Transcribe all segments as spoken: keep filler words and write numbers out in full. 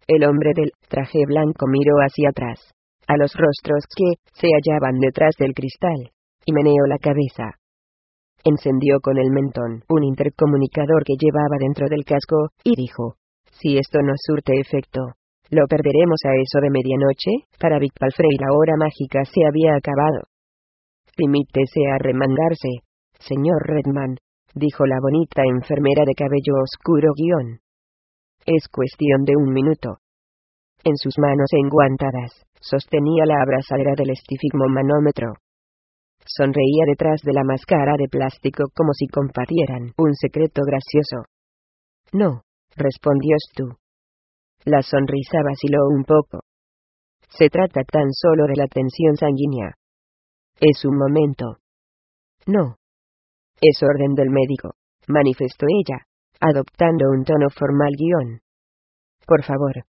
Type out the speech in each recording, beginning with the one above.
El hombre del traje blanco miró hacia atrás, a los rostros que se hallaban detrás del cristal, y meneó la cabeza. Encendió con el mentón un intercomunicador que llevaba dentro del casco, y dijo: si esto no surte efecto, lo perderemos a eso de medianoche. Para Vic Palfrey la hora mágica se había acabado. Limítese a remangarse, señor Redman, dijo la bonita enfermera de cabello oscuro guión. Es cuestión de un minuto. En sus manos enguantadas, sostenía la abrazadera del estifigmomanómetro. Sonreía detrás de la máscara de plástico como si compartieran un secreto gracioso. No, respondió Stu. La sonrisa vaciló un poco. Se trata tan solo de la tensión sanguínea. Es un momento. No. Es orden del médico, manifestó ella, adoptando un tono formal guión. Por favor.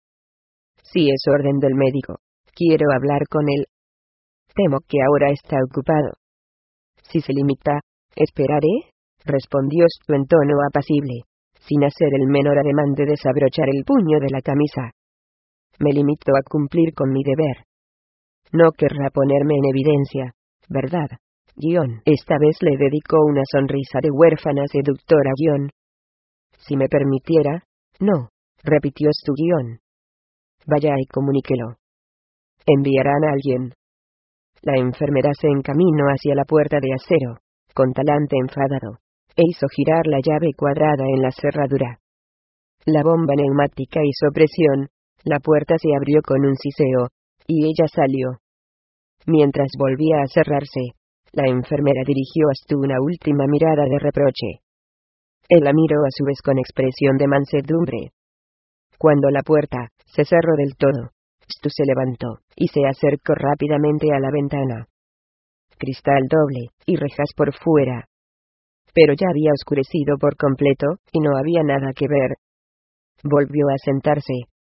Si es orden del médico, quiero hablar con él. Temo que ahora está ocupado. Si se limita, esperaré, respondió Stu en tono apacible, sin hacer el menor ademán de desabrochar el puño de la camisa. Me limito a cumplir con mi deber. No querrá ponerme en evidencia, ¿verdad? Guión. Esta vez le dedicó una sonrisa de huérfana seductora guión. Si me permitiera, no, repitió Stu guión. Vaya y comuníquelo. Enviarán a alguien. La enfermera se encaminó hacia la puerta de acero, con talante enfadado, e hizo girar la llave cuadrada en la cerradura. La bomba neumática hizo presión, la puerta se abrió con un siseo, y ella salió. Mientras volvía a cerrarse, la enfermera dirigió a Stu una última mirada de reproche. Él la miró a su vez con expresión de mansedumbre. Cuando la puerta se cerró del todo, Stu se levantó, y se acercó rápidamente a la ventana. Cristal doble, y rejas por fuera. Pero ya había oscurecido por completo, y no había nada que ver. Volvió a sentarse.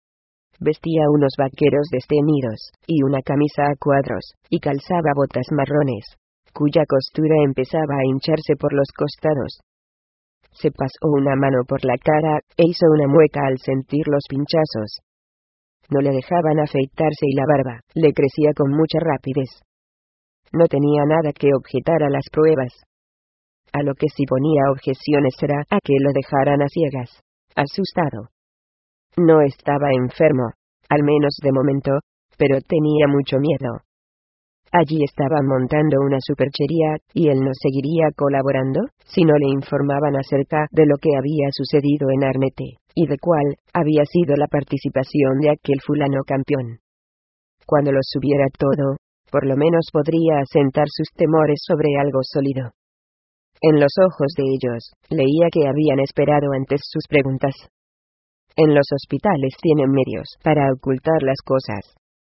Vestía unos vaqueros desteñidos, y una camisa a cuadros, y calzaba botas marrones, cuya costura empezaba a hincharse por los costados. Se pasó una mano por la cara, e hizo una mueca al sentir los pinchazos. No le dejaban afeitarse y la barba le crecía con mucha rapidez. No tenía nada que objetar a las pruebas. A lo que sí ponía objeciones era a que lo dejaran a ciegas, asustado. No estaba enfermo, al menos de momento, pero tenía mucho miedo. Allí estaban montando una superchería, y él no seguiría colaborando si no le informaban acerca de lo que había sucedido en Arnette, y de cuál había sido la participación de aquel fulano campeón. Cuando lo supiera todo, por lo menos podría asentar sus temores sobre algo sólido. En los ojos de ellos, leía que habían esperado antes sus preguntas. En los hospitales tienen medios para ocultar las cosas.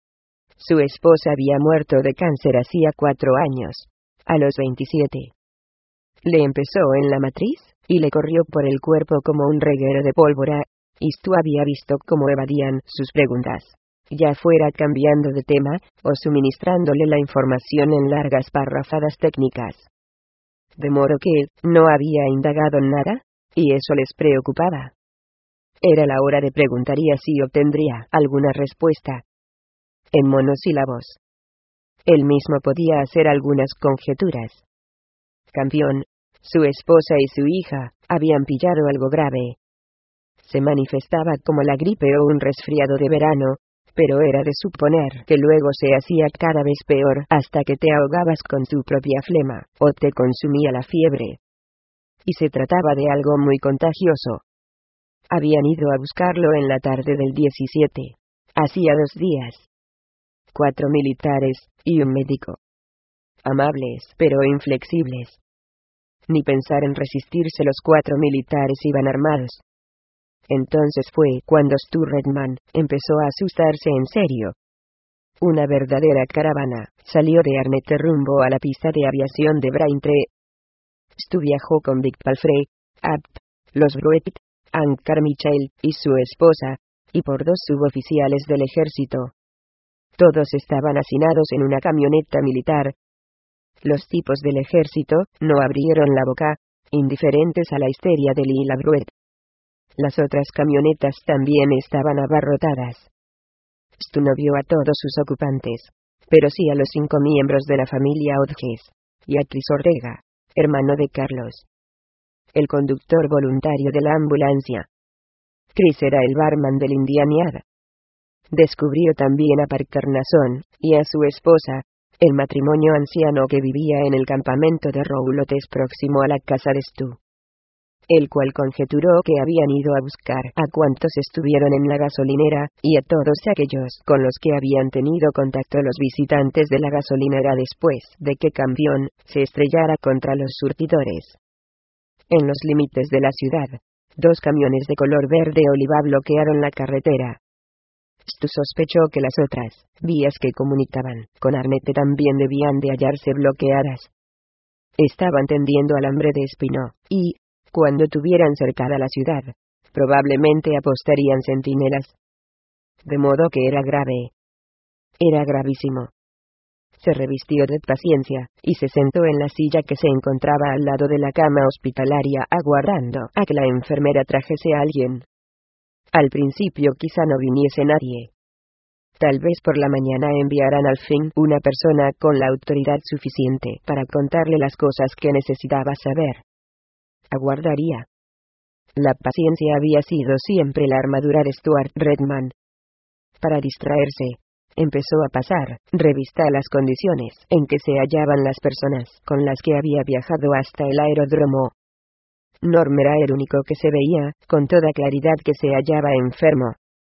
Su esposa había muerto de cáncer hacía cuatro años, a los veintisiete. Le empezó en la matriz, y le corrió por el cuerpo como un reguero de pólvora, y Stu había visto cómo evadían sus preguntas, ya fuera cambiando de tema, o suministrándole la información en largas parrafadas técnicas. De modo que no había indagado nada, y eso les preocupaba. Era la hora de preguntar y así obtendría alguna respuesta. En monosílabos. Él mismo podía hacer algunas conjeturas. Campeón, su esposa y su hija habían pillado algo grave. Se manifestaba como la gripe o un resfriado de verano, pero era de suponer que luego se hacía cada vez peor hasta que te ahogabas con tu propia flema, o te consumía la fiebre. Y se trataba de algo muy contagioso. Habían ido a buscarlo en la tarde del diecisiete. Hacía dos días. Cuatro militares, y un médico. Amables, pero inflexibles. Ni pensar en resistirse, los cuatro militares iban armados. Entonces fue cuando Stu Redman empezó a asustarse en serio. Una verdadera caravana salió de Arnette rumbo a la pista de aviación de Braintree. Stu viajó con Vic Palfrey, Abt, los Bruet, Ann Carmichael y su esposa, y por dos suboficiales del ejército. Todos estaban hacinados en una camioneta militar. Los tipos del ejército no abrieron la boca, indiferentes a la histeria de Lila Bruet. Las otras camionetas también estaban abarrotadas. Stu no vio a todos sus ocupantes, pero sí a los cinco miembros de la familia Hodges, y a Chris Ortega, hermano de Carlos, el conductor voluntario de la ambulancia. Chris era el barman del Indianiad. Descubrió también a Park Carnason, y a su esposa, el matrimonio anciano que vivía en el campamento de Roulottes próximo a la casa de Stu, el cual conjeturó que habían ido a buscar a cuantos estuvieron en la gasolinera, y a todos aquellos con los que habían tenido contacto los visitantes de la gasolinera después de que Campion se estrellara contra los surtidores. En los límites de la ciudad, dos camiones de color verde oliva bloquearon la carretera. Stu sospechó que las otras vías que comunicaban con Arnette también debían de hallarse bloqueadas. Estaban tendiendo alambre de espino, y, cuando tuvieran cercada la ciudad, probablemente apostarían centinelas. De modo que era grave. Era gravísimo. Se revistió de paciencia, y se sentó en la silla que se encontraba al lado de la cama hospitalaria aguardando a que la enfermera trajese a alguien. Al principio quizá no viniese nadie. Tal vez por la mañana enviarán al fin una persona con la autoridad suficiente para contarle las cosas que necesitaba saber. Aguardaría. La paciencia había sido siempre la armadura de Stuart Redman. Para distraerse, empezó a pasar revista a las condiciones en que se hallaban las personas con las que había viajado hasta el aeródromo. Norm era el único que se veía con toda claridad que se hallaba enfermo.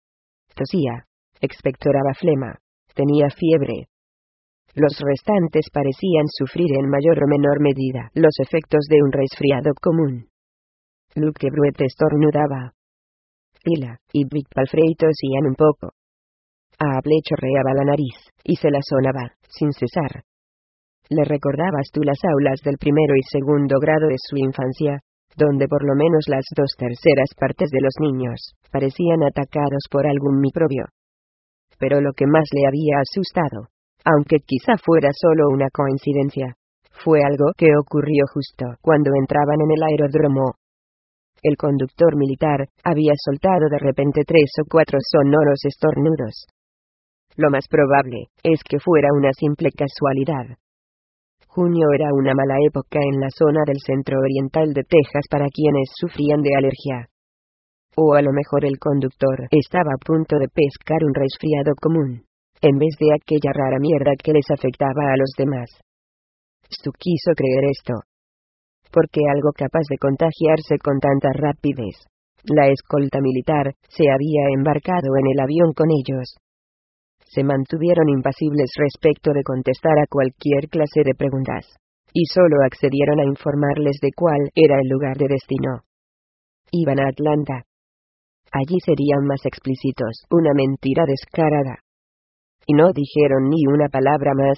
Tosía, expectoraba flema, tenía fiebre. Los restantes parecían sufrir en mayor o menor medida los efectos de un resfriado común. Luke Bruet estornudaba. Hila y Vic Palfrey tosían un poco. Able chorreaba la nariz, y se la sonaba, sin cesar. ¿Le recordabas tú las aulas del primero y segundo grado de su infancia, donde por lo menos las dos terceras partes de los niños parecían atacados por algún microbio? Pero lo que más le había asustado, aunque quizá fuera solo una coincidencia, fue algo que ocurrió justo cuando entraban en el aeródromo. El conductor militar había soltado de repente tres o cuatro sonoros estornudos. Lo más probable es que fuera una simple casualidad. Junio era una mala época en la zona del centro oriental de Texas para quienes sufrían de alergia. O a lo mejor el conductor estaba a punto de pescar un resfriado común, en vez de aquella rara mierda que les afectaba a los demás. Stu quiso creer esto. Porque algo capaz de contagiarse con tanta rapidez, la escolta militar se había embarcado en el avión con ellos. Se mantuvieron impasibles respecto de contestar a cualquier clase de preguntas, y solo accedieron a informarles de cuál era el lugar de destino. Iban a Atlanta. Allí serían más explícitos, una mentira descarada. Y no dijeron ni una palabra más.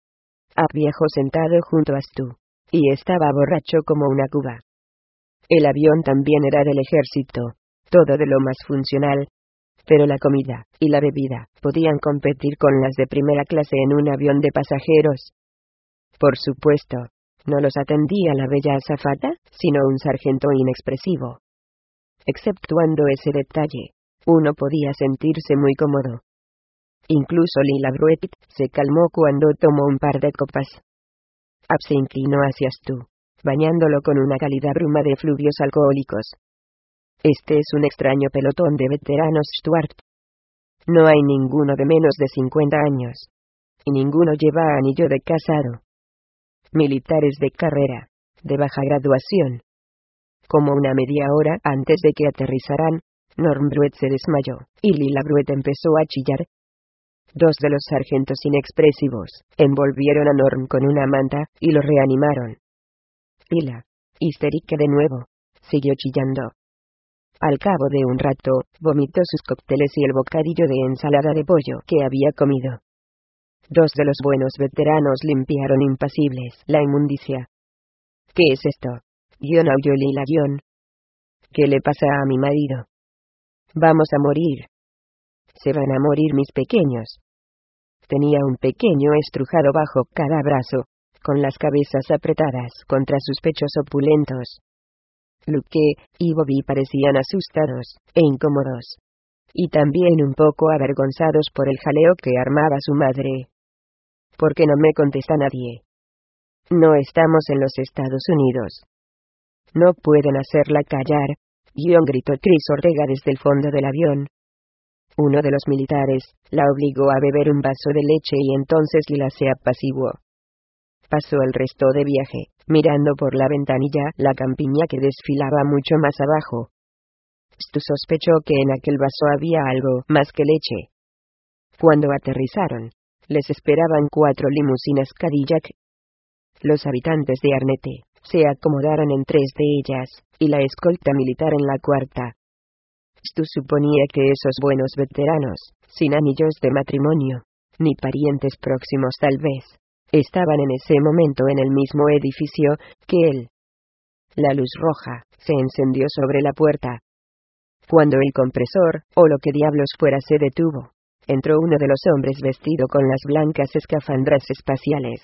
Ab viajó sentado junto a Stu, y estaba borracho como una cuba. El avión también era del ejército, todo de lo más funcional, pero la comida y la bebida podían competir con las de primera clase en un avión de pasajeros. Por supuesto, no los atendía la bella azafata, sino un sargento inexpresivo. Exceptuando ese detalle, uno podía sentirse muy cómodo. Incluso Lila Bruet se calmó cuando tomó un par de copas. Ab se inclinó hacia Stu, bañándolo con una cálida bruma de fluvios alcohólicos. Este es un extraño pelotón de veteranos, Stuart. No hay ninguno de menos de cincuenta años. Y ninguno lleva anillo de casado. Militares de carrera, de baja graduación. Como una media hora antes de que aterrizaran, Norm Bruet se desmayó, y Lila Bruet empezó a chillar. Dos de los sargentos inexpresivos envolvieron a Norm con una manta, y lo reanimaron. Lila, histérica de nuevo, siguió chillando. Al cabo de un rato, vomitó sus cócteles y el bocadillo de ensalada de pollo que había comido. Dos de los buenos veteranos limpiaron impasibles la inmundicia. ¿Qué es esto? Guión aulló Lila guión. ¿Qué le pasa a mi marido? Vamos a morir. Se van a morir mis pequeños. Tenía un pequeño estrujado bajo cada brazo, con las cabezas apretadas contra sus pechos opulentos. Luke y Bobby parecían asustados e incómodos. Y también un poco avergonzados por el jaleo que armaba su madre. ¿Por qué no me contesta nadie? No estamos en los Estados Unidos. No pueden hacerla callar, guión gritó Chris Ortega desde el fondo del avión. Uno de los militares la obligó a beber un vaso de leche y entonces Lila se apaciguó. Pasó el resto de viaje, mirando por la ventanilla la campiña que desfilaba mucho más abajo. Stu sospechó que en aquel vaso había algo más que leche. Cuando aterrizaron, les esperaban cuatro limusinas Cadillac. Los habitantes de Arnette se acomodaron en tres de ellas, y la escolta militar en la cuarta. Stu suponía que esos buenos veteranos, sin anillos de matrimonio, ni parientes próximos tal vez, estaban en ese momento en el mismo edificio que él. La luz roja se encendió sobre la puerta. Cuando el compresor, o lo que diablos fuera, se detuvo, entró uno de los hombres vestido con las blancas escafandras espaciales.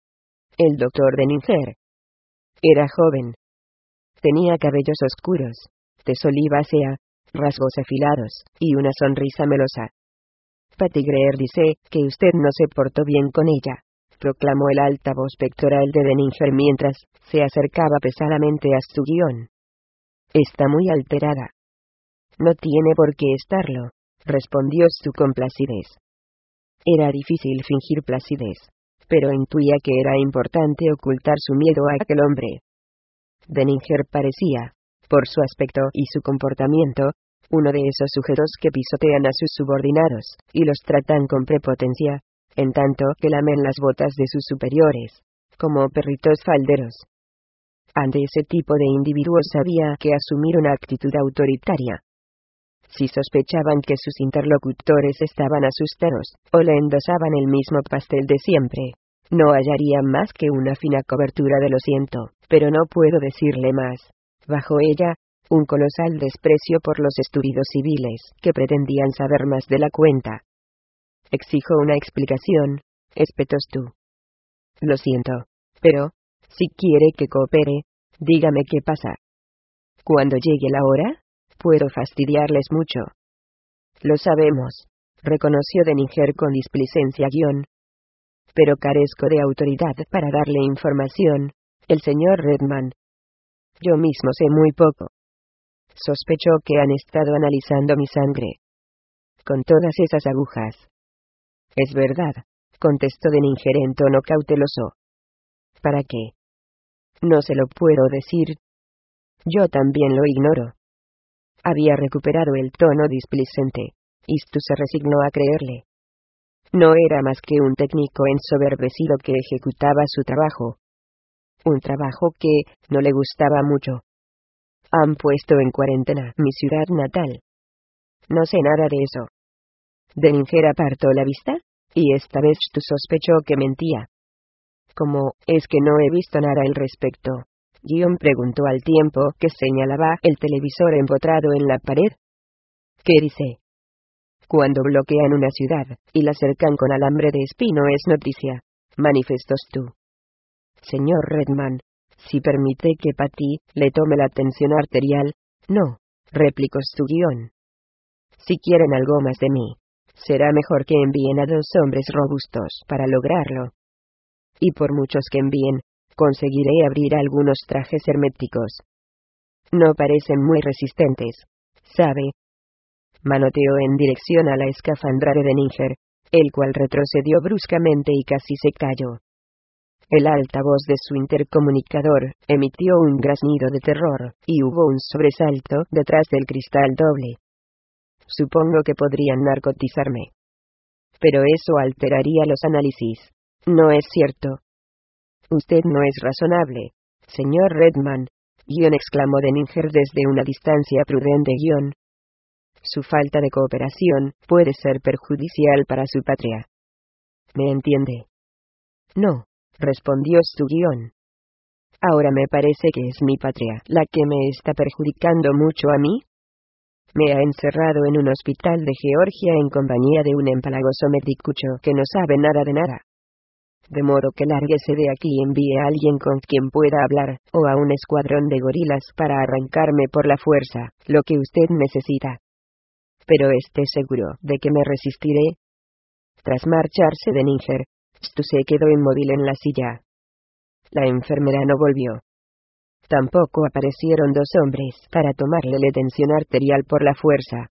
El doctor Denninger. Era joven. Tenía cabellos oscuros, tez olivácea, rasgos afilados, y una sonrisa melosa. Patty Greer dice que usted no se portó bien con ella, proclamó el altavoz pectoral de Denninger mientras se acercaba pesadamente a su guión. Está muy alterada. No tiene por qué estarlo, respondió Stu con placidez. Era difícil fingir placidez, pero intuía que era importante ocultar su miedo a aquel hombre. Denninger parecía, por su aspecto y su comportamiento, uno de esos sujetos que pisotean a sus subordinados, y los tratan con prepotencia, en tanto que lamen las botas de sus superiores, como perritos falderos. Ante ese tipo de individuos había que asumir una actitud autoritaria. Si sospechaban que sus interlocutores estaban asustados, o le endosaban el mismo pastel de siempre, no hallarían más que una fina cobertura de lo siento, pero no puedo decirle más. Bajo ella, un colosal desprecio por los estúpidos civiles, que pretendían saber más de la cuenta. Exijo una explicación, espetó Stu. Lo siento, pero, si quiere que coopere, dígame qué pasa. Cuando llegue la hora, puedo fastidiarles mucho. Lo sabemos, reconoció Denninger con displicencia guión. Pero carezco de autoridad para darle información, el señor Redman. Yo mismo sé muy poco. Sospecho que han estado analizando mi sangre. Con todas esas agujas. Es verdad, contestó Denninger en tono cauteloso. ¿Para qué? No se lo puedo decir. Yo también lo ignoro. Había recuperado el tono displicente, y Stu se resignó a creerle. No era más que un técnico ensoberbecido que ejecutaba su trabajo. Un trabajo que no le gustaba mucho. Han puesto en cuarentena mi ciudad natal. No sé nada de eso. Denninger apartó la vista, y esta vez Stu sospechó que mentía. ¿Cómo es que no he visto nada al respecto? Guión preguntó al tiempo que señalaba el televisor empotrado en la pared. ¿Qué dice? Cuando bloquean una ciudad, y la cercan con alambre de espino es noticia, manifestó Stu. Señor Redman, si permite que Patty le tome la tensión arterial, no, replicó Stu guión. Si quieren algo más de mí, será mejor que envíen a dos hombres robustos para lograrlo. Y por muchos que envíen, conseguiré abrir algunos trajes herméticos. No parecen muy resistentes, ¿sabe? Manoteó en dirección a la escafandra de Denninger, el cual retrocedió bruscamente y casi se cayó. El altavoz de su intercomunicador emitió un graznido de terror, y hubo un sobresalto detrás del cristal doble. Supongo que podrían narcotizarme. Pero eso alteraría los análisis. No es cierto. Usted no es razonable, señor Redman, guión exclamó Denninger desde una distancia prudente guión. Su falta de cooperación puede ser perjudicial para su patria. ¿Me entiende? No, respondió su guión. Ahora me parece que es mi patria la que me está perjudicando mucho a mí. Me ha encerrado en un hospital de Georgia en compañía de un empalagoso medicucho que no sabe nada de nada. de modo que lárguese de aquí y envíe a alguien con quien pueda hablar, o a un escuadrón de gorilas para arrancarme por la fuerza, lo que usted necesita. Pero esté seguro de que me resistiré. Tras marcharse de Níger, Stu se quedó inmóvil en la silla. La enfermera no volvió. Tampoco aparecieron dos hombres para tomarle la tensión arterial por la fuerza.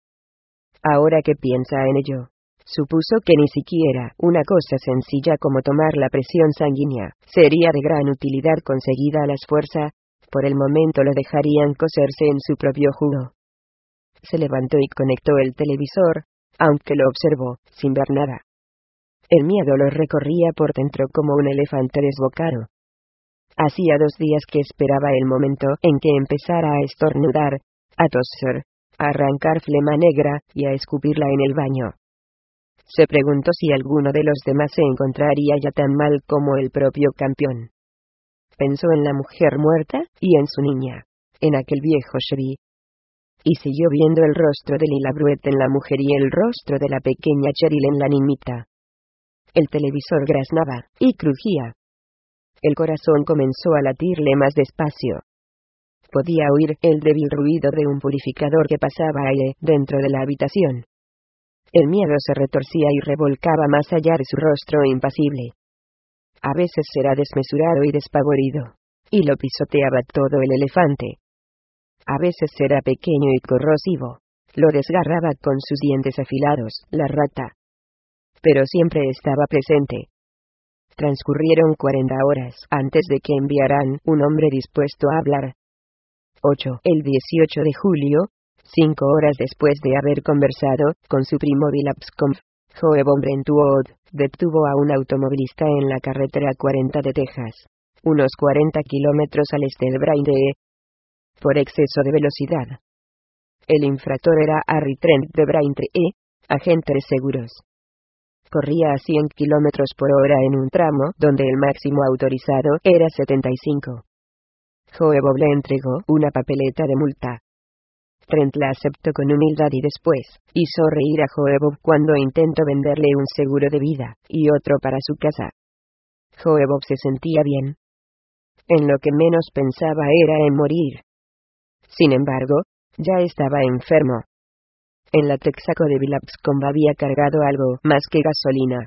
Ahora que piensa en ello, supuso que ni siquiera una cosa sencilla como tomar la presión sanguínea sería de gran utilidad conseguida a las fuerzas. Por el momento lo dejarían cocerse en su propio jugo. Se levantó y conectó el televisor, aunque lo observó, sin ver nada. El miedo lo recorría por dentro como un elefante desbocado. Hacía dos días que esperaba el momento en que empezara a estornudar, a toser, a arrancar flema negra y a escupirla en el baño. Se preguntó si alguno de los demás se encontraría ya tan mal como el propio campeón. Pensó en la mujer muerta y en su niña, en aquel viejo Chevy. Y siguió viendo el rostro de Lila Bruet en la mujer y el rostro de la pequeña Cheryl en la niñita. El televisor graznaba y crujía. El corazón comenzó a latirle más despacio. Podía oír el débil ruido de un purificador que pasaba aire dentro de la habitación. El miedo se retorcía y revolcaba más allá de su rostro impasible. A veces era desmesurado y despavorido, y lo pisoteaba todo el elefante. A veces era pequeño y corrosivo, lo desgarraba con sus dientes afilados, la rata. Pero siempre estaba presente. Transcurrieron cuarenta horas antes de que enviaran un hombre dispuesto a hablar. ocho. El dieciocho de julio, cinco horas después de haber conversado con su primo Bilapscomb, Joe Bombrentuod detuvo a un automovilista en la carretera cuarenta de Texas, unos cuarenta kilómetros al este de Braintree, por exceso de velocidad. El infractor era Harry Trent de Braintree, agente de seguros. Corría a cien kilómetros por hora en un tramo donde el máximo autorizado era setenta y cinco. Joe Bob le entregó una papeleta de multa. Trent la aceptó con humildad y después hizo reír a Joe Bob cuando intentó venderle un seguro de vida y otro para su casa. Joe Bob se sentía bien. En lo que menos pensaba era en morir. Sin embargo, ya estaba enfermo. En la Texaco de Bilapscomb había cargado algo más que gasolina.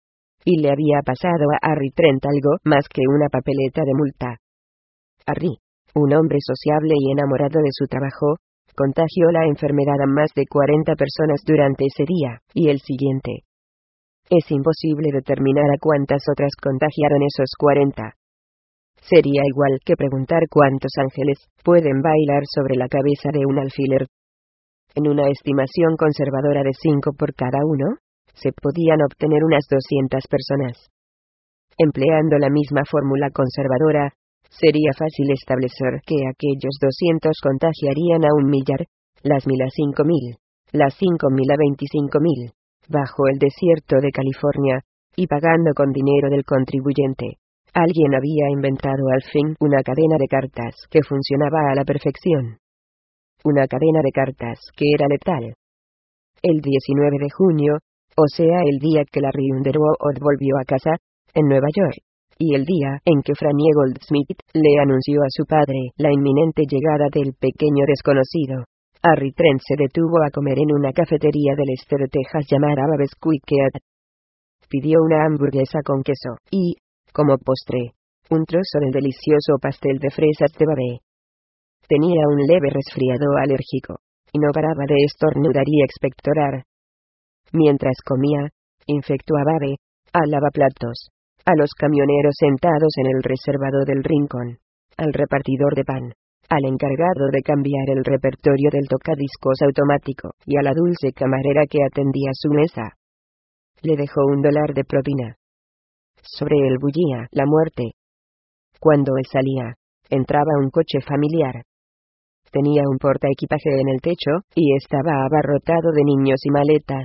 Y le había pasado a Harry Trent algo más que una papeleta de multa. Harry, un hombre sociable y enamorado de su trabajo, contagió la enfermedad a más de cuarenta personas durante ese día y el siguiente. Es imposible determinar a cuántas otras contagiaron esos cuarenta. Sería igual que preguntar cuántos ángeles pueden bailar sobre la cabeza de un alfiler. En una estimación conservadora de cinco por cada uno, se podían obtener unas doscientas personas. Empleando la misma fórmula conservadora, sería fácil establecer que aquellos doscientos contagiarían a un millar, las mil a cinco mil, las cinco mil a veinticinco mil, bajo el desierto de California, y pagando con dinero del contribuyente. Alguien había inventado al fin una cadena de cartas que funcionaba a la perfección. Una cadena de cartas que era letal. El diecinueve de junio, o sea el día que Larry Underwood volvió a casa, en Nueva York, y el día en que Frannie Goldsmith le anunció a su padre la inminente llegada del pequeño desconocido, Harry Trent se detuvo a comer en una cafetería del este de Texas llamada Babes Quick Eat. Pidió una hamburguesa con queso y, como postre, un trozo del delicioso pastel de fresas de Babe. Tenía un leve resfriado alérgico, y no paraba de estornudar y expectorar. Mientras comía, infectó a Babe, al lavaplatos, a los camioneros sentados en el reservado del rincón, al repartidor de pan, al encargado de cambiar el repertorio del tocadiscos automático y a la dulce camarera que atendía su mesa. Le dejó un dólar de propina. Sobre él bullía la muerte. Cuando él salía, entraba un coche familiar. Tenía un portaequipaje en el techo, y estaba abarrotado de niños y maletas.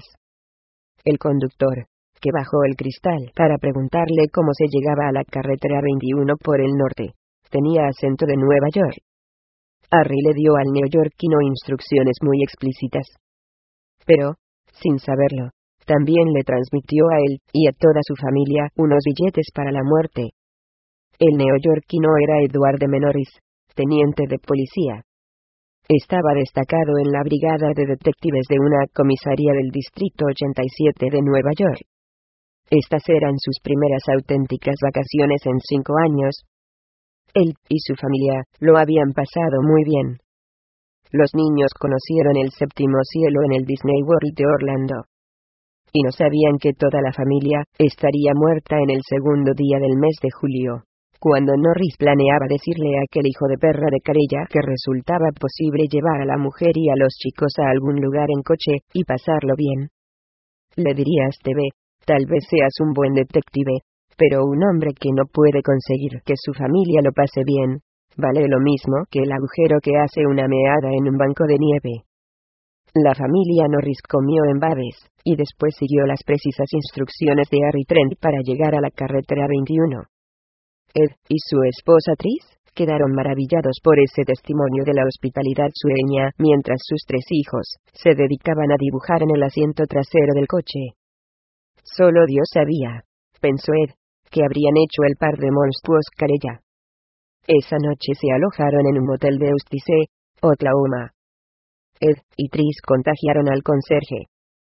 El conductor, que bajó el cristal para preguntarle cómo se llegaba a la carretera veintiuno por el norte, tenía acento de Nueva York. Harry le dio al neoyorquino instrucciones muy explícitas. Pero, sin saberlo, también le transmitió a él, y a toda su familia, unos billetes para la muerte. El neoyorquino era Edward M. Norris, teniente de policía. Estaba destacado en la brigada de detectives de una comisaría del Distrito ochenta y siete de Nueva York. Estas eran sus primeras auténticas vacaciones en cinco años. Él y su familia lo habían pasado muy bien. Los niños conocieron el séptimo cielo en el Disney World de Orlando. Y no sabían que toda la familia estaría muerta en el segundo día del mes de julio, cuando Norris planeaba decirle a aquel hijo de perra de Carella que resultaba posible llevar a la mujer y a los chicos a algún lugar en coche, y pasarlo bien. Le dirías: te ve, tal vez seas un buen detective, pero un hombre que no puede conseguir que su familia lo pase bien, vale lo mismo que el agujero que hace una meada en un banco de nieve. La familia Norris comió en Babes, y después siguió las precisas instrucciones de Harry Trent para llegar a la carretera veintiuno. Ed y su esposa Tris quedaron maravillados por ese testimonio de la hospitalidad sureña, mientras sus tres hijos se dedicaban a dibujar en el asiento trasero del coche. Solo Dios sabía, pensó Ed, que habrían hecho el par de monstruos Carella. Esa noche se alojaron en un motel de Eustis, Oklahoma. Ed y Tris contagiaron al conserje.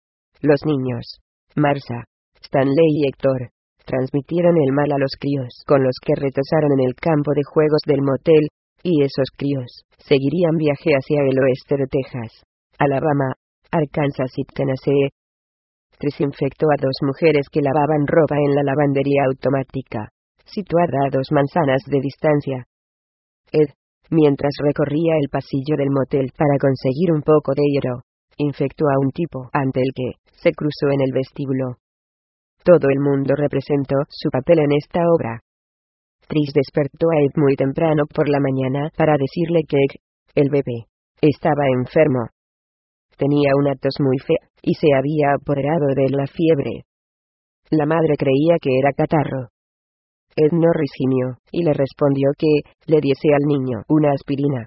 Los niños, Marcia, Stanley y Héctor, transmitieron el mal a los críos con los que retozaron en el campo de juegos del motel, y esos críos seguirían viaje hacia el oeste de Texas, Alabama, Arkansas y Tennessee. Tris infectó a dos mujeres que lavaban ropa en la lavandería automática, situada a dos manzanas de distancia. Ed, mientras recorría el pasillo del motel para conseguir un poco de hielo, infectó a un tipo ante el que se cruzó en el vestíbulo. Todo el mundo representó su papel en esta obra. Tris despertó a Ed muy temprano por la mañana para decirle que Ed, el bebé, estaba enfermo. Tenía una tos muy fea, y se había apoderado de la fiebre. La madre creía que era catarro. Ed Norris gimió, y le respondió que le diese al niño una aspirina.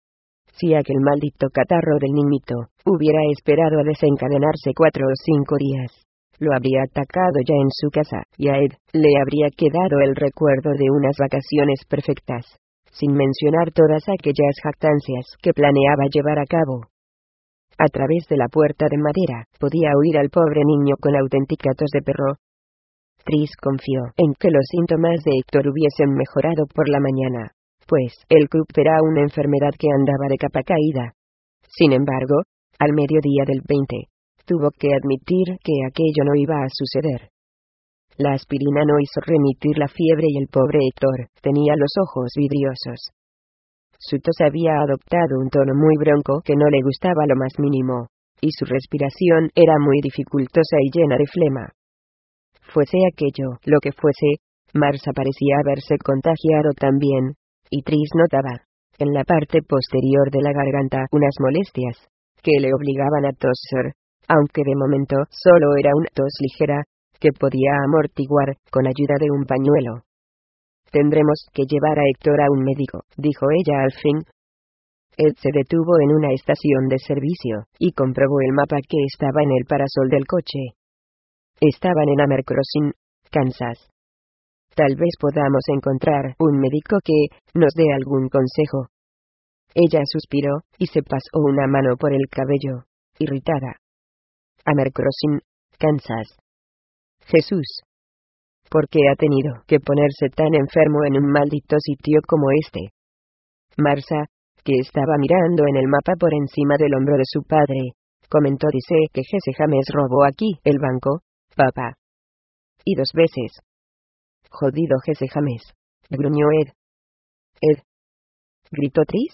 Si aquel maldito catarro del niñito hubiera esperado a desencadenarse cuatro o cinco días, lo habría atacado ya en su casa, y a Ed le habría quedado el recuerdo de unas vacaciones perfectas, sin mencionar todas aquellas jactancias que planeaba llevar a cabo. A través de la puerta de madera, podía oír al pobre niño con auténtica tos de perro. Tris confió en que los síntomas de Héctor hubiesen mejorado por la mañana, pues el croup era una enfermedad que andaba de capa caída. Sin embargo, al mediodía del veinte, tuvo que admitir que aquello no iba a suceder. La aspirina no hizo remitir la fiebre y el pobre Héctor tenía los ojos vidriosos. Su tos había adoptado un tono muy bronco que no le gustaba lo más mínimo, y su respiración era muy dificultosa y llena de flema. Fuese aquello lo que fuese, Marcia parecía haberse contagiado también, y Tris notaba, en la parte posterior de la garganta, unas molestias que le obligaban a toser, aunque de momento solo era una tos ligera, que podía amortiguar con ayuda de un pañuelo. «Tendremos que llevar a Héctor a un médico», dijo ella al fin. Ed se detuvo en una estación de servicio, y comprobó el mapa que estaba en el parasol del coche. Estaban en Amercrossing, Kansas. Tal vez podamos encontrar un médico que nos dé algún consejo. Ella suspiró, y se pasó una mano por el cabello, irritada. Amercrossing, Kansas. Jesús. ¿Por qué ha tenido que ponerse tan enfermo en un maldito sitio como este? Marcia, que estaba mirando en el mapa por encima del hombro de su padre, comentó: dice que Jesse James robó aquí el banco, papá. Y dos veces. Jodido Jesse James, gruñó Ed. Ed. ¿Gritó Tris?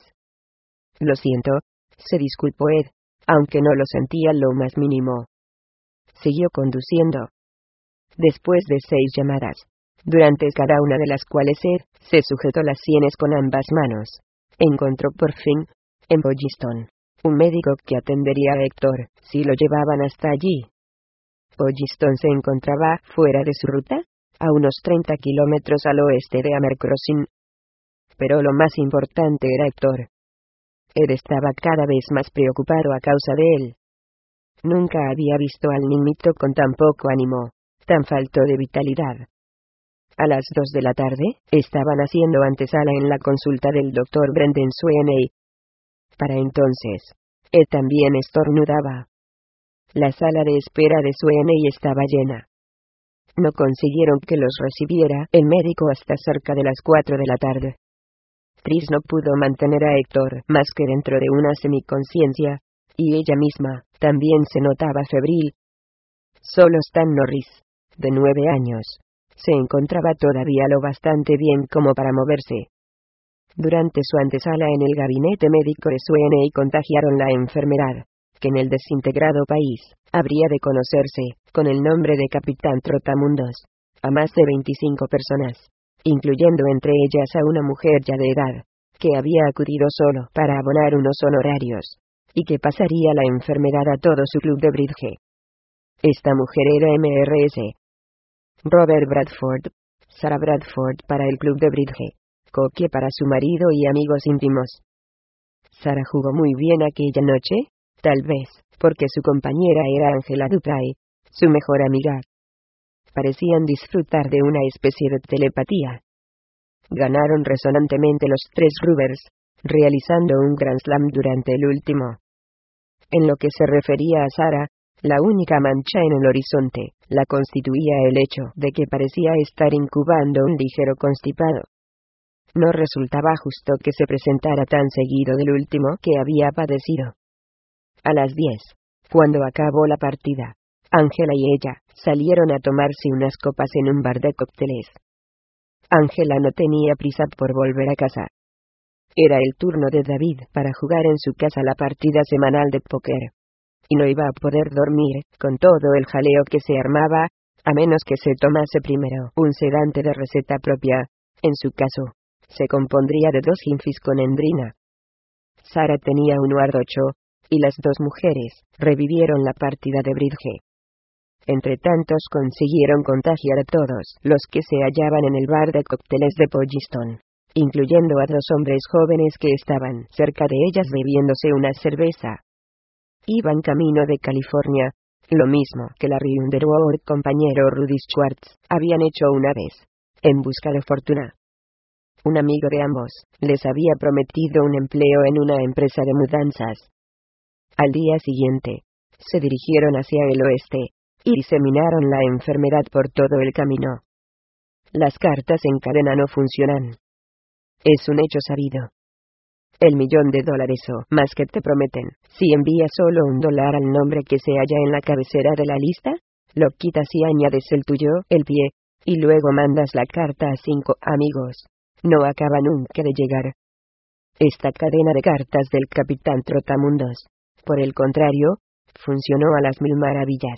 Lo siento, se disculpó Ed, aunque no lo sentía lo más mínimo. Siguió conduciendo. Después de seis llamadas, durante cada una de las cuales Ed se sujetó las sienes con ambas manos, encontró por fin, en Bolliston, un médico que atendería a Héctor si lo llevaban hasta allí. Bolliston se encontraba fuera de su ruta, a unos treinta kilómetros al oeste de Amercrossing. Pero lo más importante era Héctor. Ed estaba cada vez más preocupado a causa de él. Nunca había visto al niñito con tan poco ánimo, tan falto de vitalidad. A las dos de la tarde, estaban haciendo antesala en la consulta del doctor Brendan Sweeney. Para entonces, él también estornudaba. La sala de espera de Sweeney estaba llena. No consiguieron que los recibiera el médico hasta cerca de las cuatro de la tarde. Tris no pudo mantener a Héctor más que dentro de una semiconsciencia, y ella misma también se notaba febril. Solo Stan Norris, de nueve años, se encontraba todavía lo bastante bien como para moverse. Durante su antesala en el gabinete médico de Sweeney contagiaron la enfermedad, que en el desintegrado país habría de conocerse con el nombre de Capitán Trotamundos, a más de veinticinco personas, incluyendo entre ellas a una mujer ya de edad, que había acudido solo para abonar unos honorarios, y que pasaría la enfermedad a todo su club de bridge. Esta mujer era M R S Robert Bradford, Sarah Bradford para el club de bridge, Coque para su marido y amigos íntimos. Sarah jugó muy bien aquella noche, tal vez, porque su compañera era Angela Dupray, su mejor amiga. Parecían disfrutar de una especie de telepatía. Ganaron resonantemente los tres rubbers, realizando un Grand Slam durante el último. En lo que se refería a Sarah, la única mancha en el horizonte la constituía el hecho de que parecía estar incubando un ligero constipado. No resultaba justo que se presentara tan seguido del último que había padecido. A las diez, cuando acabó la partida, Angela y ella salieron a tomarse unas copas en un bar de cócteles. Angela no tenía prisa por volver a casa. Era el turno de David para jugar en su casa la partida semanal de póker. Y no iba a poder dormir, con todo el jaleo que se armaba, a menos que se tomase primero un sedante de receta propia. En su caso, se compondría de dos Ginfis con endrina. Sarah tenía un Uardocho, y las dos mujeres revivieron la partida de bridge. Entre tantos consiguieron contagiar a todos los que se hallaban en el bar de cócteles de Polliston, incluyendo a dos hombres jóvenes que estaban cerca de ellas bebiéndose una cerveza. Iban camino de California, lo mismo que Larry Underwood y compañero Rudy Schwartz habían hecho una vez, en busca de fortuna. Un amigo de ambos les había prometido un empleo en una empresa de mudanzas. Al día siguiente, se dirigieron hacia el oeste, y diseminaron la enfermedad por todo el camino. Las cartas en cadena no funcionan. Es un hecho sabido. El millón de dólares o más que te prometen, si envías solo un dólar al nombre que se halla en la cabecera de la lista, lo quitas y añades el tuyo, el pie, y luego mandas la carta a cinco amigos. No acaba nunca de llegar. Esta cadena de cartas del Capitán Trotamundos, por el contrario, funcionó a las mil maravillas.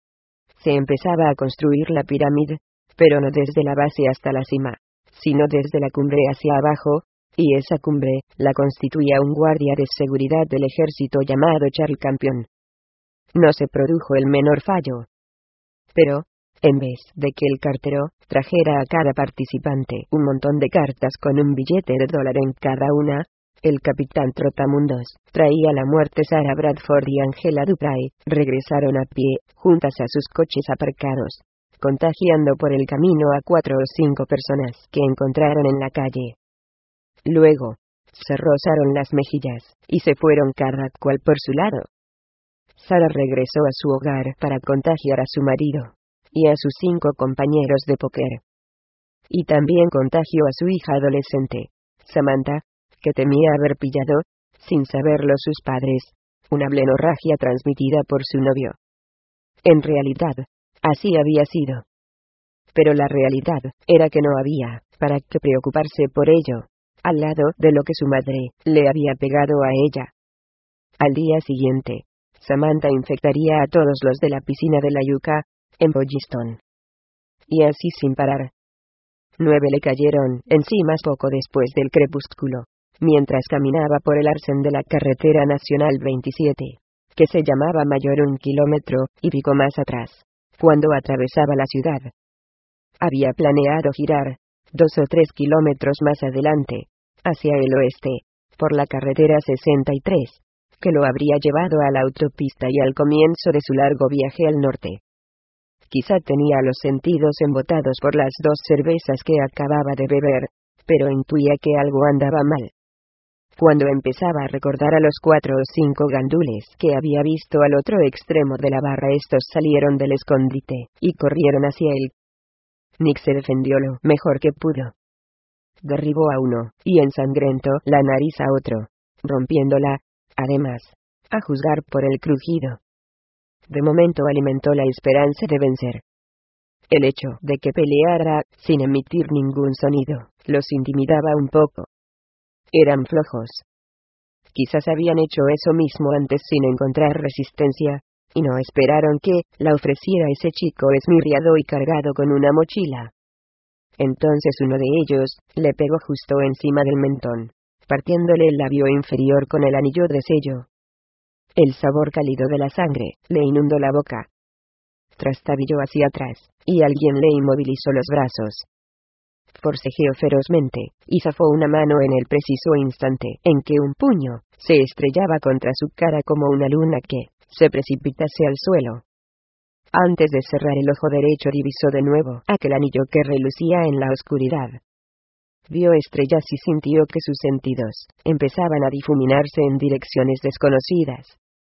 Se empezaba a construir la pirámide, pero no desde la base hasta la cima, sino desde la cumbre hacia abajo, y esa cumbre la constituía un guardia de seguridad del ejército llamado Charles Campion. No se produjo el menor fallo. Pero, en vez de que el cartero trajera a cada participante un montón de cartas con un billete de dólar en cada una, el Capitán Trotamundos traía la muerte. Sarah Bradford y Angela Dupray regresaron a pie, juntas a sus coches aparcados, contagiando por el camino a cuatro o cinco personas que encontraron en la calle. Luego, se rozaron las mejillas, y se fueron cada cual por su lado. Sarah regresó a su hogar para contagiar a su marido, y a sus cinco compañeros de póker. Y también contagió a su hija adolescente, Samantha, que temía haber pillado, sin saberlo sus padres, una blenorragia transmitida por su novio. En realidad, así había sido. Pero la realidad era que no había para qué preocuparse por ello, al lado de lo que su madre le había pegado a ella. Al día siguiente, Samantha infectaría a todos los de la piscina de la Yucca, en Polliston. Y así sin parar. Nueve le cayeron encima poco después del crepúsculo, mientras caminaba por el arcén de la carretera nacional veintisiete, que se llamaba Mayor un kilómetro y pico más atrás, cuando atravesaba la ciudad. Había planeado girar, dos o tres kilómetros más adelante, hacia el oeste, por la carretera sesenta y tres, que lo habría llevado a la autopista y al comienzo de su largo viaje al norte. Quizá tenía los sentidos embotados por las dos cervezas que acababa de beber, pero intuía que algo andaba mal. Cuando empezaba a recordar a los cuatro o cinco gandules que había visto al otro extremo de la barra, estos salieron del escondite y corrieron hacia él. Nick se defendió lo mejor que pudo. Derribó a uno, y ensangrentó la nariz a otro, rompiéndola, además, a juzgar por el crujido. De momento alimentó la esperanza de vencer. El hecho de que peleara, sin emitir ningún sonido, los intimidaba un poco. Eran flojos. Quizás habían hecho eso mismo antes sin encontrar resistencia, y no esperaron que la ofreciera ese chico esmirriado y cargado con una mochila. Entonces uno de ellos le pegó justo encima del mentón, partiéndole el labio inferior con el anillo de sello. El sabor cálido de la sangre le inundó la boca. Trastabilló hacia atrás, y alguien le inmovilizó los brazos. Forcejeó ferozmente, y zafó una mano en el preciso instante en que un puño se estrellaba contra su cara como una luna que se precipitase al suelo. Antes de cerrar el ojo derecho divisó de nuevo aquel anillo que relucía en la oscuridad. Vio estrellas y sintió que sus sentidos empezaban a difuminarse en direcciones desconocidas.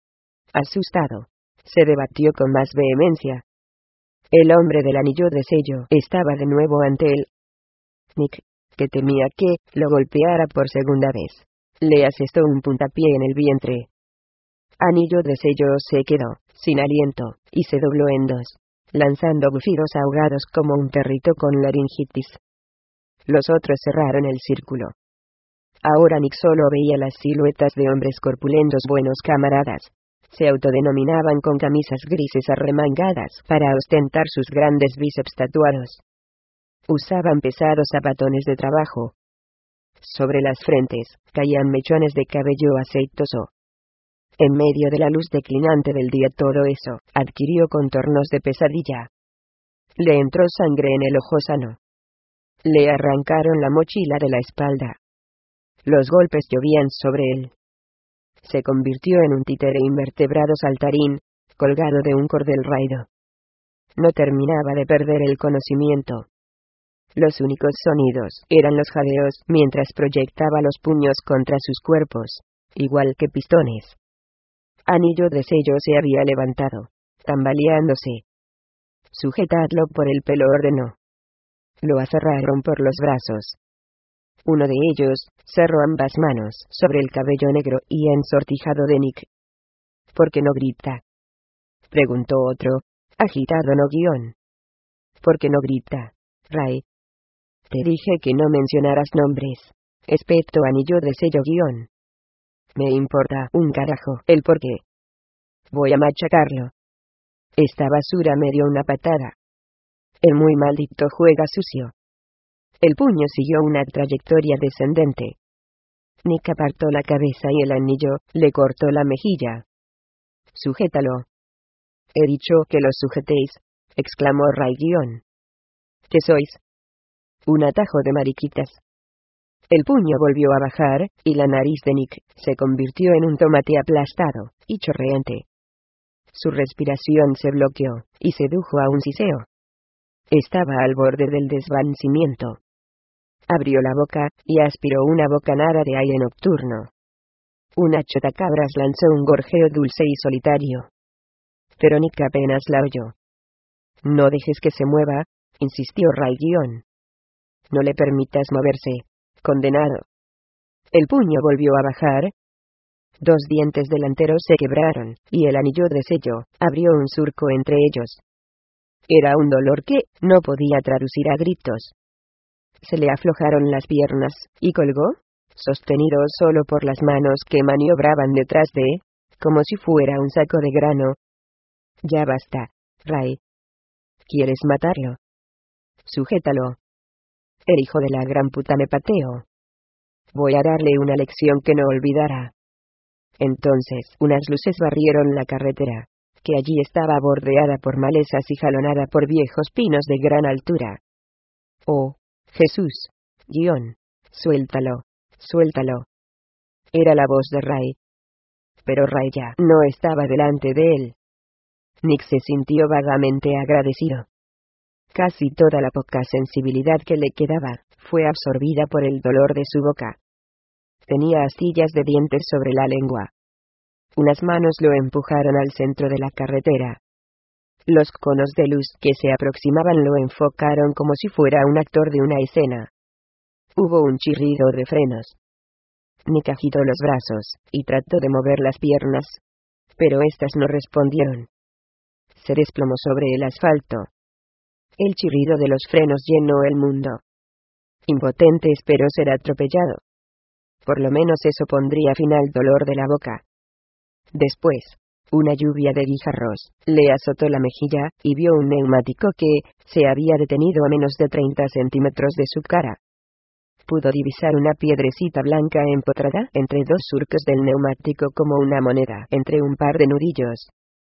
Asustado, se debatió con más vehemencia. El hombre del anillo de sello estaba de nuevo ante él. Nick, que temía que lo golpeara por segunda vez, le asestó un puntapié en el vientre. Anillo de sello se quedó sin aliento, y se dobló en dos, lanzando bufidos ahogados como un perrito con laringitis. Los otros cerraron el círculo. Ahora Nick solo veía las siluetas de hombres corpulentos buenos camaradas. Se autodenominaban con camisas grises arremangadas para ostentar sus grandes bíceps tatuados. Usaban pesados zapatones de trabajo. Sobre las frentes caían mechones de cabello aceitoso. En medio de la luz declinante del día todo eso adquirió contornos de pesadilla. Le entró sangre en el ojo sano. Le arrancaron la mochila de la espalda. Los golpes llovían sobre él. Se convirtió en un títere invertebrado saltarín, colgado de un cordel raído. No terminaba de perder el conocimiento. Los únicos sonidos eran los jadeos mientras proyectaba los puños contra sus cuerpos, igual que pistones. Anillo de sello se había levantado, tambaleándose. Sujetadlo por el pelo, ordenó. Lo aferraron por los brazos. Uno de ellos cerró ambas manos sobre el cabello negro y ensortijado de Nick. ¿Por qué no grita?, preguntó otro, agitado no guión. ¿Por qué no grita, Ray? Te dije que no mencionaras nombres, excepto anillo de sello guión. Me importa un carajo el por qué. Voy a machacarlo. Esta basura me dio una patada. El muy maldito juega sucio. El puño siguió una trayectoria descendente. Nick apartó la cabeza y el anillo le cortó la mejilla. Sujétalo. He dicho que lo sujetéis, exclamó Ray guión. ¿Qué sois? Un atajo de mariquitas. El puño volvió a bajar, y la nariz de Nick se convirtió en un tomate aplastado y chorreante. Su respiración se bloqueó, y sedujo a un siseo. Estaba al borde del desvanecimiento. Abrió la boca, y aspiró una bocanada de aire nocturno. Una chotacabras lanzó un gorjeo dulce y solitario. Pero Nick apenas la oyó. No dejes que se mueva, insistió Ray guión. No le permitas moverse, condenado. El puño volvió a bajar. Dos dientes delanteros se quebraron, y el anillo de sello abrió un surco entre ellos. Era un dolor que no podía traducir a gritos. Se le aflojaron las piernas, y colgó, sostenido solo por las manos que maniobraban detrás de, como si fuera un saco de grano. Ya basta, Ray. ¿Quieres matarlo? Sujétalo. El hijo de la gran puta me pateó. Voy a darle una lección que no olvidará. Entonces, unas luces barrieron la carretera, que allí estaba bordeada por malezas y jalonada por viejos pinos de gran altura. Oh, Jesús, guión, suéltalo, suéltalo. Era la voz de Ray. pero Raya no estaba delante de él. Nick se sintió vagamente agradecido. Casi toda la poca sensibilidad que le quedaba fue absorbida por el dolor de su boca. Tenía astillas de dientes sobre la lengua. Unas manos lo empujaron al centro de la carretera. Los conos de luz que se aproximaban lo enfocaron como si fuera un actor de una escena. Hubo un chirrido de frenos. Nick agitó los brazos y trató de mover las piernas, pero éstas no respondieron. Se desplomó sobre el asfalto. El chirrido de los frenos llenó el mundo. Impotente esperó ser atropellado. Por lo menos eso pondría fin al dolor de la boca. Después, una lluvia de guijarros le azotó la mejilla y vio un neumático que se había detenido a menos de treinta centímetros de su cara. Pudo divisar una piedrecita blanca empotrada entre dos surcos del neumático como una moneda entre un par de nudillos.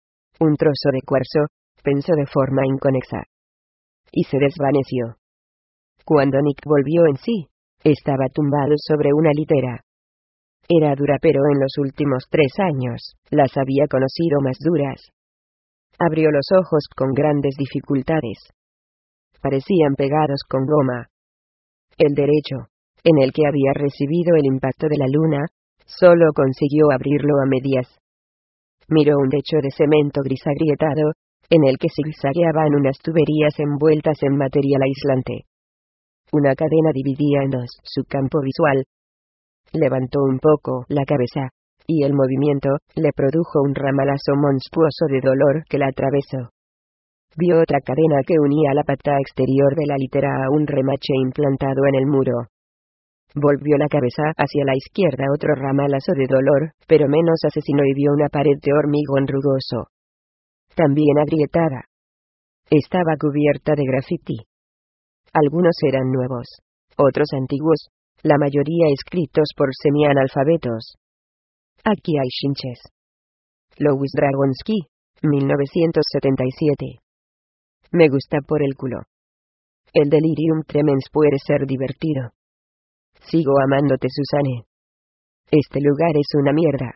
Un trozo de cuarzo, pensó de forma inconexa. Y se desvaneció. Cuando Nick volvió en sí, estaba tumbado sobre una litera. Era dura, pero en los últimos tres años, las había conocido más duras. Abrió los ojos con grandes dificultades. Parecían pegados con goma. El derecho, en el que había recibido el impacto de la luna, solo consiguió abrirlo a medias. Miró un techo de cemento gris agrietado, en el que zigzagueaban unas tuberías envueltas en material aislante. Una cadena dividía en dos su campo visual. Levantó un poco la cabeza, y el movimiento le produjo un ramalazo monstruoso de dolor que la atravesó. Vio otra cadena que unía la pata exterior de la litera a un remache implantado en el muro. Volvió la cabeza hacia la izquierda, otro ramalazo de dolor, pero menos asesino, y vio una pared de hormigón rugoso. También agrietada. Estaba cubierta de grafiti. Algunos eran nuevos, otros antiguos, la mayoría escritos por semianalfabetos. Aquí hay chinches. Louis Dragonsky, mil novecientos setenta y siete. Me gusta por el culo. El delirium tremens puede ser divertido. Sigo amándote, Susane. Este lugar es una mierda.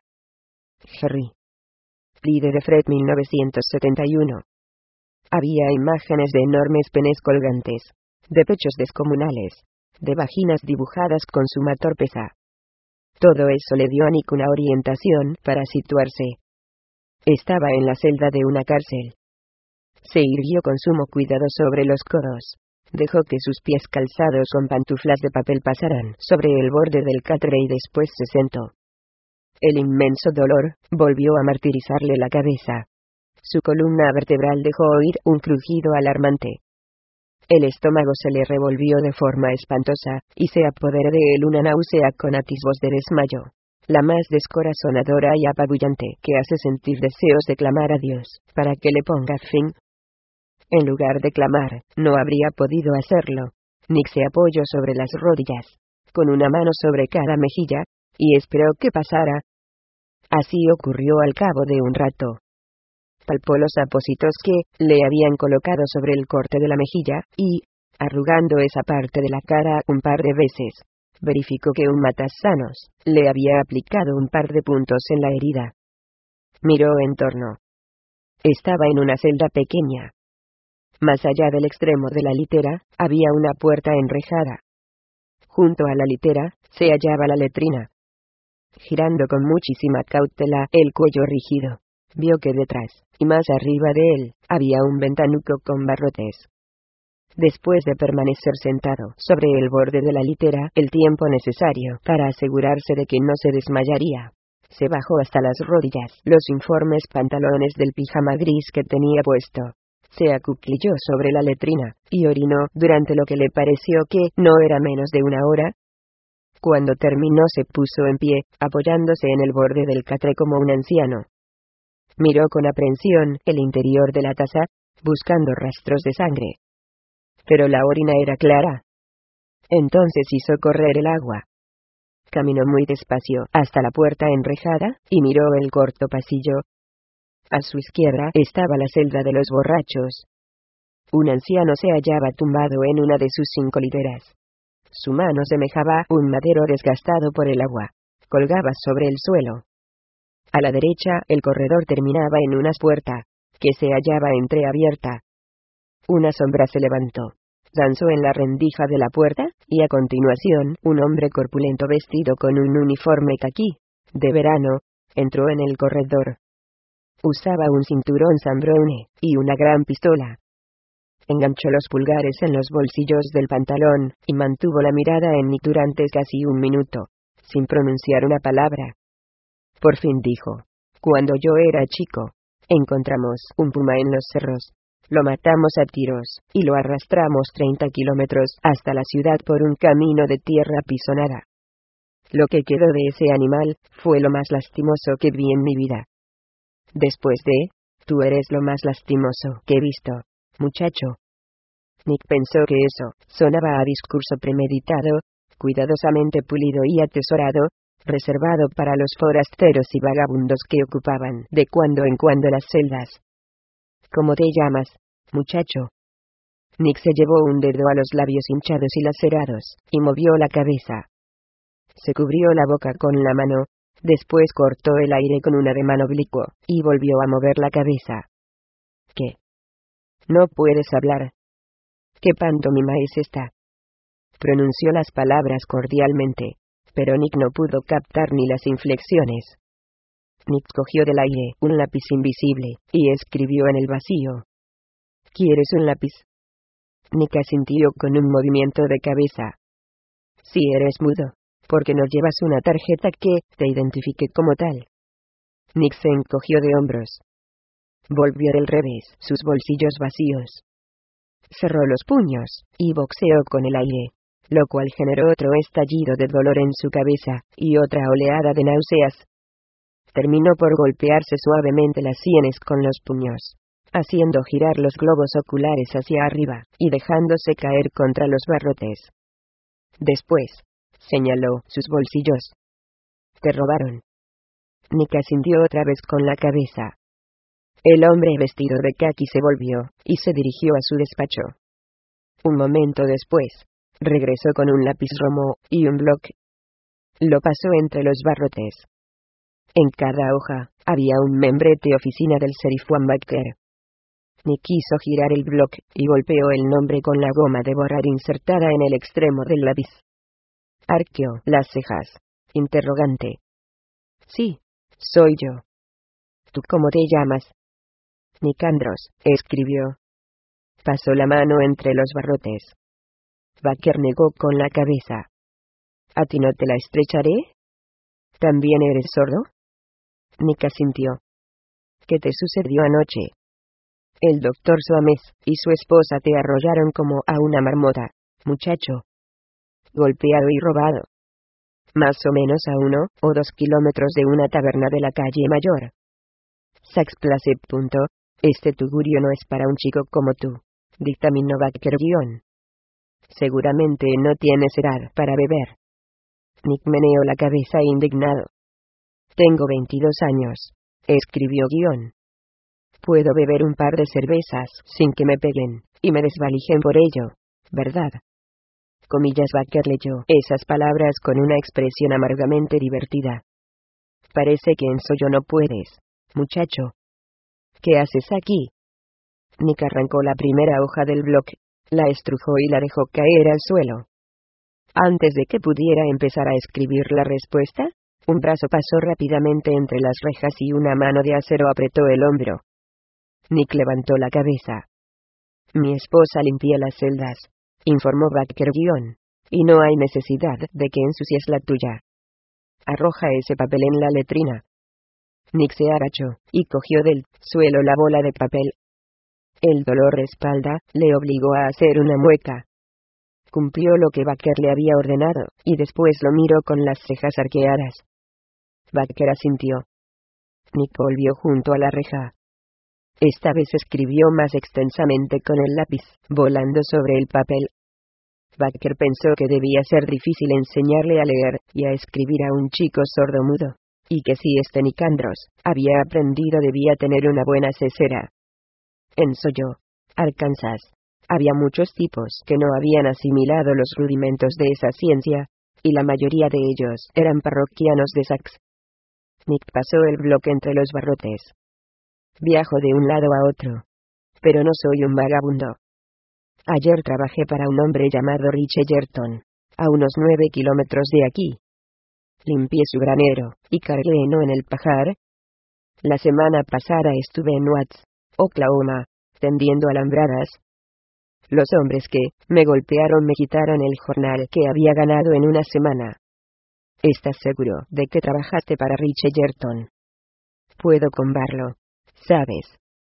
Jerry. Líder de Fred, mil novecientos setenta y uno. Había imágenes de enormes penes colgantes, de pechos descomunales, de vaginas dibujadas con suma torpeza. Todo eso le dio a Nick una orientación para situarse. Estaba en la celda de una cárcel. Se irguió con sumo cuidado sobre los codos. Dejó que sus pies calzados con pantuflas de papel pasaran sobre el borde del catre y después se sentó. El inmenso dolor volvió a martirizarle la cabeza. Su columna vertebral dejó oír un crujido alarmante. El estómago se le revolvió de forma espantosa, y se apoderó de él una náusea con atisbos de desmayo, la más descorazonadora y apabullante, que hace sentir deseos de clamar a Dios para que le ponga fin. En lugar de clamar, no habría podido hacerlo. Nick se apoyó sobre las rodillas, con una mano sobre cada mejilla, y esperó que pasara. Así ocurrió al cabo de un rato. Palpó los apósitos que le habían colocado sobre el corte de la mejilla, y, arrugando esa parte de la cara un par de veces, verificó que un matasanos le había aplicado un par de puntos en la herida. Miró en torno. Estaba en una celda pequeña. Más allá del extremo de la litera, había una puerta enrejada. Junto a la litera, se hallaba la letrina. Girando con muchísima cautela el cuello rígido, vio que detrás, y más arriba de él, había un ventanuco con barrotes. Después de permanecer sentado sobre el borde de la litera el tiempo necesario para asegurarse de que no se desmayaría, se bajó hasta las rodillas los informes pantalones del pijama gris que tenía puesto. Se acuclilló sobre la letrina, y orinó durante lo que le pareció que no era menos de una hora. Cuando terminó se puso en pie, apoyándose en el borde del catre como un anciano. Miró con aprensión el interior de la taza, buscando rastros de sangre. Pero la orina era clara. Entonces hizo correr el agua. Caminó muy despacio hasta la puerta enrejada, y miró el corto pasillo. A su izquierda estaba la celda de los borrachos. Un anciano se hallaba tumbado en una de sus cinco literas. Su mano semejaba un madero desgastado por el agua. Colgaba sobre el suelo. A la derecha, el corredor terminaba en una puerta, que se hallaba entreabierta. Una sombra se levantó, danzó en la rendija de la puerta, y a continuación, un hombre corpulento vestido con un uniforme caquí, de verano, entró en el corredor. Usaba un cinturón Zambrone, y una gran pistola. Enganchó los pulgares en los bolsillos del pantalón, y mantuvo la mirada en mí durante casi un minuto, sin pronunciar una palabra. Por fin dijo: cuando yo era chico, encontramos un puma en los cerros. Lo matamos a tiros, y lo arrastramos treinta kilómetros hasta la ciudad por un camino de tierra pisonada. Lo que quedó de ese animal, fue lo más lastimoso que vi en mi vida. Después de, tú eres lo más lastimoso que he visto, muchacho. Nick pensó que eso sonaba a discurso premeditado, cuidadosamente pulido y atesorado, reservado para los forasteros y vagabundos que ocupaban de cuando en cuando las celdas. ¿Cómo te llamas, muchacho? Nick se llevó un dedo a los labios hinchados y lacerados, y movió la cabeza. Se cubrió la boca con la mano, después cortó el aire con un ademán oblicuo, y volvió a mover la cabeza. ¿Qué? No puedes hablar. ¿Qué pantomima es esta? Pronunció las palabras cordialmente, pero Nick no pudo captar ni las inflexiones. Nick cogió del aire un lápiz invisible, y escribió en el vacío. ¿Quieres un lápiz? Nick asintió con un movimiento de cabeza. Si eres mudo, ¿por qué no llevas una tarjeta que te identifique como tal? Nick se encogió de hombros. Volvió del revés, sus bolsillos vacíos. Cerró los puños, y boxeó con el aire, lo cual generó otro estallido de dolor en su cabeza, y otra oleada de náuseas. Terminó por golpearse suavemente las sienes con los puños, haciendo girar los globos oculares hacia arriba, y dejándose caer contra los barrotes. Después, señaló sus bolsillos. ¿Te robaron? Nick asintió otra vez con la cabeza. El hombre vestido de caqui se volvió, y se dirigió a su despacho. Un momento después, regresó con un lápiz romo, y un bloc. Lo pasó entre los barrotes. En cada hoja, había un membrete oficina del sheriff Juan Baker. Nick quiso girar el bloc, y golpeó el nombre con la goma de borrar insertada en el extremo del lápiz. Arqueó las cejas. Interrogante. Sí, soy yo. ¿Tú cómo te llamas? Nicandros, escribió. Pasó la mano entre los barrotes. Baker negó con la cabeza. ¿A ti no te la estrecharé? ¿También eres sordo? Nick asintió. ¿Qué te sucedió anoche? El doctor Soames y su esposa te arrollaron como a una marmota, muchacho. Golpeado y robado. Más o menos a uno o dos kilómetros de una taberna de la calle Mayor. Sax Place. Este tugurio no es para un chico como tú, dictaminó Baker guión. Seguramente no tienes edad para beber. Nick meneó la cabeza indignado. Tengo veintidós años, escribió guión. Puedo beber un par de cervezas sin que me peguen, y me desvalijen por ello, ¿verdad? Comillas. Baker leyó esas palabras con una expresión amargamente divertida. Parece que en Soyo no puedes, muchacho. ¿Qué haces aquí? Nick arrancó la primera hoja del bloc, la estrujó y la dejó caer al suelo. Antes de que pudiera empezar a escribir la respuesta, un brazo pasó rápidamente entre las rejas y una mano de acero apretó el hombro. Nick levantó la cabeza. Mi esposa limpia las celdas, informó Baker guión, y no hay necesidad de que ensucies la tuya. Arroja ese papel en la letrina. Nick se agachó, y cogió del suelo la bola de papel. El dolor de espalda le obligó a hacer una mueca. Cumplió lo que Baker le había ordenado, y después lo miró con las cejas arqueadas. Baker asintió. Nick volvió junto a la reja. Esta vez escribió más extensamente con el lápiz, volando sobre el papel. Baker pensó que debía ser difícil enseñarle a leer y a escribir a un chico sordomudo, y que si este Nicandros había aprendido debía tener una buena cesera. En Soyo, Arkansas, había muchos tipos que no habían asimilado los rudimentos de esa ciencia, y la mayoría de ellos eran parroquianos de Sax. Nick pasó el bloque entre los barrotes. Viajo de un lado a otro. Pero no soy un vagabundo. Ayer trabajé para un hombre llamado Rich Egerton, a unos nueve kilómetros de aquí. Limpié su granero, y cargué heno en el pajar. La semana pasada estuve en Watts, Oklahoma, tendiendo alambradas. Los hombres que me golpearon me quitaron el jornal que había ganado en una semana. ¿Estás seguro de que trabajaste para Rich Egerton? Puedo comprobarlo, ¿sabes?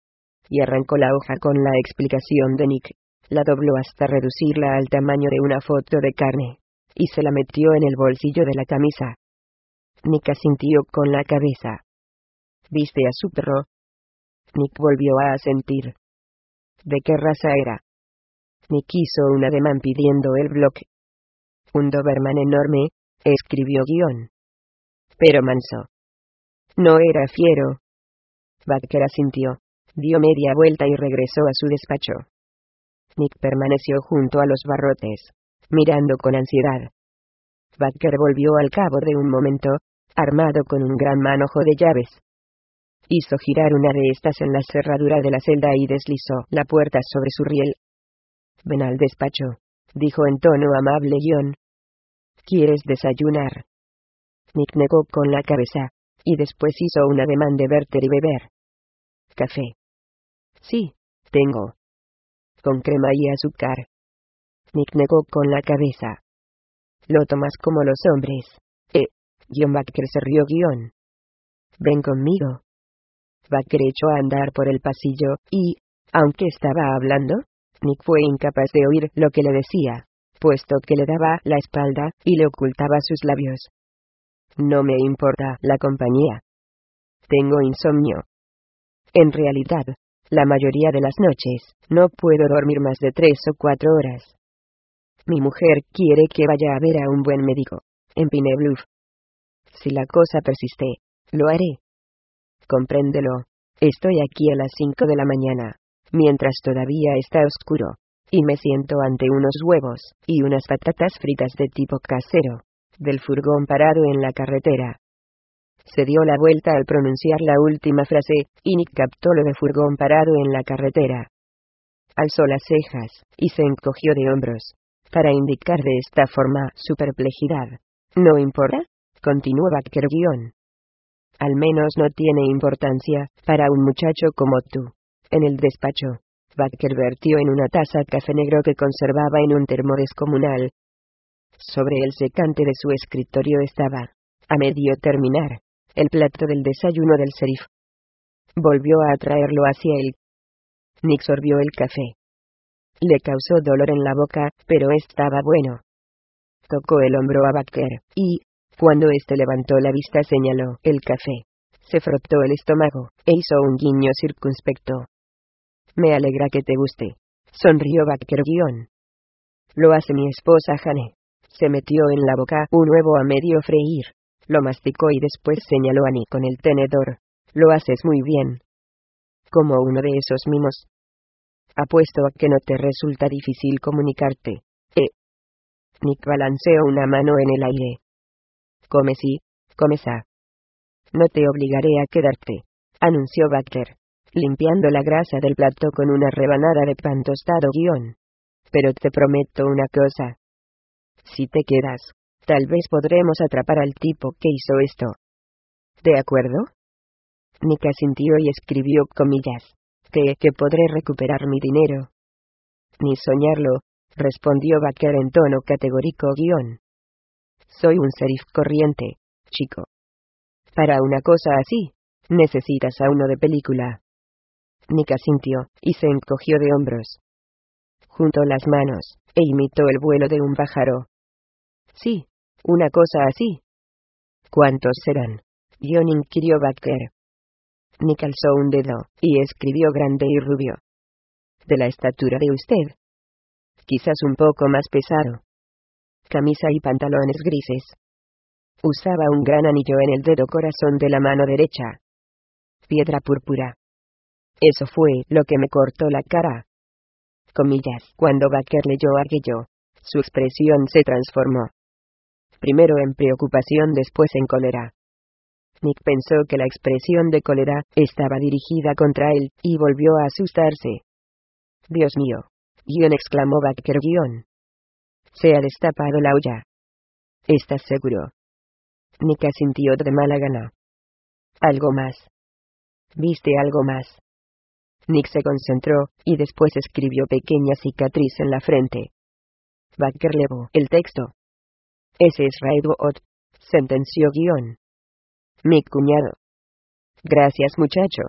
Y arrancó la hoja con la explicación de Nick. La dobló hasta reducirla al tamaño de una foto de carne, y se la metió en el bolsillo de la camisa. Nick asintió con la cabeza. ¿Viste a su perro? Nick volvió a asentir. ¿De qué raza era? Nick hizo un ademán pidiendo el bloque. Un Doberman enorme, escribió guión. Pero manso. No era fiero. Baker asintió, dio media vuelta y regresó a su despacho. Nick permaneció junto a los barrotes, mirando con ansiedad. Baker volvió al cabo de un momento, armado con un gran manojo de llaves. Hizo girar una de estas en la cerradura de la celda y deslizó la puerta sobre su riel. «Ven al despacho», dijo en tono amable John. «¿Quieres desayunar?» Nick negó con la cabeza, y después hizo un ademán de verter y beber. «¿Café?» «Sí, tengo». «¿Con crema y azúcar?» Nick negó con la cabeza. «Lo tomas como los hombres». Eh, John Baker se rió guión. «Ven conmigo». Baker echó a andar por el pasillo, y, aunque estaba hablando, Nick fue incapaz de oír lo que le decía, puesto que le daba la espalda y le ocultaba sus labios. «No me importa la compañía. Tengo insomnio. En realidad, la mayoría de las noches, no puedo dormir más de tres o cuatro horas. Mi mujer quiere que vaya a ver a un buen médico, en Pine Bluff. Si la cosa persiste, lo haré. Compréndelo, estoy aquí a las cinco de la mañana, mientras todavía está oscuro, y me siento ante unos huevos, y unas patatas fritas de tipo casero, del furgón parado en la carretera». Se dio la vuelta al pronunciar la última frase, y Nick captó lo de furgón parado en la carretera. Alzó las cejas, y se encogió de hombros, para indicar de esta forma su perplejidad. «¿No importa?», continuó Baker guión. «Al menos no tiene importancia, para un muchacho como tú». En el despacho, Baker vertió en una taza café negro que conservaba en un termo descomunal. Sobre el secante de su escritorio estaba, a medio terminar, el plato del desayuno del sheriff. Volvió a traerlo hacia él. Nick sorbió el café. Le causó dolor en la boca, pero estaba bueno. Tocó el hombro a Baker, y, cuando éste levantó la vista señaló el café. Se frotó el estómago, e hizo un guiño circunspecto. «Me alegra que te guste», sonrió Baker guión. «Lo hace mi esposa Jane». Se metió en la boca un huevo a medio freír. Lo masticó y después señaló a Nick con el tenedor. «Lo haces muy bien. Como uno de esos mimos. Apuesto a que no te resulta difícil comunicarte». Eh. Nick balanceó una mano en el aire. «Come sí, come sa. No te obligaré a quedarte», anunció Baker, limpiando la grasa del plato con una rebanada de pan tostado guión. «Pero te prometo una cosa. Si te quedas, tal vez podremos atrapar al tipo que hizo esto». «¿De acuerdo?» Nick asintió y escribió comillas. «¿Que, que podré recuperar mi dinero?» «Ni soñarlo», respondió Baker en tono categórico guión. «Soy un sheriff corriente, chico. Para una cosa así, necesitas a uno de película». Nick asintió, y se encogió de hombros. Juntó las manos, e imitó el vuelo de un pájaro. «Sí, una cosa así». «¿Cuántos serán?», John inquirió Baker. Nick alzó un dedo, y escribió grande y rubio. «De la estatura de usted. Quizás un poco más pesado. Camisa y pantalones grises. Usaba un gran anillo en el dedo corazón de la mano derecha. Piedra púrpura. Eso fue lo que me cortó la cara». Comillas. Cuando Baker leyó aquello, su expresión se transformó. Primero en preocupación, después en cólera. Nick pensó que la expresión de cólera estaba dirigida contra él, y volvió a asustarse. «Dios mío», guión exclamó Baker guión. «Se ha destapado la olla». «¿Estás seguro?» Nick asintió de mala gana. «¿Algo más?» «¿Viste algo más?» Nick se concentró, y después escribió pequeña cicatriz en la frente. Baker leyó el texto. «Ese es Raedwood», sentenció guión. «Mi cuñado». «Gracias, muchacho.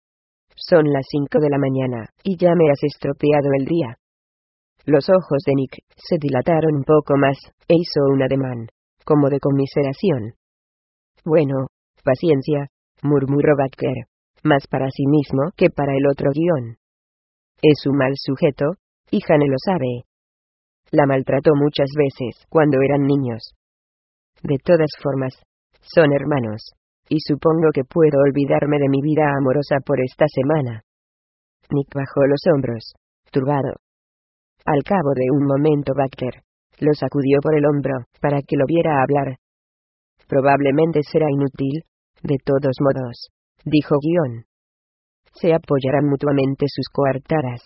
Son las cinco de la mañana, y ya me has estropeado el día». Los ojos de Nick se dilataron un poco más, e hizo un ademán, como de conmiseración. «Bueno, paciencia», murmuró Baker, más para sí mismo que para el otro guión. «Es un mal sujeto, y Jane lo sabe. La maltrató muchas veces cuando eran niños. De todas formas, son hermanos, y supongo que puedo olvidarme de mi vida amorosa por esta semana». Nick bajó los hombros, turbado. Al cabo de un momento Baker lo sacudió por el hombro, para que lo viera hablar. «Probablemente será inútil, de todos modos», dijo guión. «Se apoyarán mutuamente sus coartadas.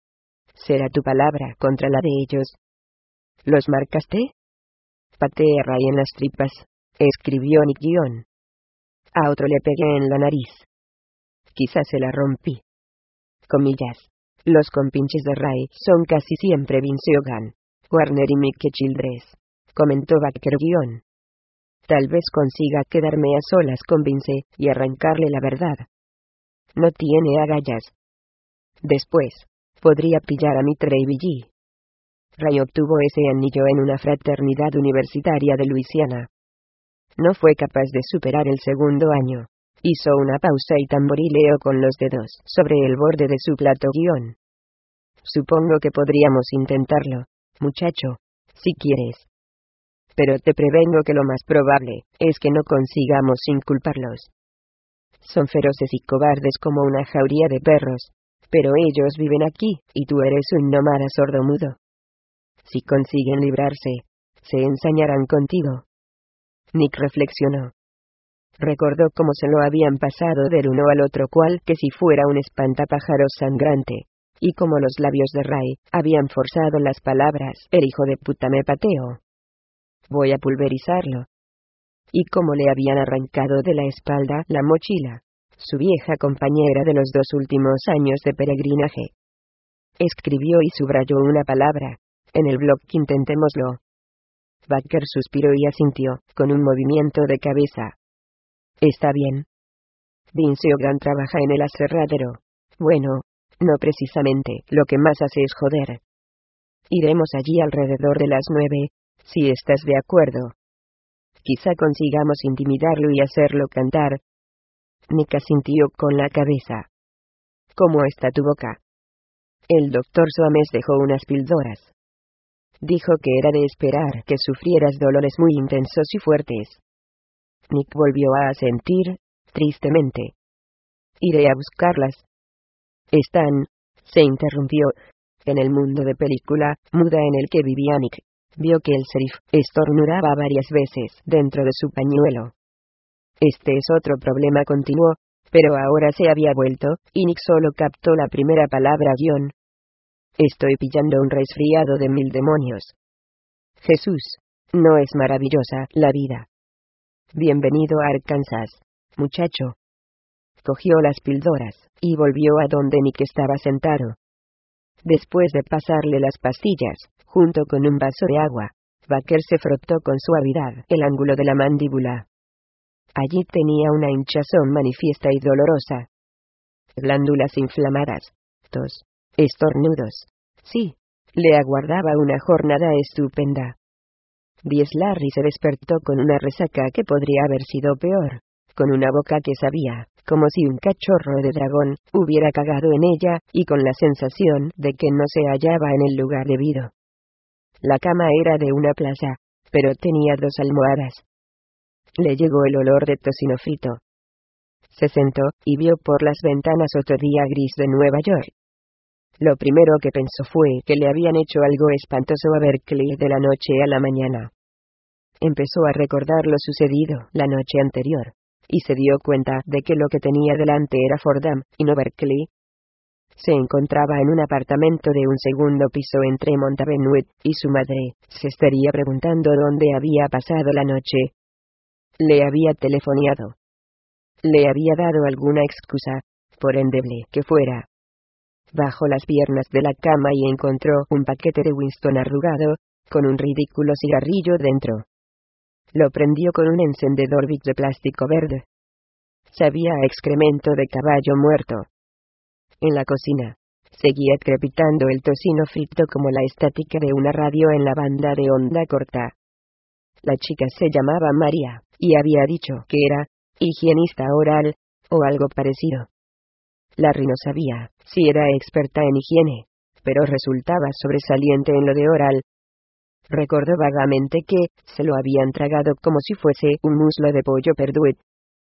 Será tu palabra contra la de ellos». «¿Los marcaste?» «Pateé a Ray en las tripas», escribió Nick guión. «A otro le pegué en la nariz. Quizás se la rompí». Comillas. «Los compinches de Ray son casi siempre Vince Hogan, Warner y Mickey Childress», comentó Baker guión. «Tal vez consiga quedarme a solas con Vince y arrancarle la verdad. No tiene agallas. Después, podría pillar a Mitre y Billy. Ray obtuvo ese anillo en una fraternidad universitaria de Luisiana. No fue capaz de superar el segundo año. Hizo una pausa y tamborileó con los dedos sobre el borde de su plato guión. «Supongo que podríamos intentarlo, muchacho, si quieres. Pero te prevengo que lo más probable es que no consigamos inculparlos. Son feroces y cobardes como una jauría de perros, pero ellos viven aquí, y tú eres un nómada sordomudo. Si consiguen librarse, se ensañarán contigo». Nick reflexionó. Recordó cómo se lo habían pasado del uno al otro cual que si fuera un espantapájaros sangrante, y cómo los labios de Ray habían forzado las palabras «el hijo de puta me pateó. Voy a pulverizarlo». Y cómo le habían arrancado de la espalda la mochila, su vieja compañera de los dos últimos años de peregrinaje. Escribió y subrayó una palabra, en el blog «Intentémoslo». Baker suspiró y asintió, con un movimiento de cabeza. «Está bien. Vince Hogan trabaja en el aserradero. Bueno, no precisamente, lo que más hace es joder. Iremos allí alrededor de las nueve, si estás de acuerdo. Quizá consigamos intimidarlo y hacerlo cantar». Nick asintió con la cabeza. «¿Cómo está tu boca?» El doctor Soames dejó unas píldoras. Dijo que era de esperar que sufrieras dolores muy intensos y fuertes. Nick volvió a asentir, tristemente. «Iré a buscarlas». «Están», se interrumpió. En el mundo de película muda en el que vivía Nick, vio que el sheriff estornudaba varias veces dentro de su pañuelo. «Este es otro problema», continuó, pero ahora se había vuelto, y Nick solo captó la primera palabra guión. «Estoy pillando un resfriado de mil demonios. Jesús, ¿no es maravillosa la vida? Bienvenido a Arkansas, muchacho». Cogió las píldoras, y volvió a donde Nick estaba sentado. Después de pasarle las pastillas, junto con un vaso de agua, Baker se frotó con suavidad el ángulo de la mandíbula. Allí tenía una hinchazón manifiesta y dolorosa. Glándulas inflamadas, tos, estornudos. Sí, le aguardaba una jornada estupenda. Diez Larry se despertó con una resaca que podría haber sido peor, con una boca que sabía, como si un cachorro de dragón hubiera cagado en ella, y con la sensación de que no se hallaba en el lugar debido. La cama era de una plaza, pero tenía dos almohadas. Le llegó el olor de tocino frito. Se sentó, y vio por las ventanas otro día gris de Nueva York. Lo primero que pensó fue que le habían hecho algo espantoso a Berkeley de la noche a la mañana. Empezó a recordar lo sucedido la noche anterior, y se dio cuenta de que lo que tenía delante era Fordham, y no Berkeley. Se encontraba en un apartamento de un segundo piso entre Mont Avenue y su madre se estaría preguntando dónde había pasado la noche. Le había telefoneado. Le había dado alguna excusa, por endeble que fuera. Bajó las piernas de la cama y encontró un paquete de Winston arrugado, con un ridículo cigarrillo dentro. Lo prendió con un encendedor Bic de plástico verde. Sabía a excremento de caballo muerto. En la cocina, seguía crepitando el tocino frito como la estática de una radio en la banda de onda corta. La chica se llamaba María, y había dicho que era higienista oral, o algo parecido. Larry no sabía si era experta en higiene, pero resultaba sobresaliente en lo de oral. Recordó vagamente que se lo habían tragado como si fuese un muslo de pollo perduet.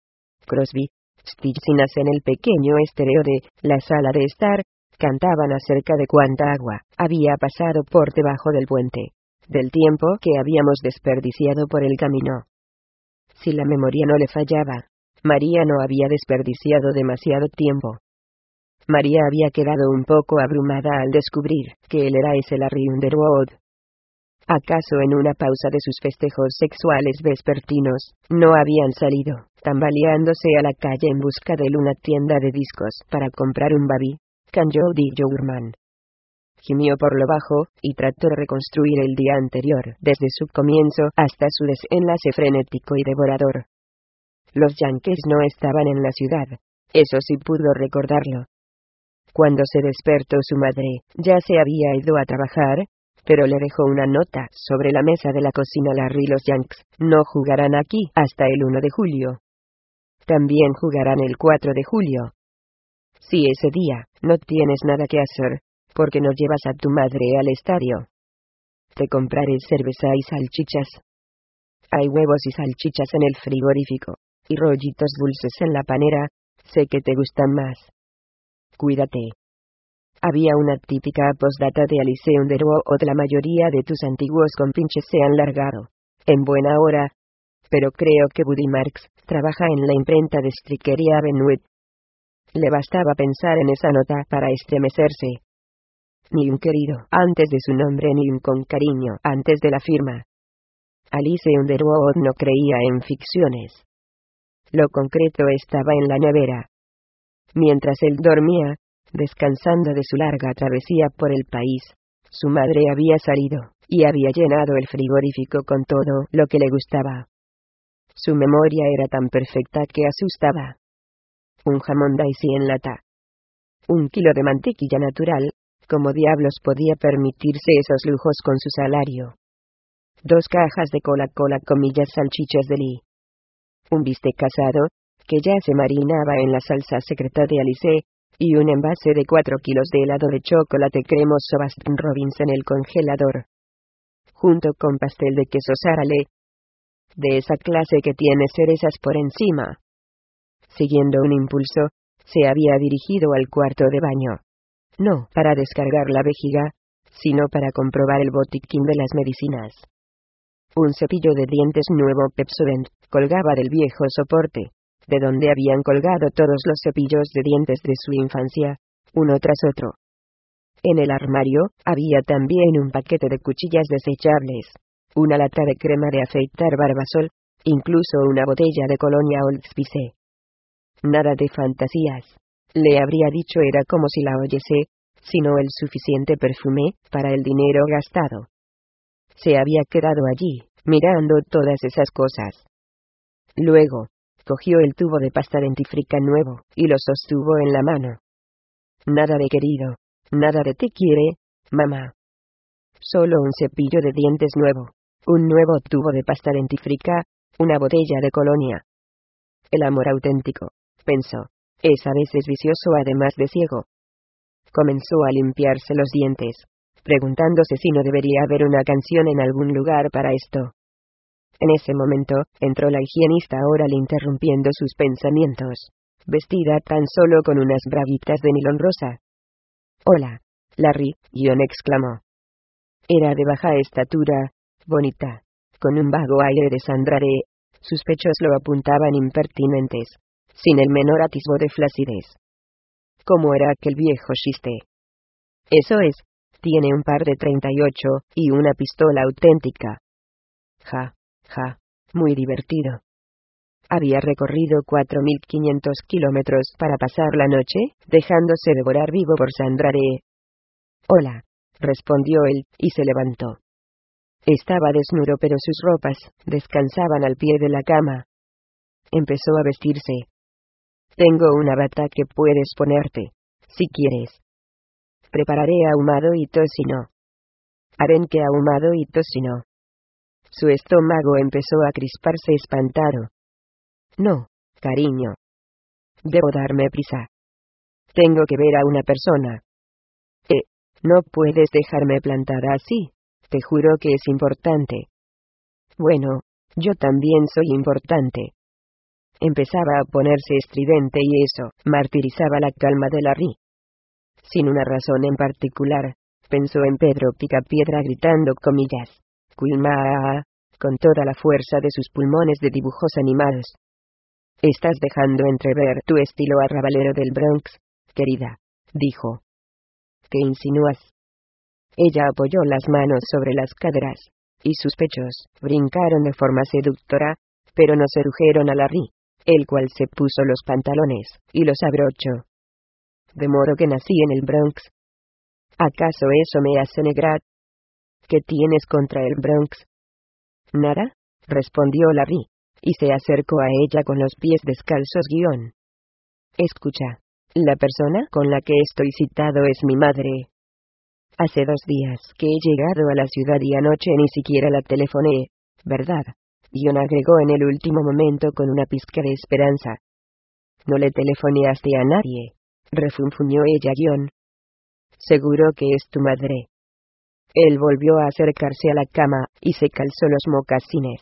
Crosby, Stills y Nash en el pequeño estéreo de la sala de estar, cantaban acerca de cuánta agua había pasado por debajo del puente, del tiempo que habíamos desperdiciado por el camino. Si la memoria no le fallaba, María no había desperdiciado demasiado tiempo. María había quedado un poco abrumada al descubrir que él era ese Larry Underwood. ¿Acaso en una pausa de sus festejos sexuales vespertinos, no habían salido, tambaleándose a la calle en busca de una tienda de discos para comprar un baby, can Jody Jourman? Gimió por lo bajo, y trató de reconstruir el día anterior, desde su comienzo hasta su desenlace frenético y devorador. Los Yankees no estaban en la ciudad, eso sí pudo recordarlo. Cuando se despertó su madre, ya se había ido a trabajar, pero le dejó una nota sobre la mesa de la cocina. Larry, los Yankees no jugarán aquí hasta el uno de julio. También jugarán el cuatro de julio. Si ese día no tienes nada que hacer, ¿por qué no llevas a tu madre al estadio? Te compraré cerveza y salchichas. Hay huevos y salchichas en el frigorífico, y rollitos dulces en la panera, sé que te gustan más. Cuídate. Había una típica postdata de Alice Underwood. La mayoría de tus antiguos compinches se han largado, en buena hora, pero creo que Buddy Marks trabaja en la imprenta de Stricker y Avenue. Le bastaba pensar en esa nota para estremecerse. Ni un querido antes de su nombre, ni un con cariño antes de la firma. Alice Underwood no creía en ficciones. Lo concreto estaba en la nevera. Mientras él dormía, descansando de su larga travesía por el país, su madre había salido, y había llenado el frigorífico con todo lo que le gustaba. Su memoria era tan perfecta que asustaba. Un jamón Daisy en lata. Un kilo de mantequilla natural, ¿cómo diablos podía permitirse esos lujos con su salario? Dos cajas de Coca-Cola comillas salchichas de Lee. Un bistec casado, que ya se marinaba en la salsa secreta de Alice, y un envase de cuatro kilos de helado de chocolate cremoso Baskin Robbins en el congelador. Junto con pastel de queso Sara-Lee. De esa clase que tiene cerezas por encima. Siguiendo un impulso, se había dirigido al cuarto de baño. No para descargar la vejiga, sino para comprobar el botiquín de las medicinas. Un cepillo de dientes nuevo Pepsodent colgaba del viejo soporte, de donde habían colgado todos los cepillos de dientes de su infancia, uno tras otro. En el armario, había también un paquete de cuchillas desechables, una lata de crema de afeitar Barbasol, incluso una botella de colonia Old Spice. Nada de fantasías, le habría dicho, era como si la oyese, sino el suficiente perfume para el dinero gastado. Se había quedado allí, mirando todas esas cosas. Luego, cogió el tubo de pasta dentífrica nuevo, y lo sostuvo en la mano. Nada de querido, nada de te quiere, mamá. Solo un cepillo de dientes nuevo, un nuevo tubo de pasta dentífrica, una botella de colonia. El amor auténtico, pensó, es a veces vicioso además de ciego. Comenzó a limpiarse los dientes, preguntándose si no debería haber una canción en algún lugar para esto. En ese momento, entró la higienista oral interrumpiendo sus pensamientos, vestida tan solo con unas braguitas de nilón rosa. Hola, Larry, John exclamó. Era de baja estatura, bonita, con un vago aire de Sandra Dee, Sus pechos lo apuntaban impertinentes, sin el menor atisbo de flacidez. ¿Cómo era aquel viejo chiste? Eso es, tiene un par de treinta y ocho, y una pistola auténtica. Ja, ja, muy divertido. Había recorrido cuatro mil quinientos kilómetros para pasar la noche, dejándose devorar vivo por Sandrare. Hola, respondió él, y se levantó. Estaba desnudo pero sus ropas descansaban al pie de la cama. Empezó a vestirse. Tengo una bata que puedes ponerte, si quieres. Prepararé ahumado y tocino. Arenque ahumado y tocino. Su estómago empezó a crisparse espantado. No, cariño. Debo darme prisa. Tengo que ver a una persona. Eh, no puedes dejarme plantada así. Te juro que es importante. Bueno, yo también soy importante. Empezaba a ponerse estridente y eso martirizaba la calma de Larry. Sin una razón en particular, pensó en Pedro Picapiedra gritando comillas, Quilmaa, con toda la fuerza de sus pulmones de dibujos animados. Estás dejando entrever tu estilo arrabalero del Bronx, querida, dijo. ¿Qué insinúas? Ella apoyó las manos sobre las caderas, y sus pechos brincaron de forma seductora, pero no sedujeron a Larry, el cual se puso los pantalones y los abrochó. De modo que nací en el Bronx. ¿Acaso eso me hace negrar? ¿Qué tienes contra el Bronx? Nada, respondió Larry, y se acercó a ella con los pies descalzos guión. Escucha, la persona con la que estoy citado es mi madre. Hace dos días que he llegado a la ciudad y anoche ni siquiera la telefoné, ¿verdad? Guión agregó en el último momento con una pizca de esperanza. No le telefoneaste a nadie, refunfuñó ella guión. Seguro que es tu madre. Él volvió a acercarse a la cama, y se calzó los mocasines.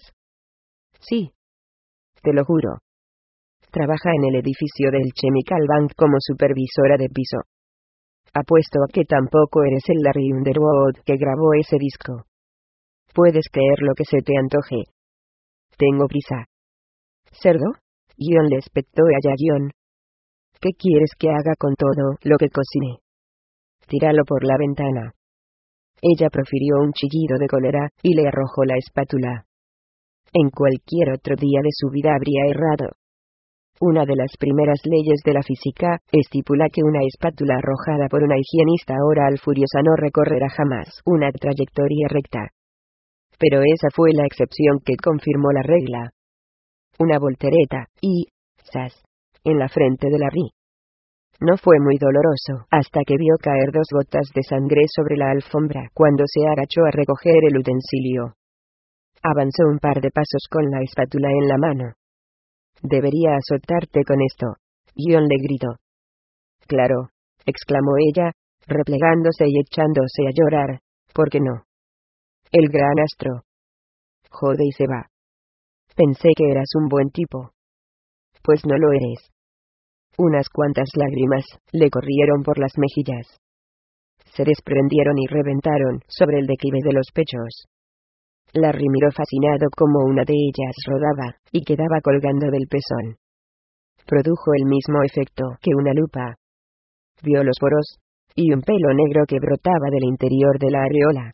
Sí. Te lo juro. Trabaja en el edificio del Chemical Bank como supervisora de piso. Apuesto a que tampoco eres el Larry Underwood que grabó ese disco. Puedes creer lo que se te antoje. Tengo prisa. ¿Cerdo? Guión le espetó a ella guión. ¿Qué quieres que haga con todo lo que cociné? Tíralo por la ventana. Ella profirió un chillido de cólera, y le arrojó la espátula. En cualquier otro día de su vida habría errado. Una de las primeras leyes de la física estipula que una espátula arrojada por una higienista oral furiosa no recorrerá jamás una trayectoria recta. Pero esa fue la excepción que confirmó la regla. Una voltereta, y, ¡zas!, en la frente de Larry. No fue muy doloroso hasta que vio caer dos gotas de sangre sobre la alfombra cuando se agachó a recoger el utensilio. Avanzó un par de pasos con la espátula en la mano. Debería azotarte con esto, guión le gritó. Claro, exclamó ella, replegándose y echándose a llorar, ¿por qué no? El gran astro. Jode y se va. Pensé que eras un buen tipo. Pues no lo eres. Unas cuantas lágrimas le corrieron por las mejillas. Se desprendieron y reventaron sobre el declive de los pechos. Larry miró fascinado como una de ellas rodaba, y quedaba colgando del pezón. Produjo el mismo efecto que una lupa. Vio los poros, y un pelo negro que brotaba del interior de la areola.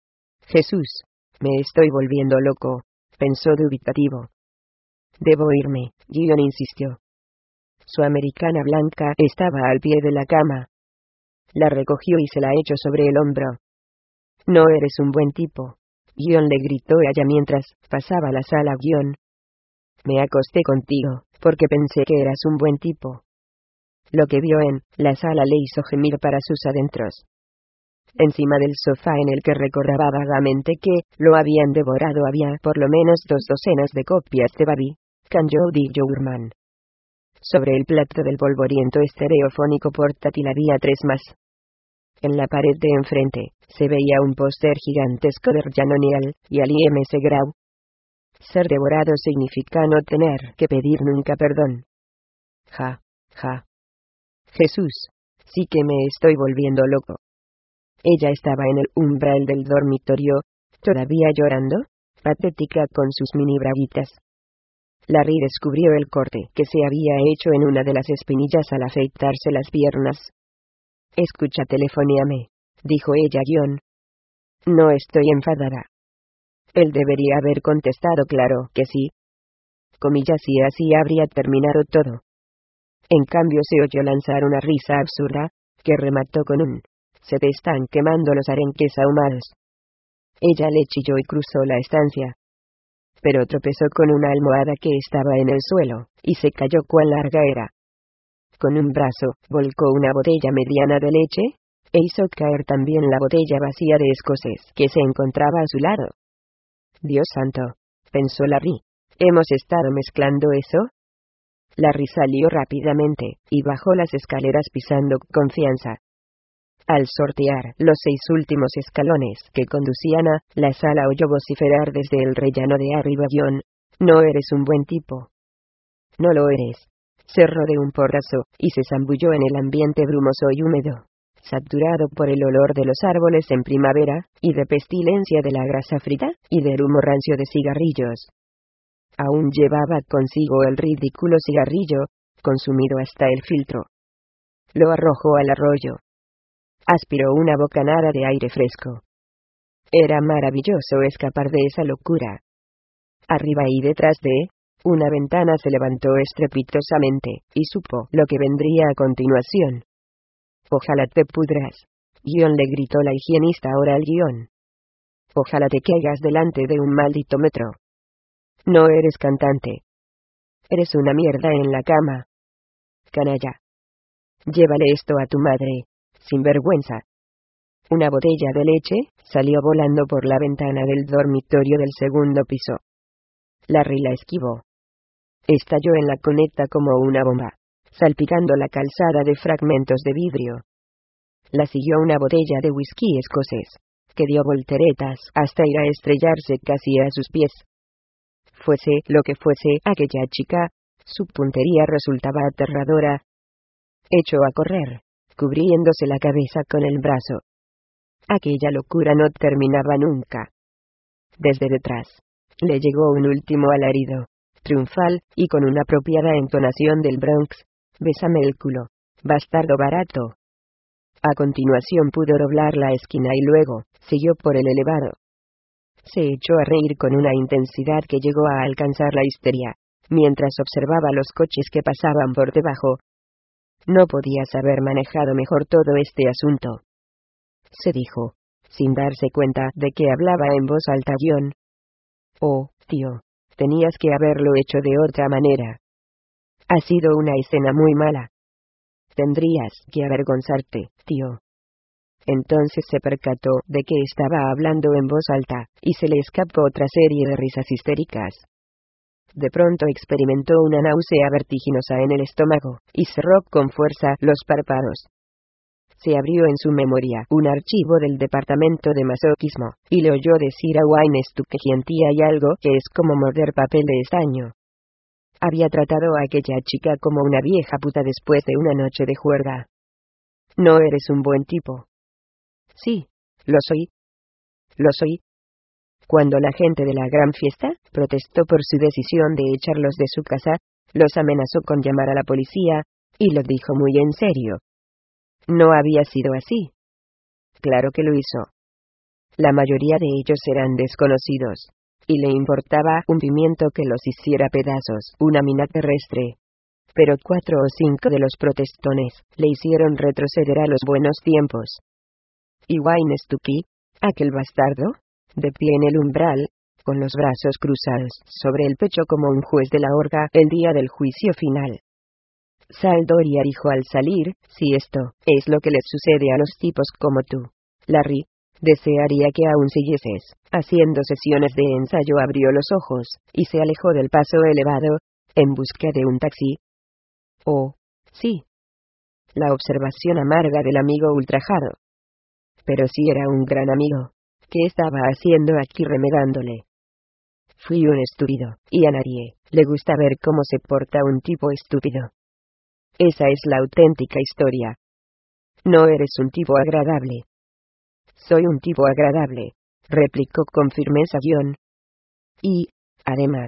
Jesús, me estoy volviendo loco, pensó dubitativo. Debo irme, Guion insistió. Su americana blanca estaba al pie de la cama. La recogió y se la echó sobre el hombro. No eres un buen tipo, Guion le gritó ella mientras pasaba la sala guión. Me acosté contigo, porque pensé que eras un buen tipo. Lo que vio en la sala le hizo gemir para sus adentros. Encima del sofá en el que recordaba vagamente que lo habían devorado había por lo menos dos docenas de copias de Babi, Can Jody Jourman. Sobre el plato del polvoriento estereofónico portátil había tres más. En la pared de enfrente, se veía un póster gigantesco de Jan O'Neill y Ali M S Grau. Ser devorado significa no tener que pedir nunca perdón. Ja, ja. Jesús, sí que me estoy volviendo loco. Ella estaba en el umbral del dormitorio, todavía llorando, patética con sus mini braguitas. Larry descubrió el corte que se había hecho en una de las espinillas al afeitarse las piernas. Escucha, telefoníame, dijo ella a John. No estoy enfadada. Él debería haber contestado claro que sí. Comillas, y así habría terminado todo. En cambio se oyó lanzar una risa absurda, que remató con un «se te están quemando los arenques ahumados». Ella le chilló y cruzó la estancia. Pero tropezó con una almohada que estaba en el suelo, y se cayó cuán larga era. Con un brazo, volcó una botella mediana de leche, e hizo caer también la botella vacía de escocés que se encontraba a su lado. Dios santo, pensó Larry, ¿hemos estado mezclando eso? Larry salió rápidamente, y bajó las escaleras pisando con confianza. Al sortear los seis últimos escalones que conducían a la sala, oyó vociferar desde el rellano de arriba: John, no eres un buen tipo. No lo eres. Se rodeó un porrazo, y se zambulló en el ambiente brumoso y húmedo, saturado por el olor de los árboles en primavera, y de pestilencia de la grasa frita, y del humo rancio de cigarrillos. Aún llevaba consigo el ridículo cigarrillo, consumido hasta el filtro. Lo arrojó al arroyo. Aspiró una bocanada de aire fresco. Era maravilloso escapar de esa locura. Arriba y detrás de una ventana se levantó estrepitosamente, y supo lo que vendría a continuación. Ojalá te pudras. John, le gritó la higienista ahora al guión. Ojalá te caigas delante de un maldito metro. No eres cantante. Eres una mierda en la cama. Canalla. Llévale esto a tu madre, sin vergüenza. Una botella de leche salió volando por la ventana del dormitorio del segundo piso. Larry la esquivó. Estalló en la cuneta como una bomba, salpicando la calzada de fragmentos de vidrio. La siguió una botella de whisky escocés, que dio volteretas hasta ir a estrellarse casi a sus pies. Fuese lo que fuese aquella chica, su puntería resultaba aterradora. Echó a correr, cubriéndose la cabeza con el brazo. Aquella locura no terminaba nunca. Desde detrás, le llegó un último alarido, triunfal, y con una apropiada entonación del Bronx: «Bésame el culo, bastardo barato». A continuación pudo doblar la esquina y luego, siguió por el elevado. Se echó a reír con una intensidad que llegó a alcanzar la histeria, mientras observaba los coches que pasaban por debajo. No podías haber manejado mejor todo este asunto, se dijo, sin darse cuenta de que hablaba en voz alta John. Oh, tío, tenías que haberlo hecho de otra manera. Ha sido una escena muy mala. Tendrías que avergonzarte, tío. Entonces se percató de que estaba hablando en voz alta, y se le escapó otra serie de risas histéricas. De pronto experimentó una náusea vertiginosa en el estómago, y cerró con fuerza los párpados. Se abrió en su memoria un archivo del departamento de masoquismo, y le oyó decir a Wayne Stuckey: hay algo que es como morder papel de estaño. Había tratado a aquella chica como una vieja puta después de una noche de juerga. No eres un buen tipo. Sí, lo soy. Lo soy. Cuando la gente de la gran fiesta protestó por su decisión de echarlos de su casa, los amenazó con llamar a la policía, y lo dijo muy en serio. No había sido así. Claro que lo hizo. La mayoría de ellos eran desconocidos, y le importaba un pimiento que los hiciera pedazos una mina terrestre. Pero cuatro o cinco de los protestones le hicieron retroceder a los buenos tiempos. Y Wayne Stuckey, aquel bastardo, de pie en el umbral, con los brazos cruzados sobre el pecho como un juez de la horca el día del juicio final. Sal Doria dijo al salir: si esto es lo que les sucede a los tipos como tú, Larry, desearía que aún siguieses haciendo sesiones de ensayo. Abrió los ojos, y se alejó del paso elevado, en busca de un taxi. Oh, sí. La observación amarga del amigo ultrajado. Pero sí era un gran amigo. ¿Qué estaba haciendo aquí remedándole? Fui un estúpido, y a nadie le gusta ver cómo se porta un tipo estúpido. Esa es la auténtica historia. No eres un tipo agradable. Soy un tipo agradable, replicó con firmeza John. Y, además,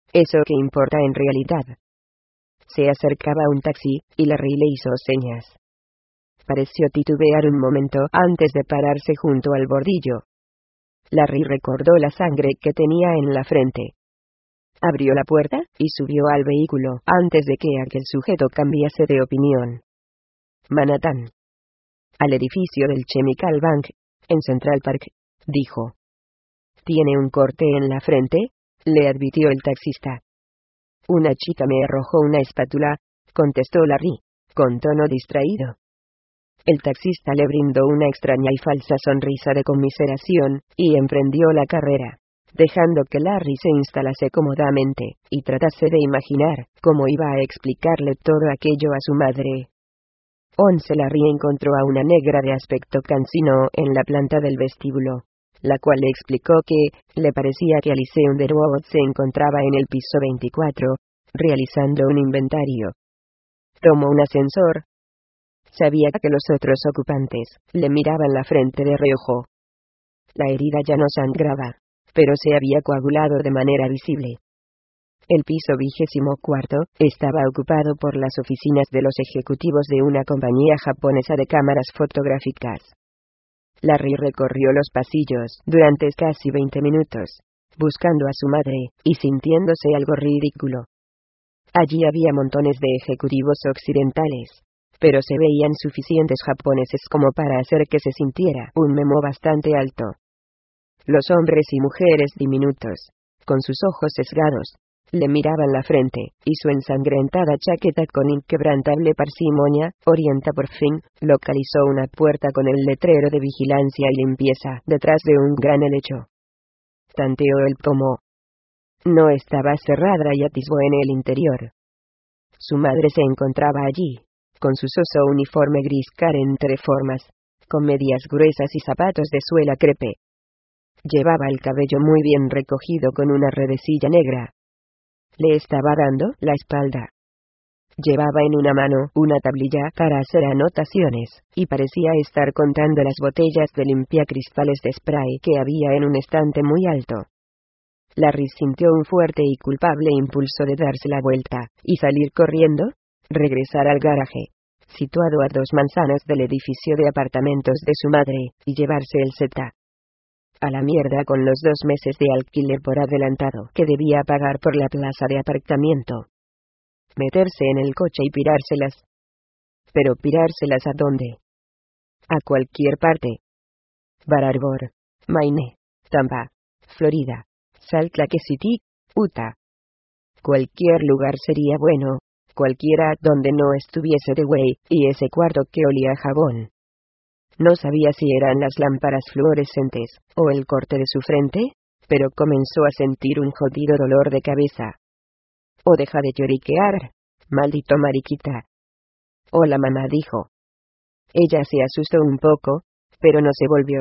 ¿Eso qué importa en realidad? Se acercaba un taxi, y Larry le hizo señas. Pareció titubear un momento antes de pararse junto al bordillo. Larry recordó la sangre que tenía en la frente. Abrió la puerta, y subió al vehículo antes de que aquel sujeto cambiase de opinión. Manhattan. Al edificio del Chemical Bank, en Central Park, dijo. ¿Tiene un corte en la frente?, le advirtió el taxista. Una chica me arrojó una espátula, contestó Larry, con tono distraído. El taxista le brindó una extraña y falsa sonrisa de conmiseración, y emprendió la carrera, dejando que Larry se instalase cómodamente, y tratase de imaginar cómo iba a explicarle todo aquello a su madre. Once Larry encontró a una negra de aspecto cansino en la planta del vestíbulo, la cual le explicó que le parecía que Alice Underwood se encontraba en el piso veinticuatro, realizando un inventario. Tomó un ascensor. Sabía que los otros ocupantes le miraban la frente de reojo. La herida ya no sangraba, pero se había coagulado de manera visible. El piso vigésimo cuarto estaba ocupado por las oficinas de los ejecutivos de una compañía japonesa de cámaras fotográficas. Larry recorrió los pasillos durante casi veinte minutos, buscando a su madre, y sintiéndose algo ridículo. Allí había montones de ejecutivos occidentales, pero se veían suficientes japoneses como para hacer que se sintiera un memo bastante alto. Los hombres y mujeres diminutos, con sus ojos sesgados, le miraban la frente, y su ensangrentada chaqueta con inquebrantable parsimonia, orienta por fin, localizó una puerta con el letrero de vigilancia y limpieza detrás de un gran helecho. Tanteó el pomo. No estaba cerrada y atisbó en el interior. Su madre se encontraba allí, con su soso uniforme gris carente de formas, con medias gruesas y zapatos de suela crepe. Llevaba el cabello muy bien recogido con una redecilla negra. Le estaba dando la espalda. Llevaba en una mano una tablilla para hacer anotaciones, y parecía estar contando las botellas de limpiacristales de spray que había en un estante muy alto. Larry sintió un fuerte y culpable impulso de darse la vuelta, y salir corriendo, regresar al garaje, situado a dos manzanas del edificio de apartamentos de su madre, y llevarse el Z. A la mierda con los dos meses de alquiler por adelantado que debía pagar por la plaza de aparcamiento. Meterse en el coche y pirárselas. ¿Pero pirárselas a dónde? A cualquier parte. Bar Harbor, Maine, Tampa, Florida, Salt Lake City, Utah. Cualquier lugar sería bueno, cualquiera donde no estuviese The Way, y ese cuarto que olía a jabón. No sabía si eran las lámparas fluorescentes, o el corte de su frente, pero comenzó a sentir un jodido dolor de cabeza. «Oh, deja de lloriquear, maldito mariquita». «Hola mamá», dijo. Ella se asustó un poco, pero no se volvió.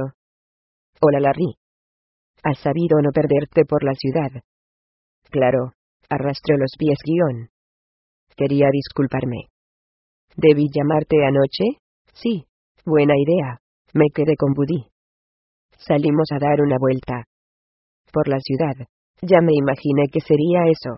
«Hola Larry. ¿Has sabido no perderte por la ciudad?» «Claro», arrastró los pies guión. «Quería disculparme». «¿Debí llamarte anoche?» «Sí. Buena idea. Me quedé con Buddy. Salimos a dar una vuelta. Por la ciudad. Ya me imaginé que sería eso.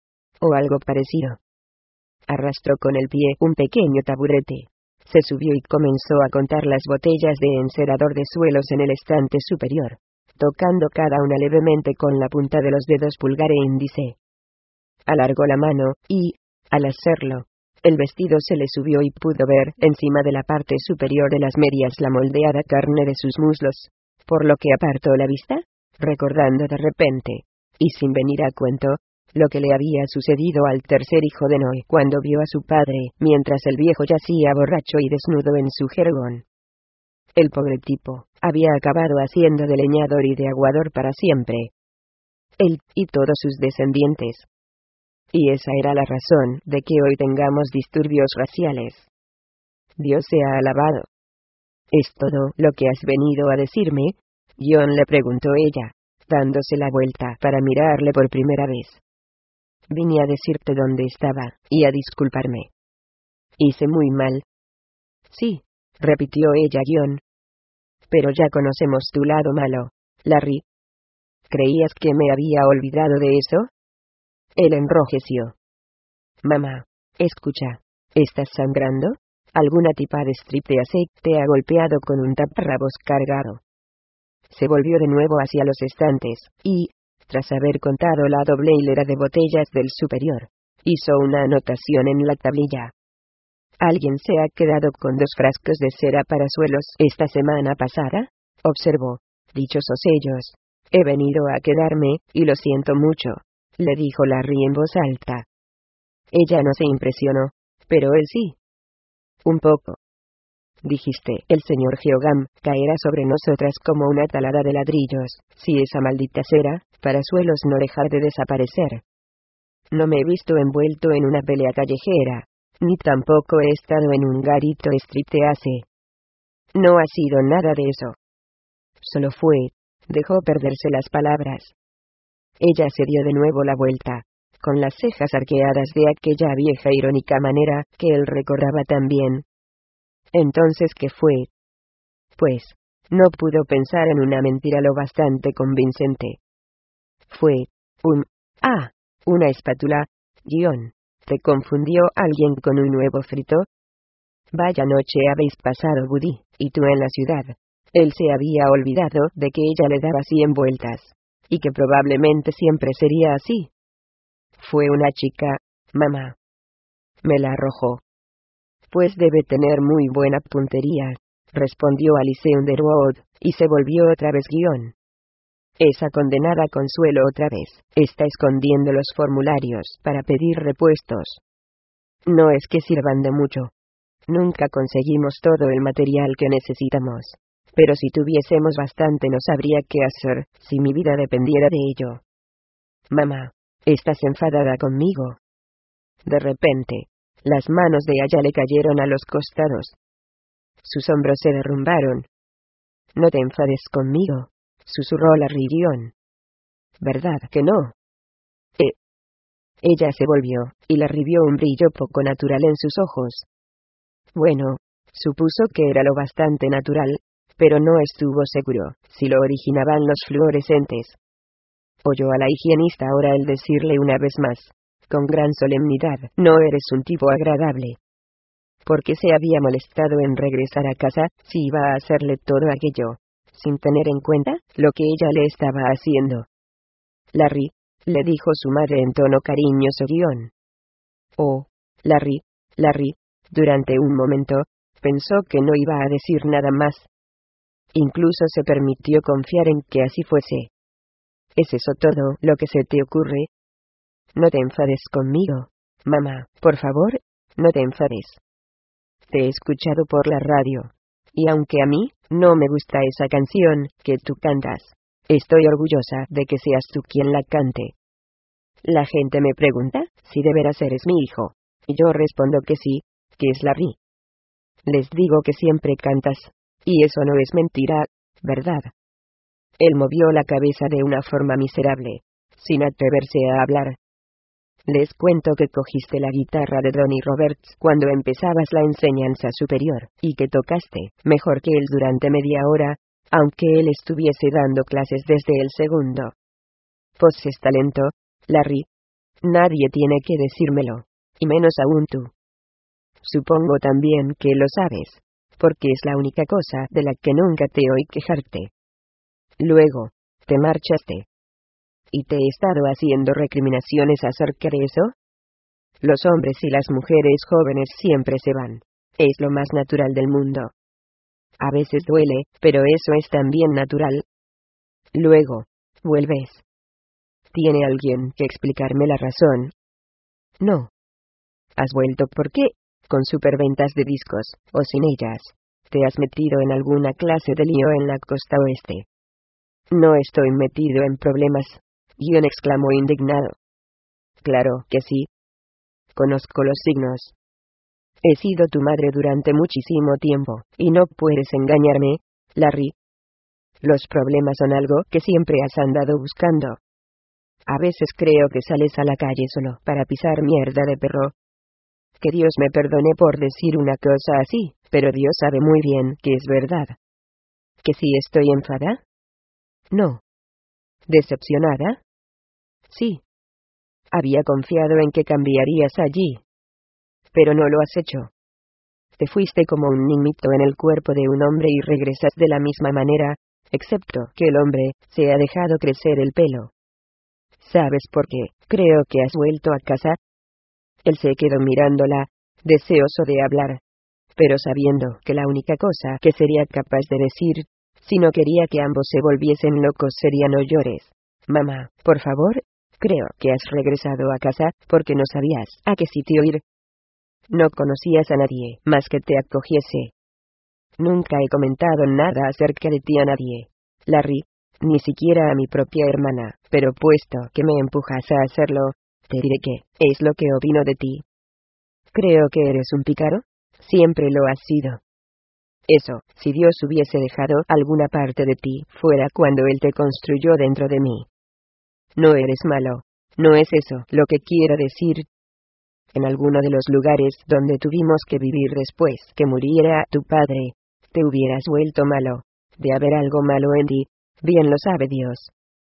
O algo parecido». Arrastró con el pie un pequeño taburete. Se subió y comenzó a contar las botellas de encerador de suelos en el estante superior, tocando cada una levemente con la punta de los dedos pulgar e índice. Alargó la mano, y, al hacerlo, el vestido se le subió y pudo ver, encima de la parte superior de las medias, la moldeada carne de sus muslos, por lo que apartó la vista, recordando de repente, y sin venir a cuento, lo que le había sucedido al tercer hijo de Noé cuando vio a su padre, mientras el viejo yacía borracho y desnudo en su jergón. El pobre tipo había acabado haciendo de leñador y de aguador para siempre. Él, y todos sus descendientes. Y esa era la razón de que hoy tengamos disturbios raciales. Dios sea alabado. ¿Es todo lo que has venido a decirme?, John le preguntó ella, dándose la vuelta para mirarle por primera vez. Vine a decirte dónde estaba, y a disculparme. Hice muy mal. Sí, repitió ella John. Pero ya conocemos tu lado malo, Larry. ¿Creías que me había olvidado de eso? Él enrojeció. Mamá, escucha. ¿Estás sangrando? Alguna tipa de striptease te ha golpeado con un taparrabos cargado. Se volvió de nuevo hacia los estantes, y, tras haber contado la doble hilera de botellas del superior, hizo una anotación en la tablilla. ¿Alguien se ha quedado con dos frascos de cera para suelos esta semana pasada? Observó. Dichosos ellos. He venido a quedarme, y lo siento mucho, le dijo Larry en voz alta. Ella no se impresionó, pero él sí. Un poco. Dijiste, el señor Geogam caerá sobre nosotras como una talada de ladrillos, si esa maldita cera, para suelos no dejar de desaparecer. No me he visto envuelto en una pelea callejera, ni tampoco he estado en un garito striptease. No ha sido nada de eso. Solo fue, dejó perderse las palabras. Ella se dio de nuevo la vuelta, con las cejas arqueadas de aquella vieja irónica manera que él recordaba tan bien. Entonces, ¿qué fue? Pues, no pudo pensar en una mentira lo bastante convincente. Fue, un, ah, una espátula, guión, ¿te confundió alguien con un huevo frito? Vaya noche habéis pasado, Woody, y tú en la ciudad. Él se había olvidado de que ella le daba cien vueltas, y que probablemente siempre sería así. Fue una chica, mamá. Me la arrojó. Pues debe tener muy buena puntería, respondió Alice Underwood, y se volvió otra vez guión. Esa condenada Consuelo otra vez, está escondiendo los formularios para pedir repuestos. No es que sirvan de mucho. Nunca conseguimos todo el material que necesitamos. Pero si tuviésemos bastante no sabría qué hacer, si mi vida dependiera de ello. Mamá, ¿estás enfadada conmigo? De repente, las manos de ella le cayeron a los costados. Sus hombros se derrumbaron. No te enfades conmigo, susurró la Rigión. ¿Verdad que no? Eh. Ella se volvió, y le vio un brillo poco natural en sus ojos. Bueno, supuso que era lo bastante natural, pero no estuvo seguro si lo originaban los fluorescentes. Oyó a la higienista ahora el decirle una vez más, con gran solemnidad, no eres un tipo agradable. ¿Por qué se había molestado en regresar a casa, si iba a hacerle todo aquello, sin tener en cuenta lo que ella le estaba haciendo? Larry, le dijo su madre en tono cariñoso guión. Oh, Larry, Larry, durante un momento, pensó que no iba a decir nada más. Incluso se permitió confiar en que así fuese. ¿Es eso todo lo que se te ocurre? No te enfades conmigo, mamá, por favor, no te enfades. Te he escuchado por la radio, y aunque a mí no me gusta esa canción que tú cantas, estoy orgullosa de que seas tú quien la cante. La gente me pregunta si de veras eres mi hijo, y yo respondo que sí, que es Larry. Les digo que siempre cantas, y eso no es mentira, ¿verdad? Él movió la cabeza de una forma miserable, sin atreverse a hablar. Les cuento que cogiste la guitarra de Donny Roberts cuando empezabas la enseñanza superior, y que tocaste mejor que él durante media hora, aunque él estuviese dando clases desde el segundo. Posees talento, Larry. Nadie tiene que decírmelo, y menos aún tú. Supongo también que lo sabes, porque es la única cosa de la que nunca te oí quejarte. Luego, te marchaste. ¿Y te he estado haciendo recriminaciones acerca de eso? Los hombres y las mujeres jóvenes siempre se van. Es lo más natural del mundo. A veces duele, pero eso es también natural. Luego, vuelves. ¿Tiene alguien que explicarme la razón? No. ¿Has vuelto por qué? Con superventas de discos, o sin ellas. ¿Te has metido en alguna clase de lío en la costa oeste? No estoy metido en problemas. Guion exclamó indignado. Claro que sí. Conozco los signos. He sido tu madre durante muchísimo tiempo, y no puedes engañarme, Larry. Los problemas son algo que siempre has andado buscando. A veces creo que sales a la calle solo para pisar mierda de perro. Que Dios me perdone por decir una cosa así, pero Dios sabe muy bien que es verdad. ¿Que si estoy enfadada? No. ¿Decepcionada? Sí. Había confiado en que cambiarías allí. Pero no lo has hecho. Te fuiste como un niñito en el cuerpo de un hombre y regresas de la misma manera, excepto que el hombre se ha dejado crecer el pelo. ¿Sabes por qué? Creo que has vuelto a casa. Él se quedó mirándola, deseoso de hablar, pero sabiendo que la única cosa que sería capaz de decir, si no quería que ambos se volviesen locos, sería no llores. Mamá, por favor, creo que has regresado a casa porque no sabías a qué sitio ir. No conocías a nadie más que te acogiese. Nunca he comentado nada acerca de ti a nadie, Larry, ni siquiera a mi propia hermana, pero puesto que me empujas a hacerlo, te diré que es lo que opino de ti. Creo que eres un pícaro. Siempre lo has sido. Eso, si Dios hubiese dejado alguna parte de ti fuera cuando Él te construyó dentro de mí. No eres malo. No es eso lo que quiero decir. En alguno de los lugares donde tuvimos que vivir después que muriera tu padre, te hubieras vuelto malo. De haber algo malo en ti, bien lo sabe Dios.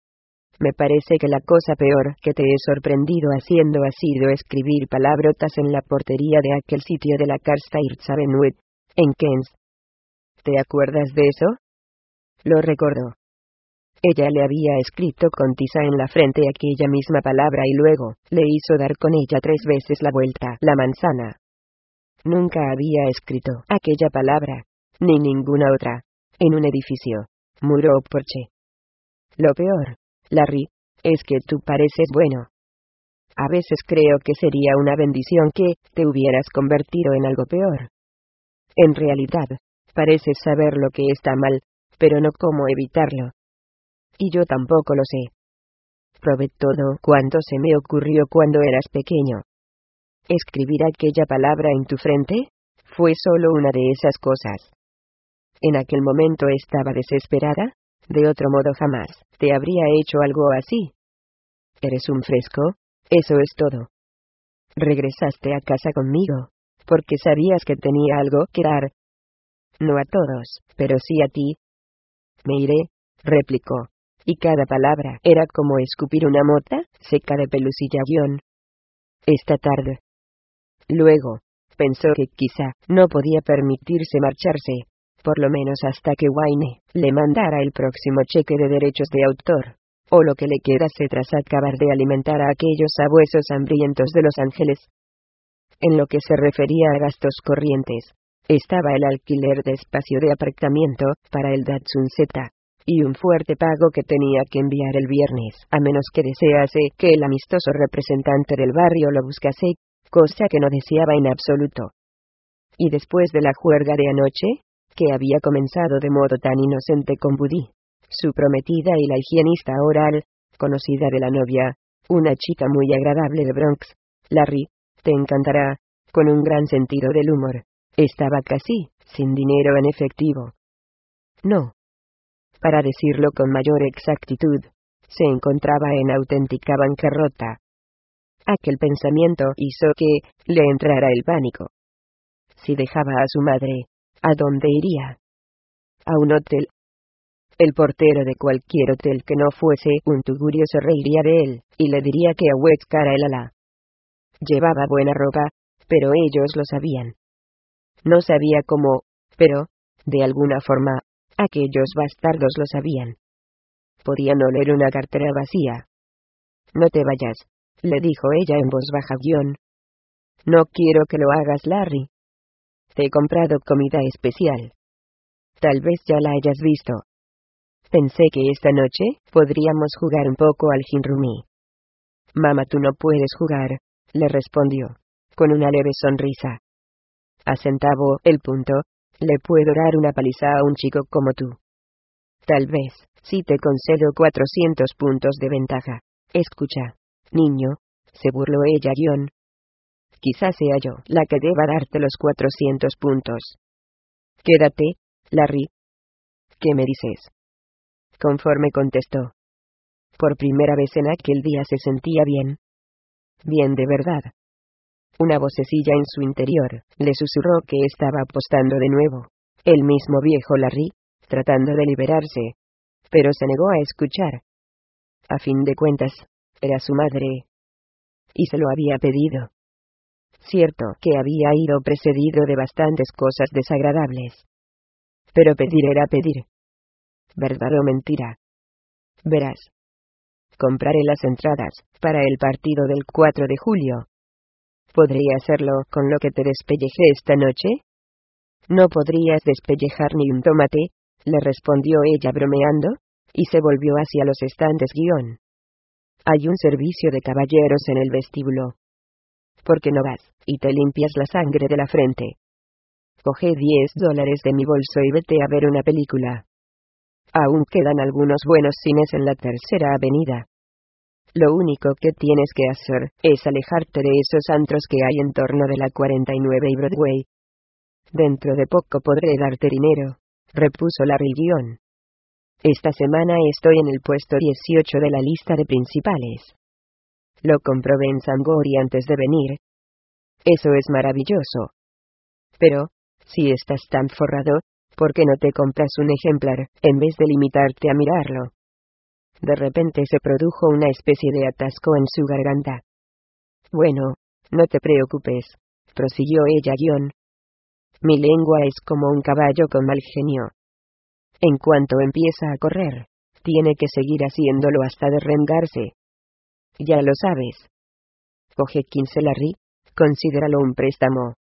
Me parece que la cosa peor que te he sorprendido haciendo ha sido escribir palabrotas en la portería de aquel sitio de la Carstairs Avenue, en Kent. ¿Te acuerdas de eso? Lo recordó. Ella le había escrito con tiza en la frente aquella misma palabra y luego le hizo dar con ella tres veces la vuelta la manzana. Nunca había escrito aquella palabra, ni ninguna otra, en un edificio, muro o porche. Lo peor, Larry, es que tú pareces bueno. A veces creo que sería una bendición que te hubieras convertido en algo peor. En realidad, pareces saber lo que está mal, pero no cómo evitarlo. Y yo tampoco lo sé. Probé todo cuanto se me ocurrió cuando eras pequeño. Escribir aquella palabra en tu frente fue solo una de esas cosas. En aquel momento estaba desesperada, de otro modo jamás te habría hecho algo así. Eres un fresco, eso es todo. Regresaste a casa conmigo, porque sabías que tenía algo que dar. No a todos, pero sí a ti. Me iré, replicó, y cada palabra era como escupir una mota seca de pelusilla guión. Esta tarde. Luego, pensó que quizá no podía permitirse marcharse, por lo menos hasta que Wayne le mandara el próximo cheque de derechos de autor, o lo que le quedase tras acabar de alimentar a aquellos sabuesos hambrientos de Los Ángeles. En lo que se refería a gastos corrientes, estaba el alquiler de espacio de aparcamiento para el Datsun Z, y un fuerte pago que tenía que enviar el viernes, a menos que desease que el amistoso representante del barrio lo buscase, cosa que no deseaba en absoluto. Y después de la juerga de anoche, que había comenzado de modo tan inocente con Buddy, su prometida y la higienista oral, conocida de la novia, una chica muy agradable de Bronx, Larry, te encantará, con un gran sentido del humor, estaba casi sin dinero en efectivo. No. Para decirlo con mayor exactitud, se encontraba en auténtica bancarrota. Aquel pensamiento hizo que le entrara el pánico. Si dejaba a su madre, ¿a dónde iría? ¿A un hotel? El portero de cualquier hotel que no fuese un tugurio se reiría de él, y le diría que a cara el ala. Llevaba buena ropa, pero ellos lo sabían. No sabía cómo, pero, de alguna forma, aquellos bastardos lo sabían. Podían oler una cartera vacía. No te vayas, le dijo ella en voz baja guión. No quiero que lo hagas, Larry. Te he comprado comida especial. Tal vez ya la hayas visto. Pensé que esta noche podríamos jugar un poco al jinrumí. Mamá, tú no puedes jugar, le respondió, con una leve sonrisa. A centavo el punto, le puedo dar una paliza a un chico como tú. Tal vez, si te concedo cuatrocientos puntos de ventaja. Escucha, niño, se burló ella guión. Quizás sea yo la que deba darte los cuatrocientos puntos. Quédate, Larry. ¿Qué me dices? Conforme contestó. Por primera vez en aquel día se sentía bien. Bien de verdad. Una vocecilla en su interior le susurró que estaba apostando de nuevo. El mismo viejo Larry, tratando de liberarse. Pero se negó a escuchar. A fin de cuentas, era su madre. y se lo había pedido. Cierto que había ido precedido de bastantes cosas desagradables. Pero pedir era pedir. ¿Verdad o mentira? Verás. Compraré las entradas para el partido del cuatro de julio. ¿Podría hacerlo con lo que te despellejé esta noche? No podrías despellejar ni un tomate, le respondió ella bromeando, y se volvió hacia los estantes guión. Hay un servicio de caballeros en el vestíbulo. ¿Por qué no vas, y te limpias la sangre de la frente? Coge diez dólares de mi bolso y vete a ver una película. Aún quedan algunos buenos cines en la Tercera Avenida. Lo único que tienes que hacer es alejarte de esos antros que hay en torno de la cuarenta y nueve y Broadway. Dentro de poco podré darte dinero, repuso Larry guión. Esta semana estoy en el puesto dieciocho de la lista de principales. Lo comprobé en Sangori antes de venir. Eso es maravilloso. Pero, si estás tan forrado, ¿por qué no te compras un ejemplar, en vez de limitarte a mirarlo? De repente se produjo una especie de atasco en su garganta. Bueno, no te preocupes, prosiguió ella guión. Mi lengua es como un caballo con mal genio. En cuanto empieza a correr, tiene que seguir haciéndolo hasta derrengarse. Ya lo sabes. Coge quince Larry, considéralo un préstamo.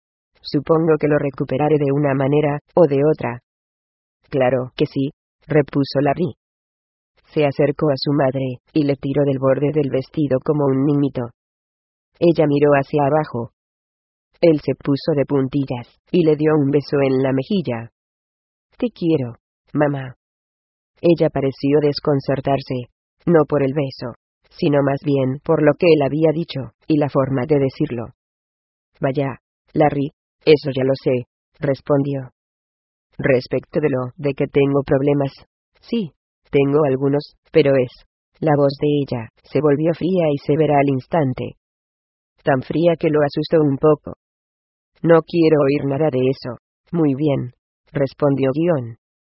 Supongo que lo recuperaré de una manera, o de otra. Claro que sí, repuso Larry. Se acercó a su madre, y le tiró del borde del vestido como un niñito. Ella miró hacia abajo. Él se puso de puntillas, y le dio un beso en la mejilla. Te quiero, mamá. Ella pareció desconcertarse, no por el beso, sino más bien por lo que él había dicho, y la forma de decirlo. Vaya, Larry, eso ya lo sé, respondió. Respecto de lo de que tengo problemas, sí, tengo algunos, pero es. La voz de ella se volvió fría y severa al instante. Tan fría que lo asustó un poco. No quiero oír nada de eso. Muy bien, respondió guión.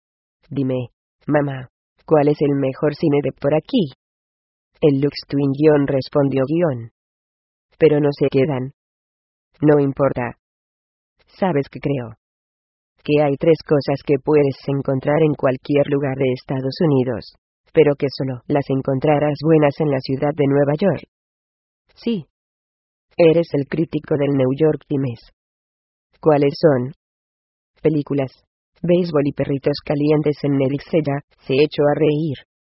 Dime, mamá, ¿cuál es el mejor cine de por aquí? El Lux Twin guión respondió guión. Pero no se quedan. No importa. ¿Sabes qué creo? Que hay tres cosas que puedes encontrar en cualquier lugar de Estados Unidos, pero que solo las encontrarás buenas en la ciudad de Nueva York. Sí. Eres el crítico del New York Times. ¿Cuáles son? Películas, béisbol y perritos calientes en Netflix. Ella se echó a reír.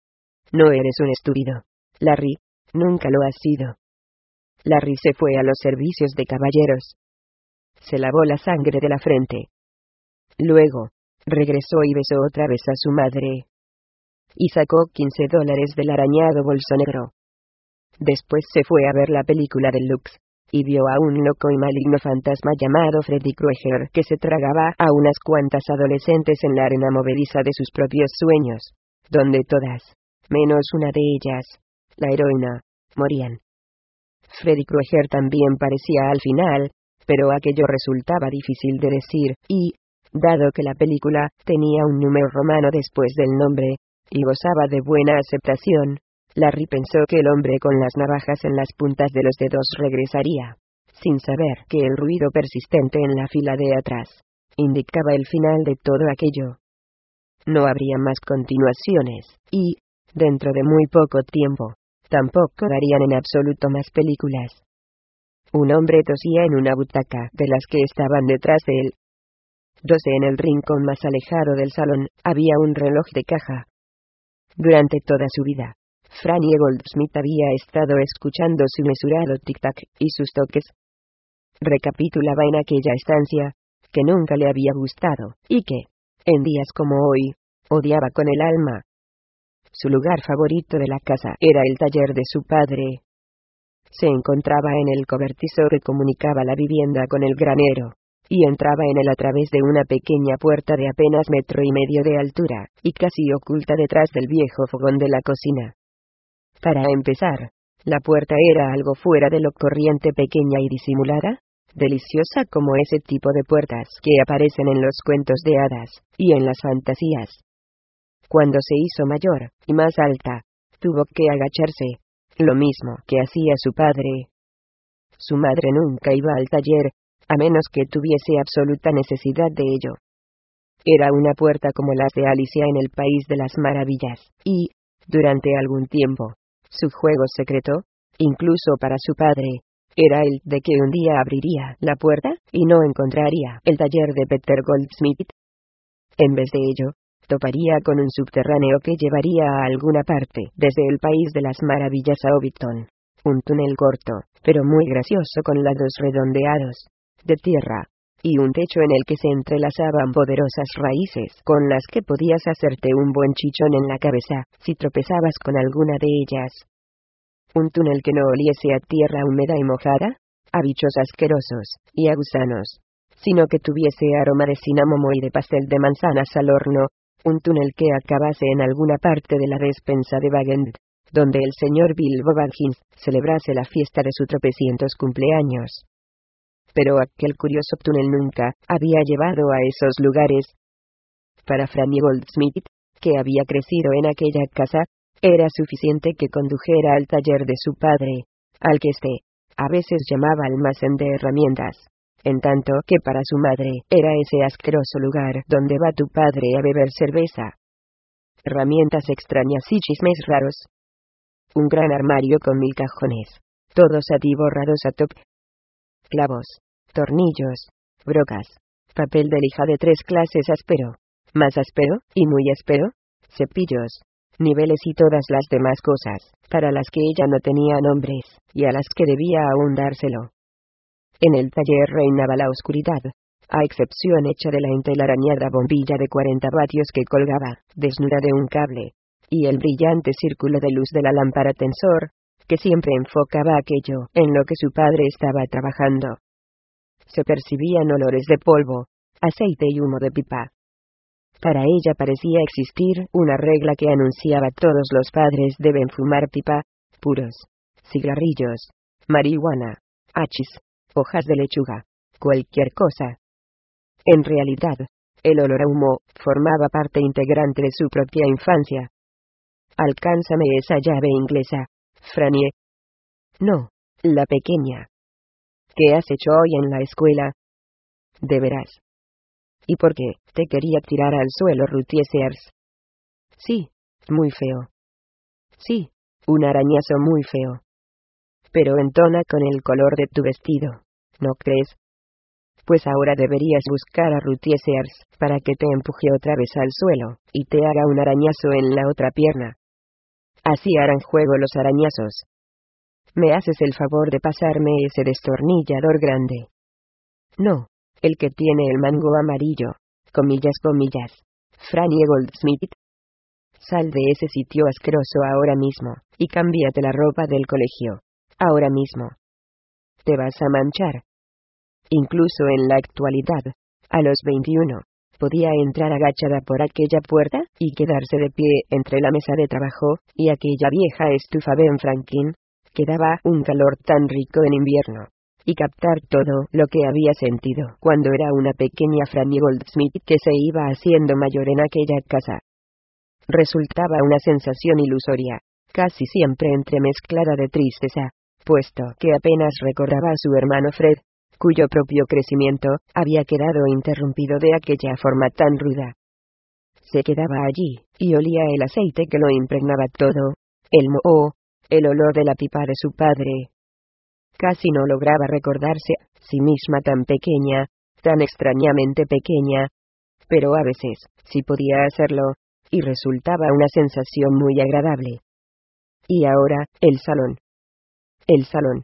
No eres un estúpido, Larry, nunca lo has sido. Larry se fue a los servicios de caballeros. Se lavó la sangre de la frente. Luego, regresó y besó otra vez a su madre. Y sacó quince dólares del arañado bolso negro. Después se fue a ver la película del Lux, y vio a un loco y maligno fantasma llamado Freddy Krueger que se tragaba a unas cuantas adolescentes en la arena movediza de sus propios sueños, donde todas, menos una de ellas, la heroína, morían. Freddy Krueger también parecía al final, pero aquello resultaba difícil de decir, y, dado que la película tenía un número romano después del nombre, y gozaba de buena aceptación, Larry pensó que el hombre con las navajas en las puntas de los dedos regresaría, sin saber que el ruido persistente en la fila de atrás indicaba el final de todo aquello. No habría más continuaciones, y, dentro de muy poco tiempo, tampoco darían en absoluto más películas. Un hombre tosía en una butaca de las que estaban detrás de él. Doce en el rincón más alejado del salón, había un reloj de caja. Durante toda su vida, Franny Goldsmith había estado escuchando su mesurado tic-tac y sus toques. Recapitulaba en aquella estancia, que nunca le había gustado, y que, en días como hoy, odiaba con el alma. Su lugar favorito de la casa era el taller de su padre. Se encontraba en el cobertizo que comunicaba la vivienda con el granero, y entraba en él a través de una pequeña puerta de apenas metro y medio de altura, y casi oculta detrás del viejo fogón de la cocina. Para empezar, la puerta era algo fuera de lo corriente, pequeña y disimulada, deliciosa como ese tipo de puertas que aparecen en los cuentos de hadas, y en las fantasías. Cuando se hizo mayor, y más alta, tuvo que agacharse, lo mismo que hacía su padre. Su madre nunca iba al taller, a menos que tuviese absoluta necesidad de ello. Era una puerta como las de Alicia en el País de las Maravillas, y, durante algún tiempo, su juego secreto, incluso para su padre, era el de que un día abriría la puerta y no encontraría el taller de Peter Goldsmith. En vez de ello, toparía con un subterráneo que llevaría a alguna parte desde el País de las Maravillas a Hobbiton. Un túnel corto, pero muy gracioso con lados redondeados, de tierra, y un techo en el que se entrelazaban poderosas raíces con las que podías hacerte un buen chichón en la cabeza si tropezabas con alguna de ellas. Un túnel que no oliese a tierra húmeda y mojada, a bichos asquerosos, y a gusanos, sino que tuviese aroma de cinnamon y de pastel de manzanas al horno, un túnel que acabase en alguna parte de la despensa de Bagend, donde el señor Bilbo Baggins celebrase la fiesta de su tropecientos cumpleaños. Pero aquel curioso túnel nunca había llevado a esos lugares. Para Franny Goldsmith, que había crecido en aquella casa, era suficiente que condujera al taller de su padre, al que éste a veces llamaba almacén de herramientas, en tanto que para su madre era ese asqueroso lugar donde va tu padre a beber cerveza. Herramientas extrañas y chismes raros. Un gran armario con mil cajones, todos atiborrados a tope. Clavos, tornillos, brocas, papel de lija de tres clases áspero, más áspero y muy áspero, cepillos, niveles y todas las demás cosas, para las que ella no tenía nombres, y a las que debía aún dárselo. En el taller reinaba la oscuridad, a excepción hecha de la entelarañada bombilla de cuarenta vatios que colgaba, desnuda de un cable, y el brillante círculo de luz de la lámpara tensor, que siempre enfocaba aquello en lo que su padre estaba trabajando. Se percibían olores de polvo, aceite y humo de pipa. Para ella parecía existir una regla que anunciaba: todos los padres deben fumar pipa, puros, cigarrillos, marihuana, hachís, hojas de lechuga, cualquier cosa. En realidad, el olor a humo formaba parte integrante de su propia infancia. Alcánzame esa llave inglesa, Franny. No, la pequeña. ¿Qué has hecho hoy en la escuela? De veras. ¿Y por qué te quería tirar al suelo, Rutiers? Sí, muy feo. Sí, un arañazo muy feo. Pero entona con el color de tu vestido, ¿no crees? Pues ahora deberías buscar a Rutiers para que te empuje otra vez al suelo, y te haga un arañazo en la otra pierna. Así harán juego los arañazos. ¿Me haces el favor de pasarme ese destornillador grande? No, el que tiene el mango amarillo, comillas comillas, Franny Goldsmith. Sal de ese sitio asqueroso ahora mismo, y cámbiate la ropa del colegio, ahora mismo. Te vas a manchar. Incluso en la actualidad, a los veintiuno, podía entrar agachada por aquella puerta y quedarse de pie entre la mesa de trabajo y aquella vieja estufa Ben Franklin, que daba un calor tan rico en invierno, y captar todo lo que había sentido cuando era una pequeña Franny Goldsmith que se iba haciendo mayor en aquella casa. Resultaba una sensación ilusoria, casi siempre entremezclada de tristeza, puesto que apenas recordaba a su hermano Fred, cuyo propio crecimiento había quedado interrumpido de aquella forma tan ruda. Se quedaba allí, y olía el aceite que lo impregnaba todo, el moho, el olor de la pipa de su padre. Casi no lograba recordarse a sí misma tan pequeña, tan extrañamente pequeña, pero a veces sí podía hacerlo, y resultaba una sensación muy agradable. Y ahora, el salón. El salón.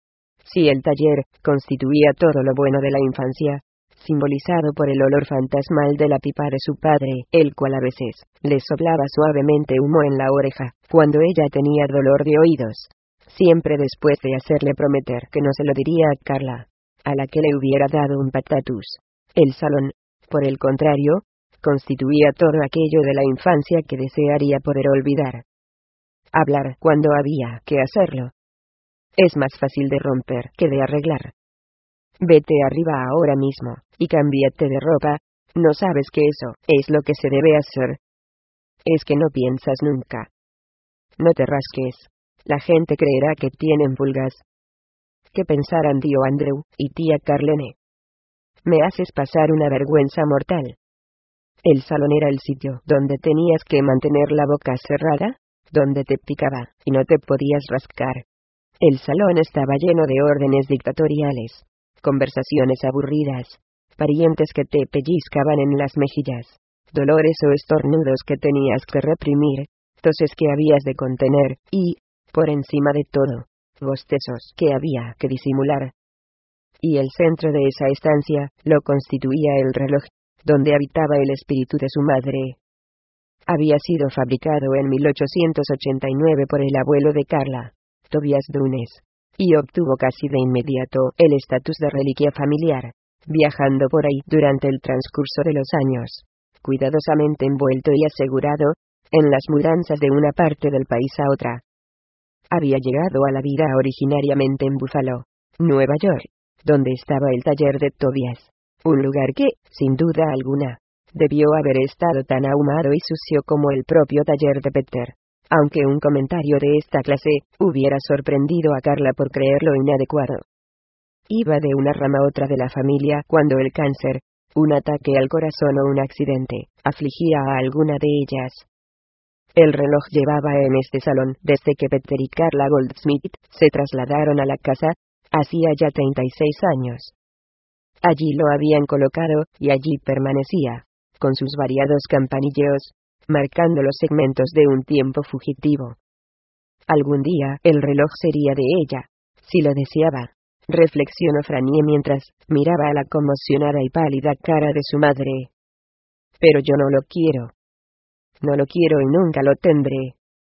Si el taller constituía todo lo bueno de la infancia, simbolizado por el olor fantasmal de la pipa de su padre, el cual a veces le soplaba suavemente humo en la oreja, cuando ella tenía dolor de oídos, siempre después de hacerle prometer que no se lo diría a Carla, a la que le hubiera dado un patatus. El salón, por el contrario, constituía todo aquello de la infancia que desearía poder olvidar. Hablar cuando había que hacerlo. Es más fácil de romper que de arreglar. Vete arriba ahora mismo, y cámbiate de ropa. ¿No sabes que eso es lo que se debe hacer? Es que no piensas nunca. No te rasques. La gente creerá que tienen pulgas. ¿Qué pensarán tío Andrew y tía Carlene? Me haces pasar una vergüenza mortal. El salón era el sitio donde tenías que mantener la boca cerrada, donde te picaba y no te podías rascar. El salón estaba lleno de órdenes dictatoriales, conversaciones aburridas, parientes que te pellizcaban en las mejillas, dolores o estornudos que tenías que reprimir, toses que habías de contener, y, por encima de todo, bostezos que había que disimular. Y el centro de esa estancia lo constituía el reloj, donde habitaba el espíritu de su madre. Había sido fabricado en mil ochocientos ochenta y nueve por el abuelo de Carla, Tobias Dunes, y obtuvo casi de inmediato el estatus de reliquia familiar, viajando por ahí durante el transcurso de los años, cuidadosamente envuelto y asegurado, en las mudanzas de una parte del país a otra. Había llegado a la vida originariamente en Buffalo, Nueva York, donde estaba el taller de Tobias, un lugar que, sin duda alguna, debió haber estado tan ahumado y sucio como el propio taller de Peter, aunque un comentario de esta clase hubiera sorprendido a Carla por creerlo inadecuado. Iba de una rama a otra de la familia cuando el cáncer, un ataque al corazón o un accidente, afligía a alguna de ellas. El reloj llevaba en este salón desde que Peter y Carla Goldsmith se trasladaron a la casa, hacía ya treinta y seis años. Allí lo habían colocado, y allí permanecía, con sus variados campanilleos, marcando los segmentos de un tiempo fugitivo. Algún día el reloj sería de ella, si lo deseaba, reflexionó Frannie mientras miraba a la conmocionada y pálida cara de su madre. Pero yo no lo quiero. No lo quiero y nunca lo tendré.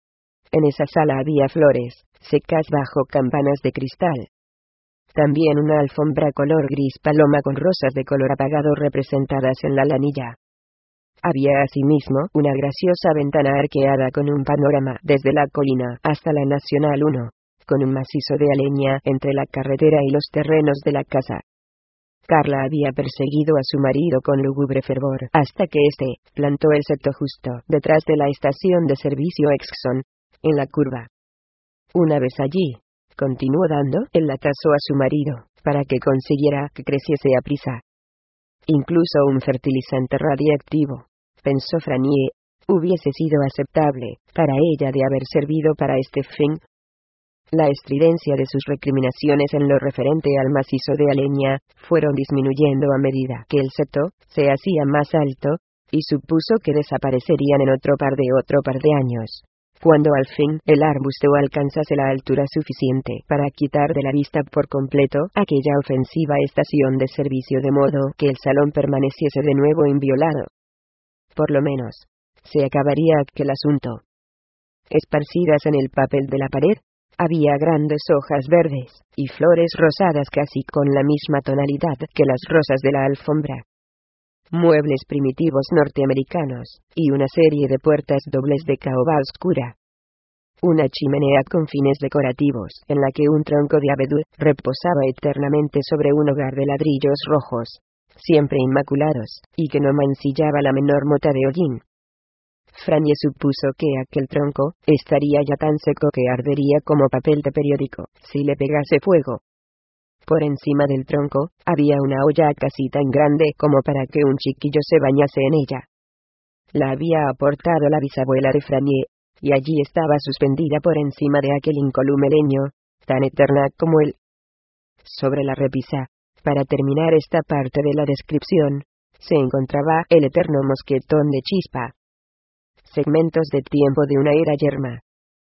En esa sala había flores, secas bajo campanas de cristal. También una alfombra color gris paloma con rosas de color apagado representadas en la lanilla. Había asimismo una graciosa ventana arqueada con un panorama desde la colina hasta la Nacional uno, con un macizo de aleña entre la carretera y los terrenos de la casa. Carla había perseguido a su marido con lúgubre fervor hasta que éste plantó el seto justo detrás de la estación de servicio Exxon, en la curva. Una vez allí, continuó dando el latazo a su marido, para que consiguiera que creciese a prisa. Incluso un fertilizante radiactivo, pensó Frannie, hubiese sido aceptable para ella de haber servido para este fin. La estridencia de sus recriminaciones en lo referente al macizo de aleña fueron disminuyendo a medida que el seto se hacía más alto, y supuso que desaparecerían en otro par de otro par de años, cuando al fin el arbusto alcanzase la altura suficiente para quitar de la vista por completo aquella ofensiva estación de servicio de modo que el salón permaneciese de nuevo inviolado. Por lo menos, se acabaría aquel asunto. Esparcidas en el papel de la pared, había grandes hojas verdes, y flores rosadas casi con la misma tonalidad que las rosas de la alfombra. Muebles primitivos norteamericanos, y una serie de puertas dobles de caoba oscura. Una chimenea con fines decorativos, en la que un tronco de abedul reposaba eternamente sobre un hogar de ladrillos rojos, siempre inmaculados, y que no mancillaba la menor mota de hollín. Frannie supuso que aquel tronco estaría ya tan seco que ardería como papel de periódico, si le pegase fuego. Por encima del tronco, había una olla casi tan grande como para que un chiquillo se bañase en ella. La había aportado la bisabuela de Frannie, y allí estaba suspendida por encima de aquel incolume leño, tan eterna como él. Sobre la repisa, para terminar esta parte de la descripción, se encontraba el eterno mosquetón de chispa. Segmentos de tiempo de una era yerma.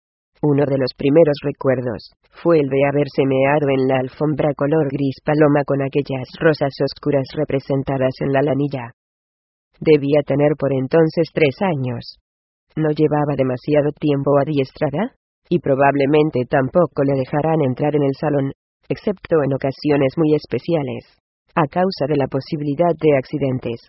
Uno de los primeros recuerdos fue el de haberse meado en la alfombra color gris paloma con aquellas rosas oscuras representadas en la lanilla. Debía tener por entonces tres años. No llevaba demasiado tiempo adiestrada, y probablemente tampoco le dejarán entrar en el salón, excepto en ocasiones muy especiales, a causa de la posibilidad de accidentes.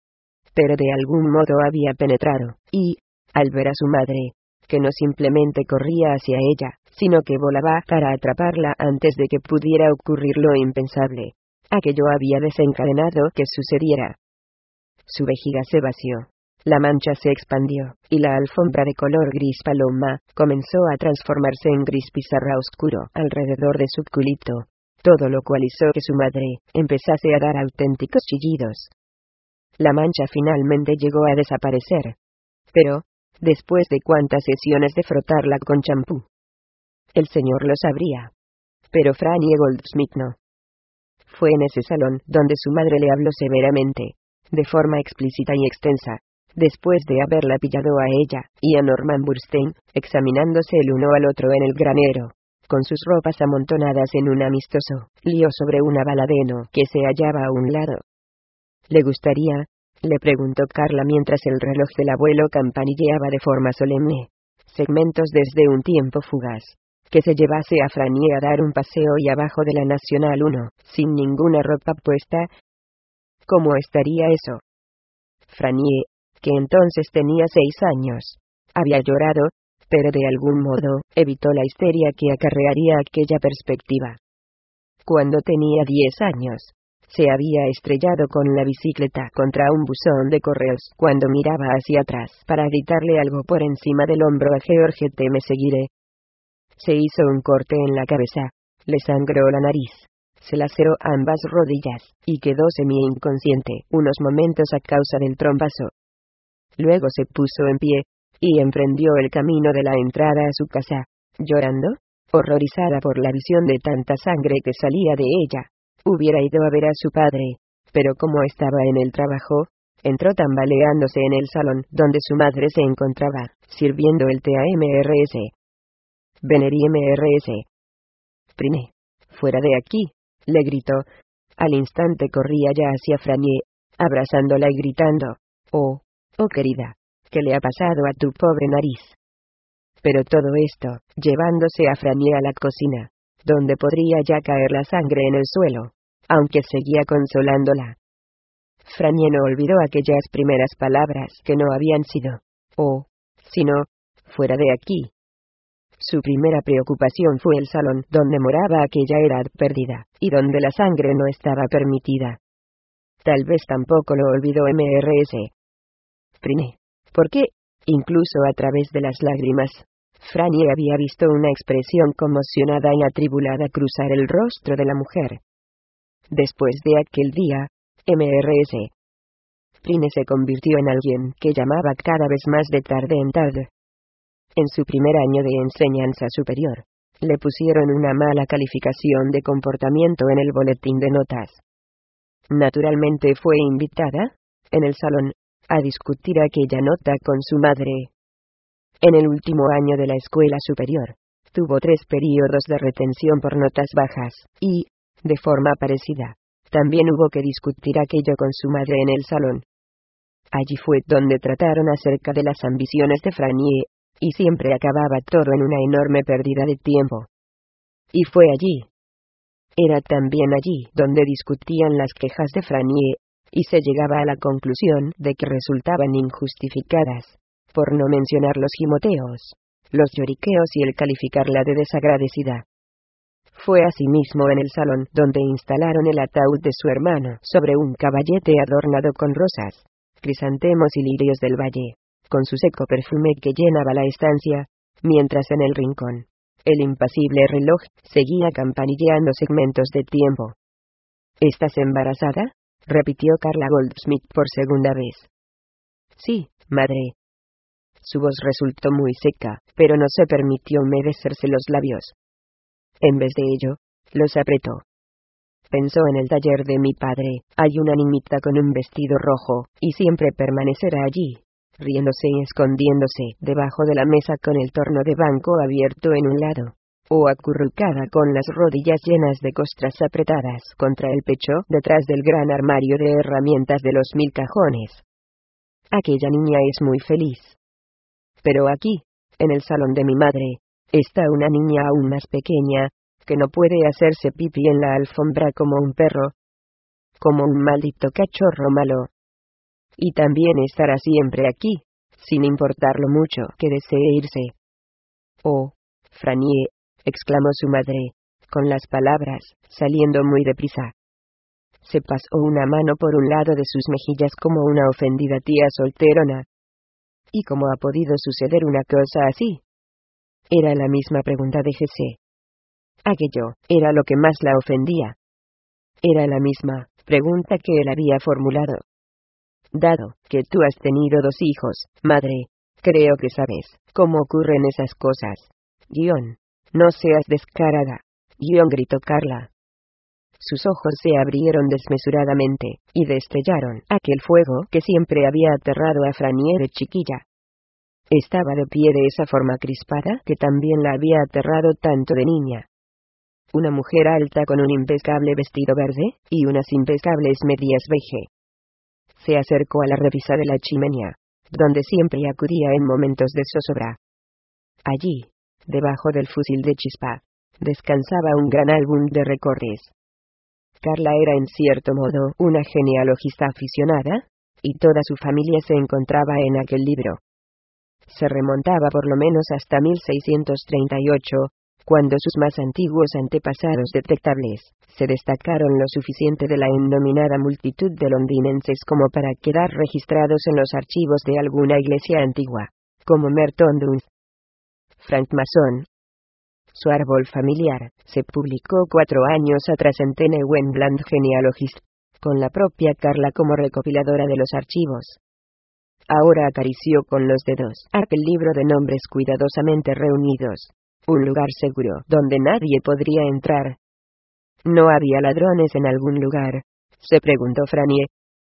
Pero de algún modo había penetrado, y, al ver a su madre, que no simplemente corría hacia ella, sino que volaba para atraparla antes de que pudiera ocurrir lo impensable, aquello había desencadenado que sucediera. Su vejiga se vació, La mancha se expandió, y la alfombra de color gris paloma comenzó a transformarse en gris pizarra oscuro alrededor de su culito, todo lo cual hizo que su madre empezase a dar auténticos chillidos. La mancha finalmente llegó a desaparecer. Pero, después de cuántas sesiones de frotarla con champú, el señor lo sabría. Pero Franny Goldsmith no. Fue en ese salón donde su madre le habló severamente, de forma explícita y extensa, después de haberla pillado a ella y a Norman Burstein, examinándose el uno al otro en el granero, con sus ropas amontonadas en un amistoso lío sobre una baladeno que se hallaba a un lado. ¿Le gustaría?, le preguntó Carla mientras el reloj del abuelo campanilleaba de forma solemne, segmentos desde un tiempo fugaz, que se llevase a Franny a dar un paseo y abajo de la Nacional uno, sin ninguna ropa puesta. ¿Cómo estaría eso? Franny, que entonces tenía seis años, había llorado, pero de algún modo evitó la histeria que acarrearía aquella perspectiva. Cuando tenía diez años, se había estrellado con la bicicleta contra un buzón de correos cuando miraba hacia atrás para gritarle algo por encima del hombro a George: te me seguiré. Se hizo un corte en la cabeza, le sangró la nariz, se laceró ambas rodillas, y quedó semi-inconsciente unos momentos a causa del trombazo. Luego se puso en pie, y emprendió el camino de la entrada a su casa, llorando, horrorizada por la visión de tanta sangre que salía de ella. Hubiera ido a ver a su padre, pero como estaba en el trabajo, entró tambaleándose en el salón donde su madre se encontraba, sirviendo el té a M R S. Veneri M R S. Prine, fuera de aquí, le gritó. Al instante corría ya hacia Franny, abrazándola y gritando: oh, oh querida, ¿qué le ha pasado a tu pobre nariz? Pero todo esto, llevándose a Franny a la cocina, donde podría ya caer la sangre en el suelo, aunque seguía consolándola. Franny no olvidó aquellas primeras palabras que no habían sido «oh», sino «fuera de aquí». Su primera preocupación fue el salón donde moraba aquella edad perdida, y donde la sangre no estaba permitida. Tal vez tampoco lo olvidó M R S. Prine, porque, incluso a través de las lágrimas, Franny había visto una expresión conmocionada y atribulada cruzar el rostro de la mujer. Después de aquel día, M R S. Prine se convirtió en alguien que llamaba cada vez más de tarde en tarde. En su primer año de enseñanza superior, le pusieron una mala calificación de comportamiento en el boletín de notas. Naturalmente fue invitada, en el salón, a discutir aquella nota con su madre. En el último año de la escuela superior, tuvo tres períodos de retención por notas bajas, y, de forma parecida, también hubo que discutir aquello con su madre en el salón. Allí fue donde trataron acerca de las ambiciones de Franny, y siempre acababa todo en una enorme pérdida de tiempo. Y fue allí. Era también allí donde discutían las quejas de Franny, y se llegaba a la conclusión de que resultaban injustificadas, por no mencionar los gimoteos, los lloriqueos y el calificarla de desagradecida. Fue asimismo en el salón donde instalaron el ataúd de su hermano sobre un caballete adornado con rosas, crisantemos y lirios del valle, con su seco perfume que llenaba la estancia, mientras en el rincón, el impasible reloj seguía campanilleando segmentos de tiempo. ¿Estás embarazada?, repitió Carla Goldsmith por segunda vez. Sí, madre. Su voz resultó muy seca, pero no se permitió humedecerse los labios. En vez de ello, los apretó. Pensó en el taller de mi padre, hay una niñita con un vestido rojo, y siempre permanecerá allí, riéndose y escondiéndose debajo de la mesa con el torno de banco abierto en un lado, o acurrucada con las rodillas llenas de costras apretadas contra el pecho detrás del gran armario de herramientas de los mil cajones. Aquella niña es muy feliz. Pero aquí, en el salón de mi madre, está una niña aún más pequeña, que no puede hacerse pipí en la alfombra como un perro, como un maldito cachorro malo. Y también estará siempre aquí, sin importar lo mucho que desee irse. Oh, Franny, exclamó su madre, con las palabras, saliendo muy deprisa. Se pasó una mano por un lado de sus mejillas como una ofendida tía solterona, ¿Y cómo ha podido suceder una cosa así? Era la misma pregunta de Jesse. Aquello era lo que más la ofendía. Era la misma pregunta que él había formulado. Dado que tú has tenido dos hijos, madre, creo que sabes cómo ocurren esas cosas. Guión. No seas descarada. Guión, gritó Carla. Sus ojos se abrieron desmesuradamente, y destellaron aquel fuego que siempre había aterrado a Frannie de chiquilla. Estaba de pie de esa forma crispada que también la había aterrado tanto de niña. Una mujer alta con un impecable vestido verde, y unas impecables medias beige. Se acercó a la repisa de la chimenea, donde siempre acudía en momentos de zozobra. Allí, debajo del fusil de chispa, descansaba un gran álbum de recortes. Carla era en cierto modo una genealogista aficionada, y toda su familia se encontraba en aquel libro. Se remontaba por lo menos hasta mil seiscientos treinta y ocho, cuando sus más antiguos antepasados detectables se destacaron lo suficiente de la ennominada multitud de londinenses como para quedar registrados en los archivos de alguna iglesia antigua, como Merton Duns. Frank Mason. Su árbol familiar se publicó cuatro años atrás en The New England Genealogist, con la propia Carla como recopiladora de los archivos. Ahora acarició con los dedos aquel libro de nombres cuidadosamente reunidos. Un lugar seguro donde nadie podría entrar. ¿No había ladrones en algún lugar?, se preguntó Frannie.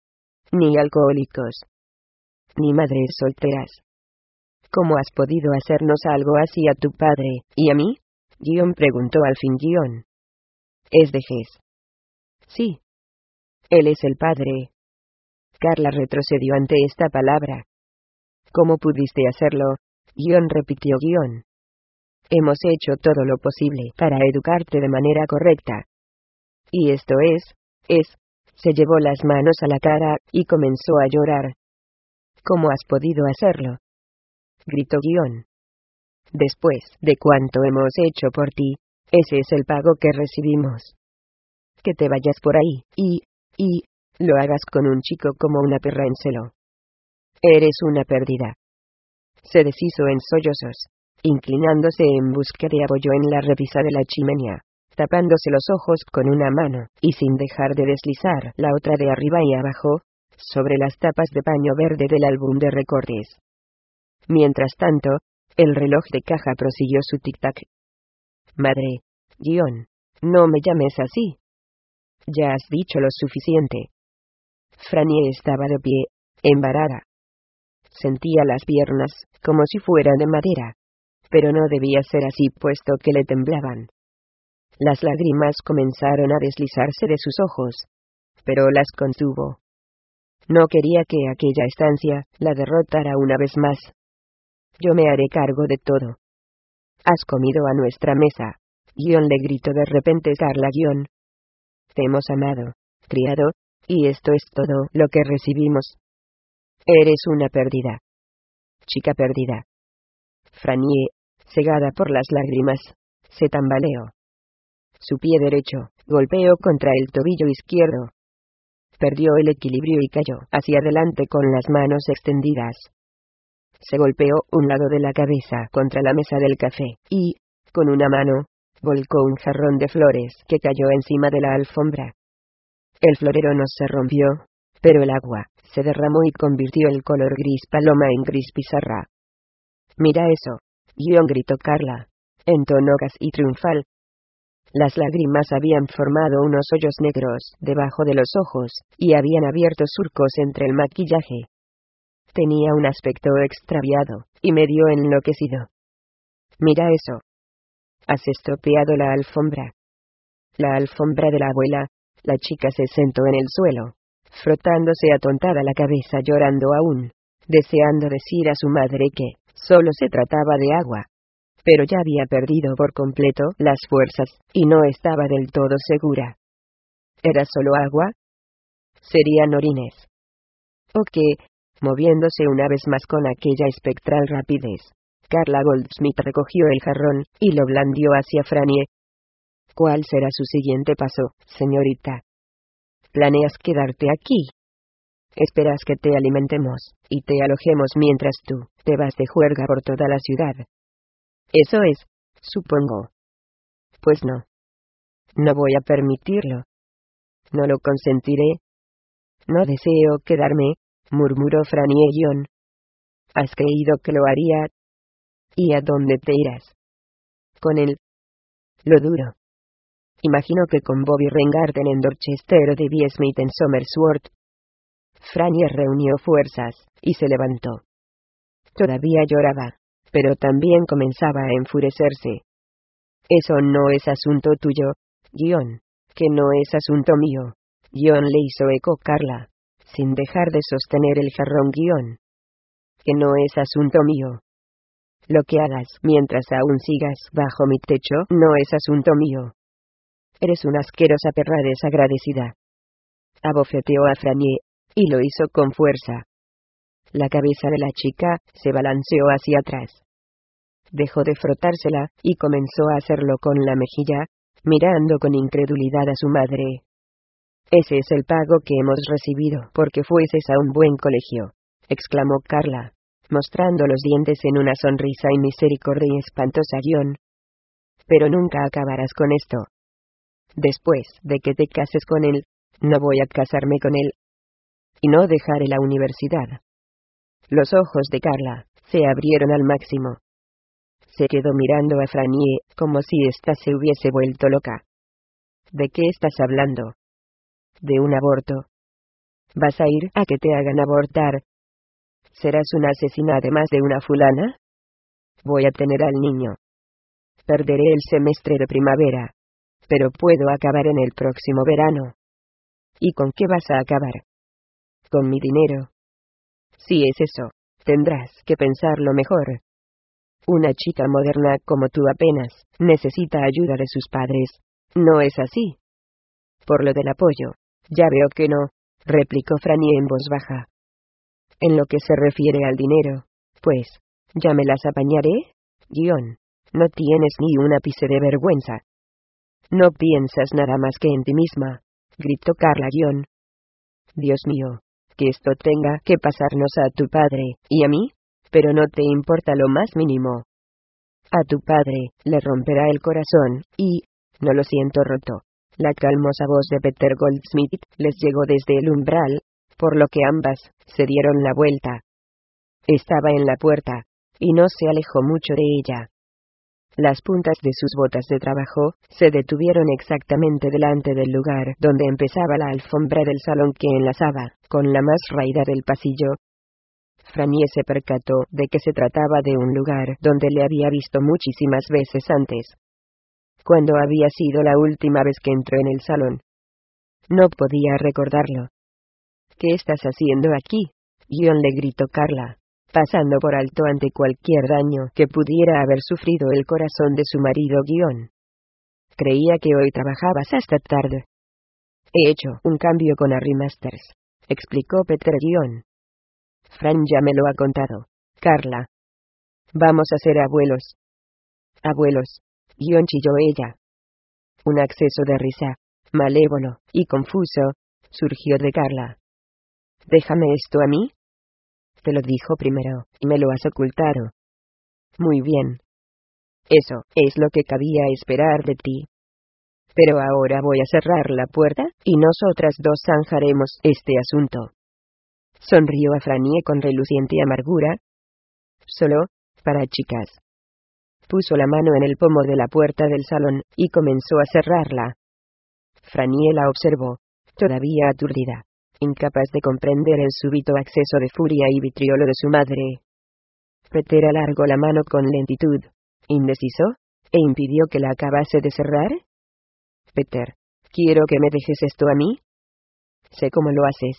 Ni alcohólicos. Ni madres solteras. ¿Cómo has podido hacernos algo así a tu padre, y a mí? Guión preguntó al fin Guión. ¿Es de Jess? Sí. Él es el padre. Carla retrocedió ante esta palabra. ¿Cómo pudiste hacerlo? Guión repitió Guión. Hemos hecho todo lo posible para educarte de manera correcta. Y esto es, es, se llevó las manos a la cara, y comenzó a llorar. ¿Cómo has podido hacerlo? Gritó Guión. Después de cuánto hemos hecho por ti, ese es el pago que recibimos. Que te vayas por ahí, y, y, lo hagas con un chico como una perra en celo. Eres una pérdida. Se deshizo en sollozos, inclinándose en busca de apoyo en la repisa de la chimenea, tapándose los ojos con una mano, y sin dejar de deslizar la otra de arriba y abajo, sobre las tapas de paño verde del álbum de recortes. Mientras tanto, el reloj de caja prosiguió su tic-tac. Madre, guión, no me llames así. Ya has dicho lo suficiente. Frannie estaba de pie, embarada. Sentía las piernas, como si fueran de madera. Pero no debía ser así puesto que le temblaban. Las lágrimas comenzaron a deslizarse de sus ojos. Pero las contuvo. No quería que aquella estancia la derrotara una vez más. Yo me haré cargo de todo. Has comido a nuestra mesa. Guión le gritó de repente Carla guión. Te hemos amado, criado, y esto es todo lo que recibimos. Eres una pérdida. Chica perdida. Frannie, cegada por las lágrimas, se tambaleó. Su pie derecho golpeó contra el tobillo izquierdo. Perdió el equilibrio y cayó hacia adelante con las manos extendidas. Se golpeó un lado de la cabeza contra la mesa del café, y, con una mano, volcó un jarrón de flores que cayó encima de la alfombra. El florero no se rompió, pero el agua se derramó y convirtió el color gris paloma en gris pizarra. Mira eso, guión gritó Carla, en tono casi triunfal. Las lágrimas habían formado unos hoyos negros debajo de los ojos, y habían abierto surcos entre el maquillaje. Tenía un aspecto extraviado, y medio enloquecido. Mira eso. Has estropeado la alfombra. La alfombra de la abuela. La chica se sentó en el suelo, frotándose atontada la cabeza, llorando aún, deseando decir a su madre que solo se trataba de agua. Pero ya había perdido por completo las fuerzas, y no estaba del todo segura. ¿Era solo agua? ¿Serían orines? ¿O qué? Moviéndose una vez más con aquella espectral rapidez, Carla Goldsmith recogió el jarrón, y lo blandió hacia Frannie. ¿Cuál será su siguiente paso, señorita? ¿Planeas quedarte aquí? Esperas que te alimentemos, y te alojemos mientras tú te vas de juerga por toda la ciudad. Eso es, supongo. Pues no. No voy a permitirlo. No lo consentiré. No deseo quedarme, murmuró Franny John. ¿Has creído que lo haría? ¿Y a dónde te irás? Con él. Lo duro. Imagino que con Bobby Rengarden en Dorchester o Debbie Smith en Somersworth. Franny reunió fuerzas, y se levantó. Todavía lloraba, pero también comenzaba a enfurecerse. Eso no es asunto tuyo, John. Que no es asunto mío. John le hizo eco Carla, sin dejar de sostener el jarrón. John. Que no es asunto mío. Lo que hagas mientras aún sigas bajo mi techo no es asunto mío. Eres una asquerosa perra desagradecida. Abofeteó a Franny, y lo hizo con fuerza. La cabeza de la chica se balanceó hacia atrás. Dejó de frotársela, y comenzó a hacerlo con la mejilla, mirando con incredulidad a su madre. Ese es el pago que hemos recibido porque fueses a un buen colegio, exclamó Carla, mostrando los dientes en una sonrisa inmisericordia y espantosa. John. Pero nunca acabarás con esto. Después de que te cases con él, no voy a casarme con él. Y no dejaré la universidad. Los ojos de Carla se abrieron al máximo. Se quedó mirando a Franny, como si ésta se hubiese vuelto loca. ¿De qué estás hablando? De un aborto. ¿Vas a ir a que te hagan abortar? ¿Serás una asesina además de una fulana? Voy a tener al niño. Perderé el semestre de primavera. Pero puedo acabar en el próximo verano. ¿Y con qué vas a acabar? Con mi dinero. Si es eso, tendrás que pensarlo mejor. Una chica moderna como tú apenas necesita ayuda de sus padres, ¿no es así? Por lo del apoyo, ya veo que no, replicó Franny en voz baja. En lo que se refiere al dinero, pues, ya me las apañaré, John. No tienes ni un ápice de vergüenza. No piensas nada más que en ti misma, gritó Carla. John. Dios mío, que esto tenga que pasarnos a tu padre, y a mí, pero no te importa lo más mínimo. A tu padre le romperá el corazón, y, no lo siento roto. La calmosa voz de Peter Goldsmith les llegó desde el umbral, por lo que ambas se dieron la vuelta. Estaba en la puerta, y no se alejó mucho de ella. Las puntas de sus botas de trabajo se detuvieron exactamente delante del lugar donde empezaba la alfombra del salón que enlazaba con la más raída del pasillo. Franny se percató de que se trataba de un lugar donde le había visto muchísimas veces antes. ¿Cuándo había sido la última vez que entró en el salón? No podía recordarlo. ¿Qué estás haciendo aquí? John, le gritó Carla, pasando por alto ante cualquier daño que pudiera haber sufrido el corazón de su marido. John. Creía que hoy trabajabas hasta tarde. He hecho un cambio con Harry Masters, explicó Peter. John. Fran ya me lo ha contado. Carla. Vamos a ser abuelos. Abuelos. John, chilló ella. Un acceso de risa, malévolo y confuso, surgió de Carla. ¿Déjame esto a mí? Te lo dijo primero, y me lo has ocultado. Muy bien. Eso es lo que cabía esperar de ti. Pero ahora voy a cerrar la puerta, y nosotras dos zanjaremos este asunto. Sonrió a Franny con reluciente amargura. Solo, para chicas. Puso la mano en el pomo de la puerta del salón, y comenzó a cerrarla. Franny la observó, todavía aturdida, incapaz de comprender el súbito acceso de furia y vitriolo de su madre. Peter alargó la mano con lentitud, indeciso, e impidió que la acabase de cerrar. Peter, quiero que me dejes esto a mí. Sé cómo lo haces.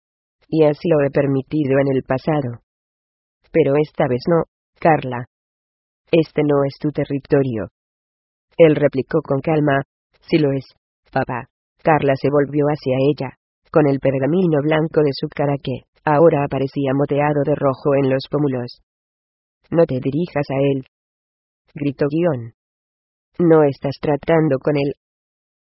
Y así lo he permitido en el pasado. Pero esta vez no, Carla. Este no es tu territorio. Él replicó con calma, sí lo es, papá. Carla se volvió hacia ella, con el pergamino blanco de su cara que, ahora aparecía moteado de rojo en los pómulos. No te dirijas a él, gritó John. No estás tratando con él.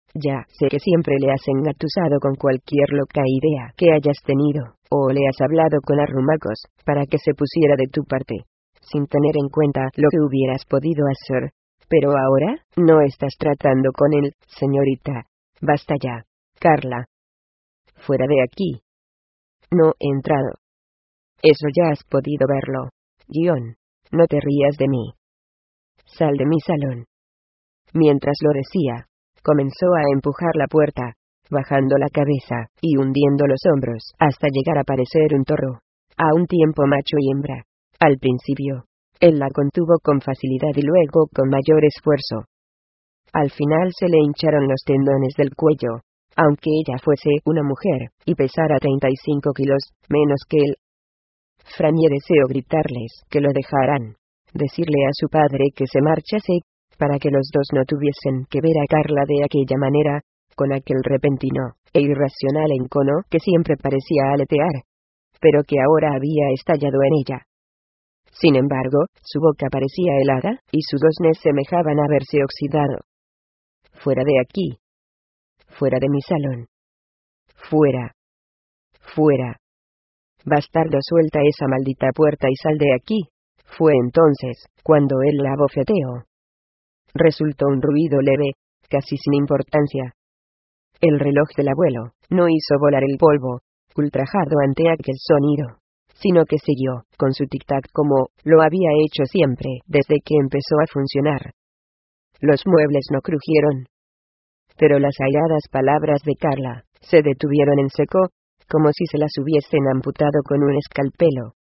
Ya sé que siempre le has engatusado con cualquier loca idea que hayas tenido, o le has hablado con arrumacos, para que se pusiera de tu parte, sin tener en cuenta lo que hubieras podido hacer. Pero ahora, no estás tratando con él, señorita. Basta ya, Carla. Fuera de aquí. No he entrado. Eso ya has podido verlo. John, no te rías de mí. Sal de mi salón. Mientras lo decía, comenzó a empujar la puerta, bajando la cabeza, y hundiendo los hombros, hasta llegar a parecer un toro. A un tiempo macho y hembra. Al principio, él la contuvo con facilidad y luego con mayor esfuerzo. Al final se le hincharon los tendones del cuello, aunque ella fuese una mujer, y pesara treinta y cinco kilos, menos que él. Franny deseó gritarles que lo dejaran, decirle a su padre que se marchase, para que los dos no tuviesen que ver a Carla de aquella manera, con aquel repentino e irracional encono que siempre parecía aletear, pero que ahora había estallado en ella. Sin embargo, su boca parecía helada, y sus goznes semejaban haberse oxidado. Fuera de aquí. Fuera de mi salón. Fuera. Fuera. Bastardo, suelta esa maldita puerta y sal de aquí. Fue entonces, cuando él la abofeteó. Resultó un ruido leve, casi sin importancia. El reloj del abuelo no hizo volar el polvo, ultrajado ante aquel sonido, sino que siguió, con su tic-tac como lo había hecho siempre desde que empezó a funcionar. Los muebles no crujieron. Pero las airadas palabras de Carla se detuvieron en seco, como si se las hubiesen amputado con un escalpelo.